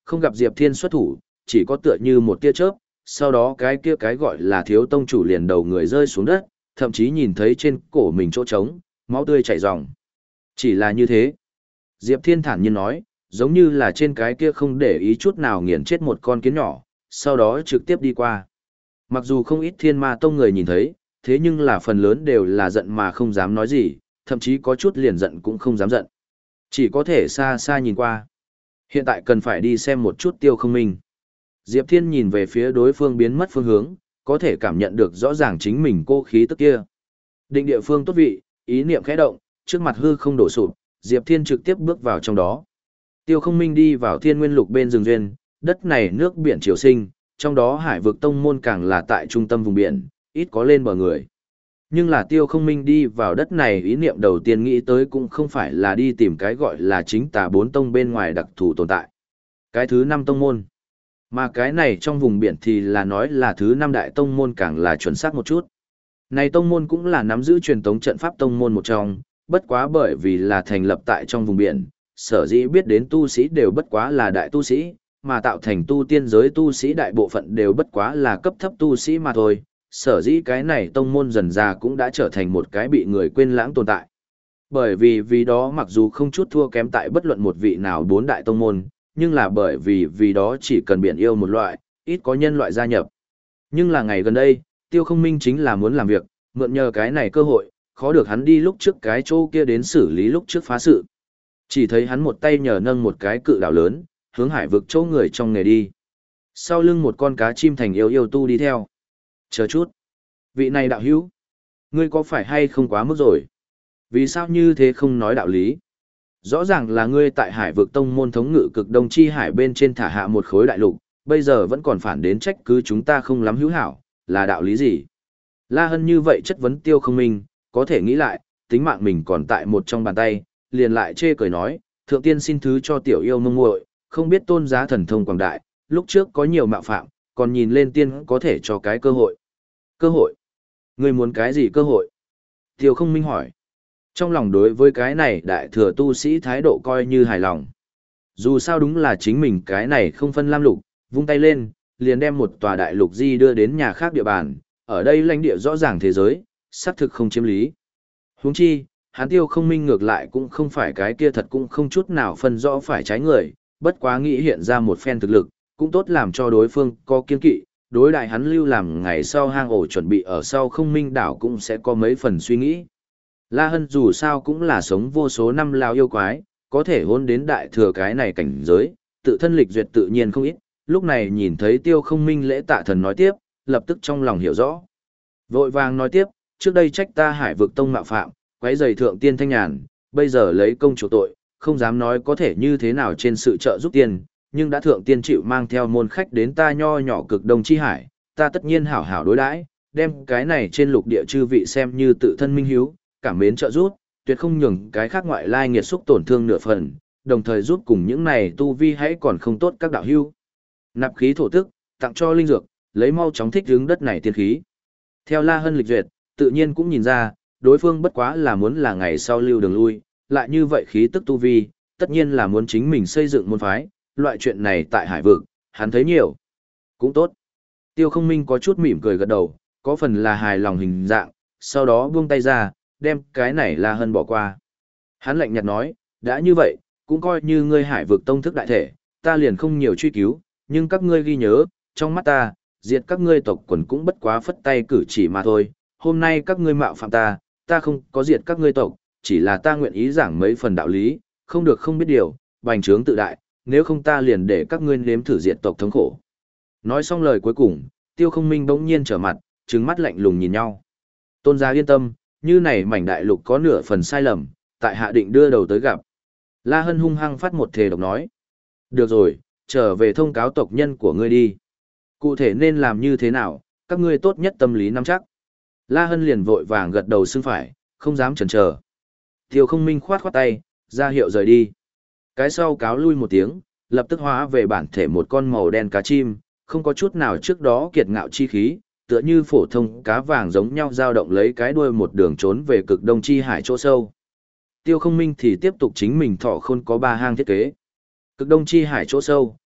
Speaker 1: Không gặp Diệp Thiên xuất thủ, chỉ có tựa như một tia chớp, sau đó cái kia cái gọi là thiếu tông chủ liền đầu người rơi xuống đất, thậm chí nhìn thấy trên cổ mình chỗ trống, máu tươi chảy ròng. Chỉ là như thế. Diệp Thiên thản nhiên nói, giống như là trên cái kia không để ý chút nào nghiền chết một con kiến nhỏ, sau đó trực tiếp đi qua. Mặc dù không ít Thiên Ma Tông người nhìn thấy, thế nhưng là phần lớn đều là giận mà không dám nói gì, thậm chí có chút liền giận cũng không dám giận. Chỉ có thể xa xa nhìn qua. Hiện tại cần phải đi xem một chút Tiêu Không Minh. Diệp Thiên nhìn về phía đối phương biến mất phương hướng, có thể cảm nhận được rõ ràng chính mình cô khí tức kia. Định địa phương tốt vị, ý niệm khẽ động, trước mặt hư không đổ sụp, Diệp Thiên trực tiếp bước vào trong đó. Tiêu Không Minh đi vào Thiên Nguyên Lục bên rừng duyên, đất này nước biển triều sinh, trong đó Hải vực tông môn càng là tại trung tâm vùng biển, ít có lên bờ người. Nhưng là Tiêu Không Minh đi vào đất này, ý niệm đầu tiên nghĩ tới cũng không phải là đi tìm cái gọi là chính tà bốn tông bên ngoài đặc thù tồn tại. Cái thứ năm tông môn. Mà cái này trong vùng biển thì là nói là thứ năm đại tông môn càng là chuẩn xác một chút. Này tông môn cũng là nắm giữ truyền tống trận pháp tông môn một trong, bất quá bởi vì là thành lập tại trong vùng biển, sở dĩ biết đến tu sĩ đều bất quá là đại tu sĩ, mà tạo thành tu tiên giới tu sĩ đại bộ phận đều bất quá là cấp thấp tu sĩ mà thôi. Sở dĩ cái này tông môn dần ra cũng đã trở thành một cái bị người quên lãng tồn tại. Bởi vì vì đó mặc dù không chút thua kém tại bất luận một vị nào bốn đại tông môn, nhưng là bởi vì vì đó chỉ cần biển yêu một loại, ít có nhân loại gia nhập. Nhưng là ngày gần đây, Tiêu Không Minh chính là muốn làm việc, mượn nhờ cái này cơ hội, khó được hắn đi lúc trước cái chỗ kia đến xử lý lúc trước phá sự. Chỉ thấy hắn một tay nhờ nâng một cái cự đảo lớn, hướng hải vực chỗ người trong nghề đi. Sau lưng một con cá chim thành yêu yêu tu đi theo. Chờ chút. Vị này đạo hữu. Ngươi có phải hay không quá mức rồi? Vì sao như thế không nói đạo lý? Rõ ràng là ngươi tại hải vực tông môn thống ngự cực đông chi hải bên trên thả hạ một khối đại lục, bây giờ vẫn còn phản đến trách cứ chúng ta không lắm hữu hảo, là đạo lý gì? La Hân như vậy chất vấn Tiêu Không Minh, có thể nghĩ lại, tính mạng mình còn tại một trong bàn tay, liền lại chê cười nói, thượng tiên xin thứ cho tiểu yêu mông muội, không biết tôn giá thần thông quảng đại, lúc trước có nhiều mạo phạm, còn nhìn lên tiên có thể cho cái cơ hội. Cơ hội? Ngươi muốn cái gì cơ hội? Tiêu Không Minh hỏi. Trong lòng đối với cái này đại thừa tu sĩ thái độ coi như hài lòng. Dù sao đúng là chính mình cái này không phân lam lục, vung tay lên, liền đem một tòa đại lục di đưa đến nhà khác địa bàn, ở đây lãnh địa rõ ràng thế giới, xác thực không chiếm lý. Huống chi, hắn Tiêu Không Minh ngược lại cũng không phải cái kia thật cũng không chút nào phân rõ phải trái người, bất quá nghĩ hiện ra một phen thực lực, cũng tốt làm cho đối phương có kiên kỵ, đối đại hắn lưu làm ngày sau hang ổ chuẩn bị ở sau Không Minh đảo cũng sẽ có mấy phần suy nghĩ. La Hân dù sao cũng là sống vô số năm lao yêu quái, có thể hôn đến đại thừa cái này cảnh giới, tự thân lịch duyệt tự nhiên không ít, lúc này nhìn thấy Tiêu Không Minh lễ tạ thần nói tiếp, lập tức trong lòng hiểu rõ. Vội vàng nói tiếp, trước đây trách ta hải vực tông mạo phạm, quấy rầy thượng tiên thanh nhàn, bây giờ lấy công chủ tội, không dám nói có thể như thế nào trên sự trợ giúp tiên, nhưng đã thượng tiên chịu mang theo môn khách đến ta nho nhỏ cực đông chi hải, ta tất nhiên hảo hảo đối đãi, đem cái này trên lục địa chư vị xem như tự thân minh hiếu, cảm mến trợ giúp, tuyệt không nhường cái khác ngoại lai nghiệt xúc tổn thương nửa phần, đồng thời giúp cùng những này tu vi hãy còn không tốt các đạo hữu. Nạp khí thổ tức, tặng cho linh dược, lấy mau chóng thích hướng đất này tiên khí. Theo La Hân lịch duyệt, tự nhiên cũng nhìn ra, đối phương bất quá là muốn là ngày sau lưu đường lui, lại như vậy khí tức tu vi, tất nhiên là muốn chính mình xây dựng môn phái, loại chuyện này tại hải vực, hắn thấy nhiều. Cũng tốt. Tiêu Không Minh có chút mỉm cười gật đầu, có phần là hài lòng hình dạng, sau đó buông tay ra, đem cái này La Hân bỏ qua. Hắn lạnh nhạt nói, đã như vậy, cũng coi như ngươi hải vực tông thức đại thể, ta liền không nhiều truy cứu, nhưng các ngươi ghi nhớ, trong mắt ta, diệt các ngươi tộc quần cũng bất quá phất tay cử chỉ mà thôi, hôm nay các ngươi mạo phạm ta, ta không có diệt các ngươi tộc, chỉ là ta nguyện ý giảng mấy phần đạo lý, không được không biết điều, bành trướng tự đại, nếu không ta liền để các ngươi nếm thử diệt tộc thống khổ. Nói xong lời cuối cùng, Tiêu Không Minh bỗng nhiên trở mặt, trừng mắt lạnh lùng nhìn nhau. Tôn gia yên tâm, như này mảnh đại lục có nửa phần sai lầm, tại hạ định đưa đầu tới gặp. La Hân hung hăng phát một thề độc nói. Được rồi, trở về thông cáo tộc nhân của ngươi đi. Cụ thể nên làm như thế nào, các ngươi tốt nhất tâm lý nắm chắc. La Hân liền vội vàng gật đầu xưng phải, không dám chần chờ. Tiêu Không Minh khoát khoát tay, ra hiệu rời đi. Cái sau cáo lui một tiếng, lập tức hóa về bản thể một con màu đen cá chim, không có chút nào trước đó kiệt ngạo chi khí, tựa như phổ thông cá vàng giống nhau dao động lấy cái đuôi một đường trốn về cực đông chi hải chỗ sâu. Tiêu Không Minh thì tiếp tục chính mình thọ khôn có ba hang thiết kế. Cực đông chi hải chỗ sâu,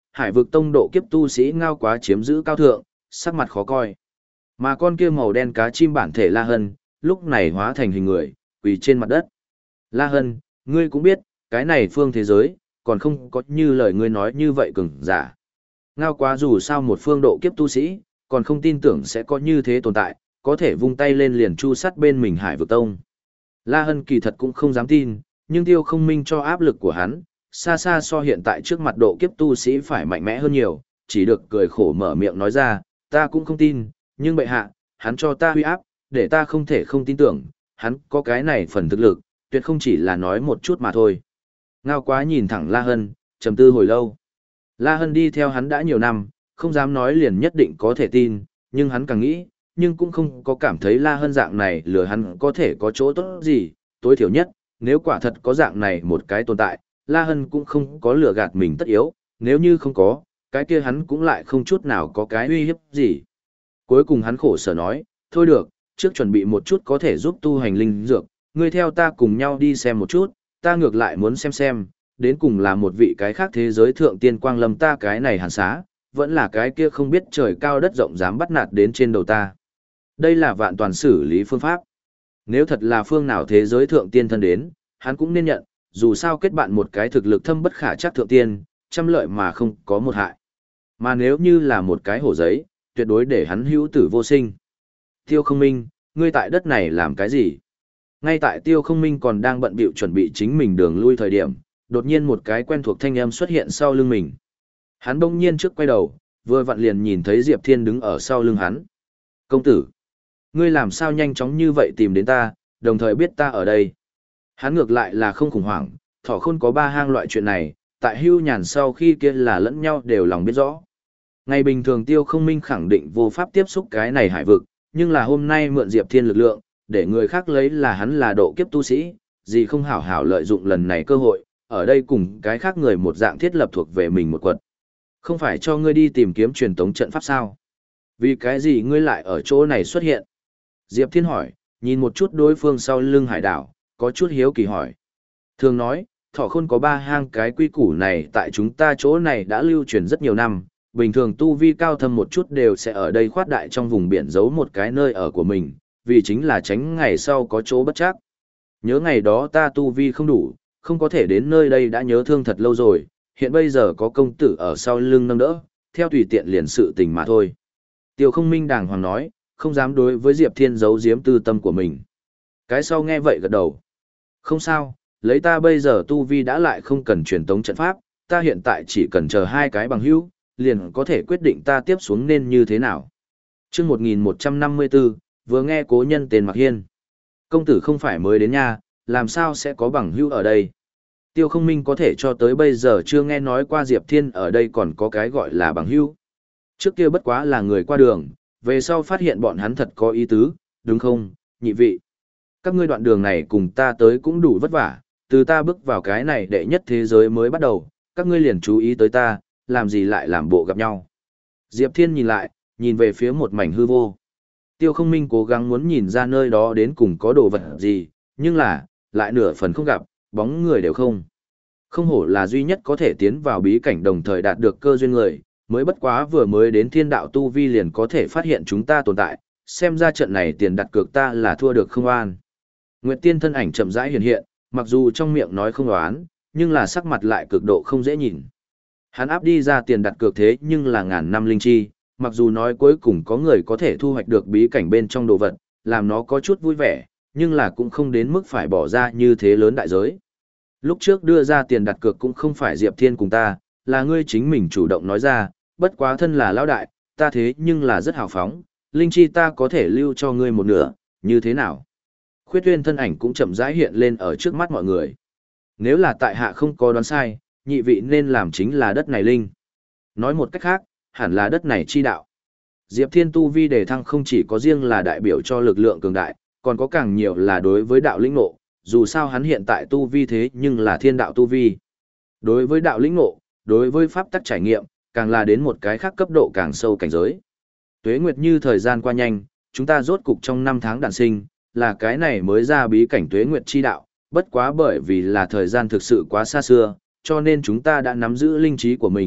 Speaker 1: Hải vực tông độ kiếp tu sĩ Ngao Quá chiếm giữ cao thượng, sắc mặt khó coi. Mà con kia màu đen cá chim bản thể La Hân, lúc này hóa thành hình người, quỳ trên mặt đất. La Hân, ngươi cũng biết, cái này phương thế giới, còn không có như lời ngươi nói như vậy cường giả. Ngao Quá dù sao một phương độ kiếp tu sĩ, còn không tin tưởng sẽ có như thế tồn tại, có thể vung tay lên liền chu sắt bên mình Hải vực tông. La Hân kỳ thật cũng không dám tin, nhưng Tiêu Không Minh cho áp lực của hắn, xa xa so hiện tại trước mặt độ kiếp tu sĩ phải mạnh mẽ hơn nhiều, chỉ được cười khổ mở miệng nói ra, ta cũng không tin, nhưng bệ hạ, hắn cho ta huy áp, để ta không thể không tin tưởng, hắn có cái này phần thực lực, tuyệt không chỉ là nói một chút mà thôi. Ngao Quá nhìn thẳng La Hân, trầm tư hồi lâu. La Hân đi theo hắn đã nhiều năm, không dám nói liền nhất định có thể tin, nhưng hắn càng nghĩ, nhưng cũng không có cảm thấy La Hân dạng này lừa hắn có thể có chỗ tốt gì, tối thiểu nhất, nếu quả thật có dạng này một cái tồn tại, La Hân cũng không có lừa gạt mình tất yếu, nếu như không có, cái kia hắn cũng lại không chút nào có cái uy hiếp gì. Cuối cùng hắn khổ sở nói, thôi được, trước chuẩn bị một chút có thể giúp tu hành linh dược, ngươi theo ta cùng nhau đi xem một chút, ta ngược lại muốn xem xem, đến cùng là một vị cái khác thế giới thượng tiên quang lâm ta cái này hàn xá, vẫn là cái kia không biết trời cao đất rộng dám bắt nạt đến trên đầu ta. Đây là vạn toàn xử lý phương pháp. Nếu thật là phương nào thế giới thượng tiên thân đến, hắn cũng nên nhận, dù sao kết bạn một cái thực lực thâm bất khả chắc thượng tiên, trăm lợi mà không có một hại. Mà nếu như là một cái hổ giấy, tuyệt đối để hắn hữu tử vô sinh. Tiêu Không Minh, ngươi tại đất này làm cái gì? Ngay tại Tiêu Không Minh còn đang bận bịu chuẩn bị chính mình đường lui thời điểm, đột nhiên một cái quen thuộc thanh âm xuất hiện sau lưng mình. Hắn bỗng nhiên trước quay đầu, vừa vặn liền nhìn thấy Diệp Thiên đứng ở sau lưng hắn. Công tử, ngươi làm sao nhanh chóng như vậy tìm đến ta, đồng thời biết ta ở đây? Hắn ngược lại là không khủng hoảng, thỏ khôn có ba hang loại chuyện này, tại hưu nhàn sau khi kia là lẫn nhau đều lòng biết rõ. Ngày bình thường Tiêu Không Minh khẳng định vô pháp tiếp xúc cái này hải vực, nhưng là hôm nay mượn Diệp Thiên lực lượng, để người khác lấy là hắn là độ kiếp tu sĩ, gì không hảo hảo lợi dụng lần này cơ hội, ở đây cùng cái khác người một dạng thiết lập thuộc về mình một quật. Không phải cho ngươi đi tìm kiếm truyền tống trận pháp sao? Vì cái gì ngươi lại ở chỗ này xuất hiện? Diệp Thiên hỏi, nhìn một chút đối phương sau lưng hải đảo, có chút hiếu kỳ hỏi. Thường nói, thỏ khôn có ba hang cái quy củ này tại chúng ta chỗ này đã lưu truyền rất nhiều năm, bình thường tu vi cao thâm một chút đều sẽ ở đây khoát đại trong vùng biển giấu một cái nơi ở của mình, vì chính là tránh ngày sau có chỗ bất chắc. Nhớ ngày đó ta tu vi không đủ, không có thể đến nơi đây đã nhớ thương thật lâu rồi, hiện bây giờ có công tử ở sau lưng nâng đỡ, theo tùy tiện liền sự tình mà thôi. Tiêu Không Minh đàng hoàng nói, không dám đối với Diệp Thiên giấu giếm tư tâm của mình. Cái sau nghe vậy gật đầu. Không sao, lấy ta bây giờ tu vi đã lại không cần truyền tống trận pháp, ta hiện tại chỉ cần chờ hai cái bằng hữu, liền có thể quyết định ta tiếp xuống nên như thế nào. Trước một nghìn một trăm năm mươi tư, vừa nghe cố nhân tên Mạc Hiên. Công tử không phải mới đến nha, làm sao sẽ có bằng hữu ở đây? Tiêu Không Minh có thể cho tới bây giờ chưa nghe nói qua Diệp Thiên ở đây còn có cái gọi là bằng hữu. Trước kia bất quá là người qua đường, về sau phát hiện bọn hắn thật có ý tứ, đúng không, nhị vị? Các ngươi đoạn đường này cùng ta tới cũng đủ vất vả, từ ta bước vào cái này đệ nhất thế giới mới bắt đầu, các ngươi liền chú ý tới ta, làm gì lại làm bộ gặp nhau. Diệp Thiên nhìn lại, nhìn về phía một mảnh hư vô. Tiêu Không Minh cố gắng muốn nhìn ra nơi đó đến cùng có đồ vật gì, nhưng là, lại nửa phần không gặp, bóng người đều không. Không hổ là duy nhất có thể tiến vào bí cảnh đồng thời đạt được cơ duyên người, mới bất quá vừa mới đến thiên đạo tu vi liền có thể phát hiện chúng ta tồn tại, xem ra trận này tiền đặt cược ta là thua được không an. Nguyệt Tiên thân ảnh chậm rãi hiện hiện, mặc dù trong miệng nói không đoán, nhưng là sắc mặt lại cực độ không dễ nhìn. Hắn áp đi ra tiền đặt cược thế nhưng là ngàn năm linh chi, mặc dù nói cuối cùng có người có thể thu hoạch được bí cảnh bên trong đồ vật, làm nó có chút vui vẻ, nhưng là cũng không đến mức phải bỏ ra như thế lớn đại giới. Lúc trước đưa ra tiền đặt cược cũng không phải Diệp Thiên cùng ta, là ngươi chính mình chủ động nói ra, bất quá thân là lão đại, ta thế nhưng là rất hào phóng, linh chi ta có thể lưu cho ngươi một nửa, như thế nào? Khuyết Tuyên thân ảnh cũng chậm rãi hiện lên ở trước mắt mọi người. Nếu là tại hạ không có đoán sai, nhị vị nên làm chính là đất này linh. Nói một cách khác, hẳn là đất này chi đạo. Diệp Thiên tu vi đề thăng không chỉ có riêng là đại biểu cho lực lượng cường đại, còn có càng nhiều là đối với đạo lĩnh ngộ, dù sao hắn hiện tại tu vi thế nhưng là thiên đạo tu vi. Đối với đạo lĩnh ngộ, đối với pháp tắc trải nghiệm, càng là đến một cái khác cấp độ càng sâu cảnh giới. Tuế nguyệt như thời gian qua nhanh, chúng ta rốt cục trong năm tháng đản sinh, là cái này mới ra bí cảnh tuế nguyệt chi đạo, bất quá bởi vì là thời gian thực sự quá xa xưa, cho nên chúng ta đã nắm giữ linh trí của mình,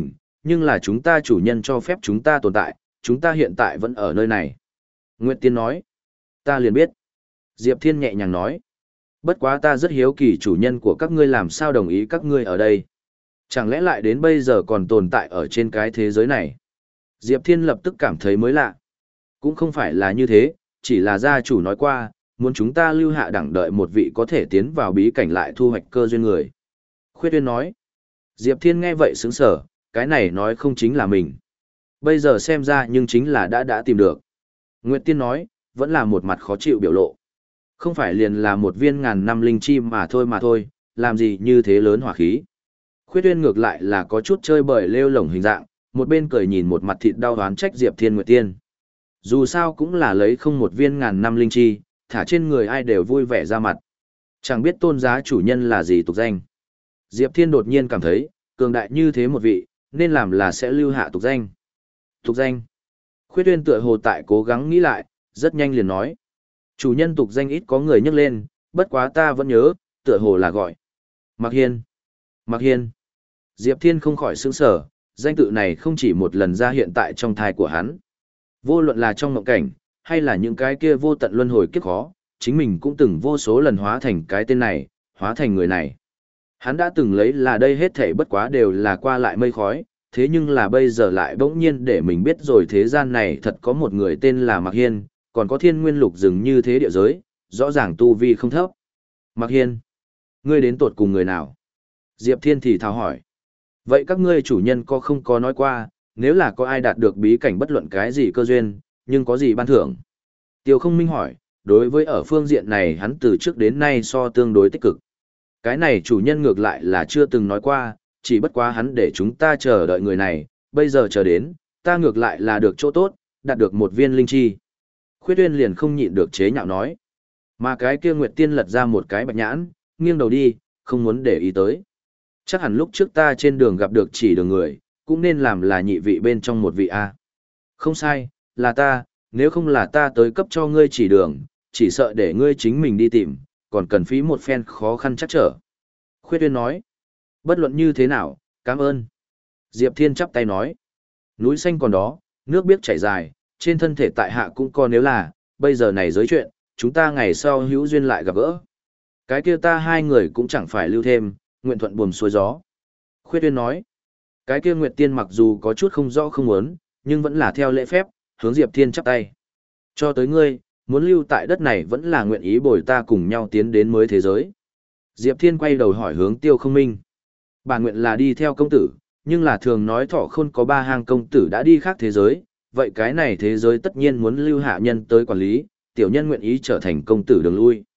Speaker 1: nhưng là chúng ta chủ nhân cho phép chúng ta tồn tại, chúng ta hiện tại vẫn ở nơi này. Nguyệt Tiên nói, ta liền biết. Diệp Thiên nhẹ nhàng nói, bất quá ta rất hiếu kỳ chủ nhân của các ngươi làm sao đồng ý các ngươi ở đây. Chẳng lẽ lại đến bây giờ còn tồn tại ở trên cái thế giới này? Diệp Thiên lập tức cảm thấy mới lạ. Cũng không phải là như thế, chỉ là gia chủ nói qua, muốn chúng ta lưu hạ đẳng đợi một vị có thể tiến vào bí cảnh lại thu hoạch cơ duyên người. Khuyết Tuyên nói. Diệp Thiên nghe vậy sững sờ, cái này nói không chính là mình. Bây giờ xem ra nhưng chính là đã đã tìm được. Nguyệt Tiên nói, vẫn là một mặt khó chịu biểu lộ. Không phải liền là một viên ngàn năm linh chi mà thôi mà thôi, làm gì như thế lớn hỏa khí. Khuyết Tuyên ngược lại là có chút chơi bời lêu lổng hình dạng, một bên cười nhìn một mặt thịt đau đoán trách Diệp Thiên Nguyệt Tiên. Dù sao cũng là lấy không một viên ngàn năm linh chi, thả trên người ai đều vui vẻ ra mặt. Chẳng biết tôn giá chủ nhân là gì tục danh. Diệp Thiên đột nhiên cảm thấy, cường đại như thế một vị, nên làm là sẽ lưu hạ tục danh. Tục danh. Khuyết Tuyên tựa hồ tại cố gắng nghĩ lại, rất nhanh liền nói. Chủ nhân tục danh ít có người nhắc lên, bất quá ta vẫn nhớ, tựa hồ là gọi. Mạc Hiên. Mạc Hiên. Diệp Thiên không khỏi sững sờ, danh tự này không chỉ một lần ra hiện tại trong thai của hắn. Vô luận là trong mộng cảnh, hay là những cái kia vô tận luân hồi kiếp khó, chính mình cũng từng vô số lần hóa thành cái tên này, hóa thành người này. Hắn đã từng lấy là đây hết thảy bất quá đều là qua lại mây khói, thế nhưng là bây giờ lại bỗng nhiên để mình biết rồi thế gian này thật có một người tên là Mạc Hiên, còn có thiên nguyên lục rừng như thế địa giới, rõ ràng tu vi không thấp. Mạc Hiên, ngươi đến tột cùng người nào? Diệp Thiên thì thào hỏi. Vậy các ngươi chủ nhân có không có nói qua, nếu là có ai đạt được bí cảnh bất luận cái gì cơ duyên, nhưng có gì ban thưởng? Tiêu Không Minh hỏi, đối với ở phương diện này hắn từ trước đến nay so tương đối tích cực. Cái này chủ nhân ngược lại là chưa từng nói qua, chỉ bất quá hắn để chúng ta chờ đợi người này, bây giờ chờ đến, ta ngược lại là được chỗ tốt, đạt được một viên linh chi. Khuyết Tuyên liền không nhịn được chế nhạo nói. Mà cái kia Nguyệt Tiên lật ra một cái bạch nhãn, nghiêng đầu đi, không muốn để ý tới. Chắc hẳn lúc trước ta trên đường gặp được chỉ đường người, cũng nên làm là nhị vị bên trong một vị A. Không sai, là ta, nếu không là ta tới cấp cho ngươi chỉ đường, chỉ sợ để ngươi chính mình đi tìm, còn cần phí một phen khó khăn chắc trở. Khuyết Tuyên nói. Bất luận như thế nào, cảm ơn. Diệp Thiên chắp tay nói. Núi xanh còn đó, nước biếc chảy dài, trên thân thể tại hạ cũng còn nếu là, bây giờ này giới chuyện, chúng ta ngày sau hữu duyên lại gặp gỡ. Cái kia ta hai người cũng chẳng phải lưu thêm, nguyện thuận buồm xuôi gió. Khuyết Tuyên nói. Cái kia Nguyệt Tiên mặc dù có chút không rõ không muốn, nhưng vẫn là theo lễ phép, hướng Diệp Thiên chắp tay. Cho tới ngươi, muốn lưu tại đất này vẫn là nguyện ý bồi ta cùng nhau tiến đến mới thế giới. Diệp Thiên quay đầu hỏi hướng Tiêu Không Minh. Bản nguyện là đi theo công tử, nhưng là thường nói thọ khôn có ba hang công tử đã đi khác thế giới, vậy cái này thế giới tất nhiên muốn lưu hạ nhân tới quản lý, tiểu nhân nguyện ý trở thành công tử đường lui.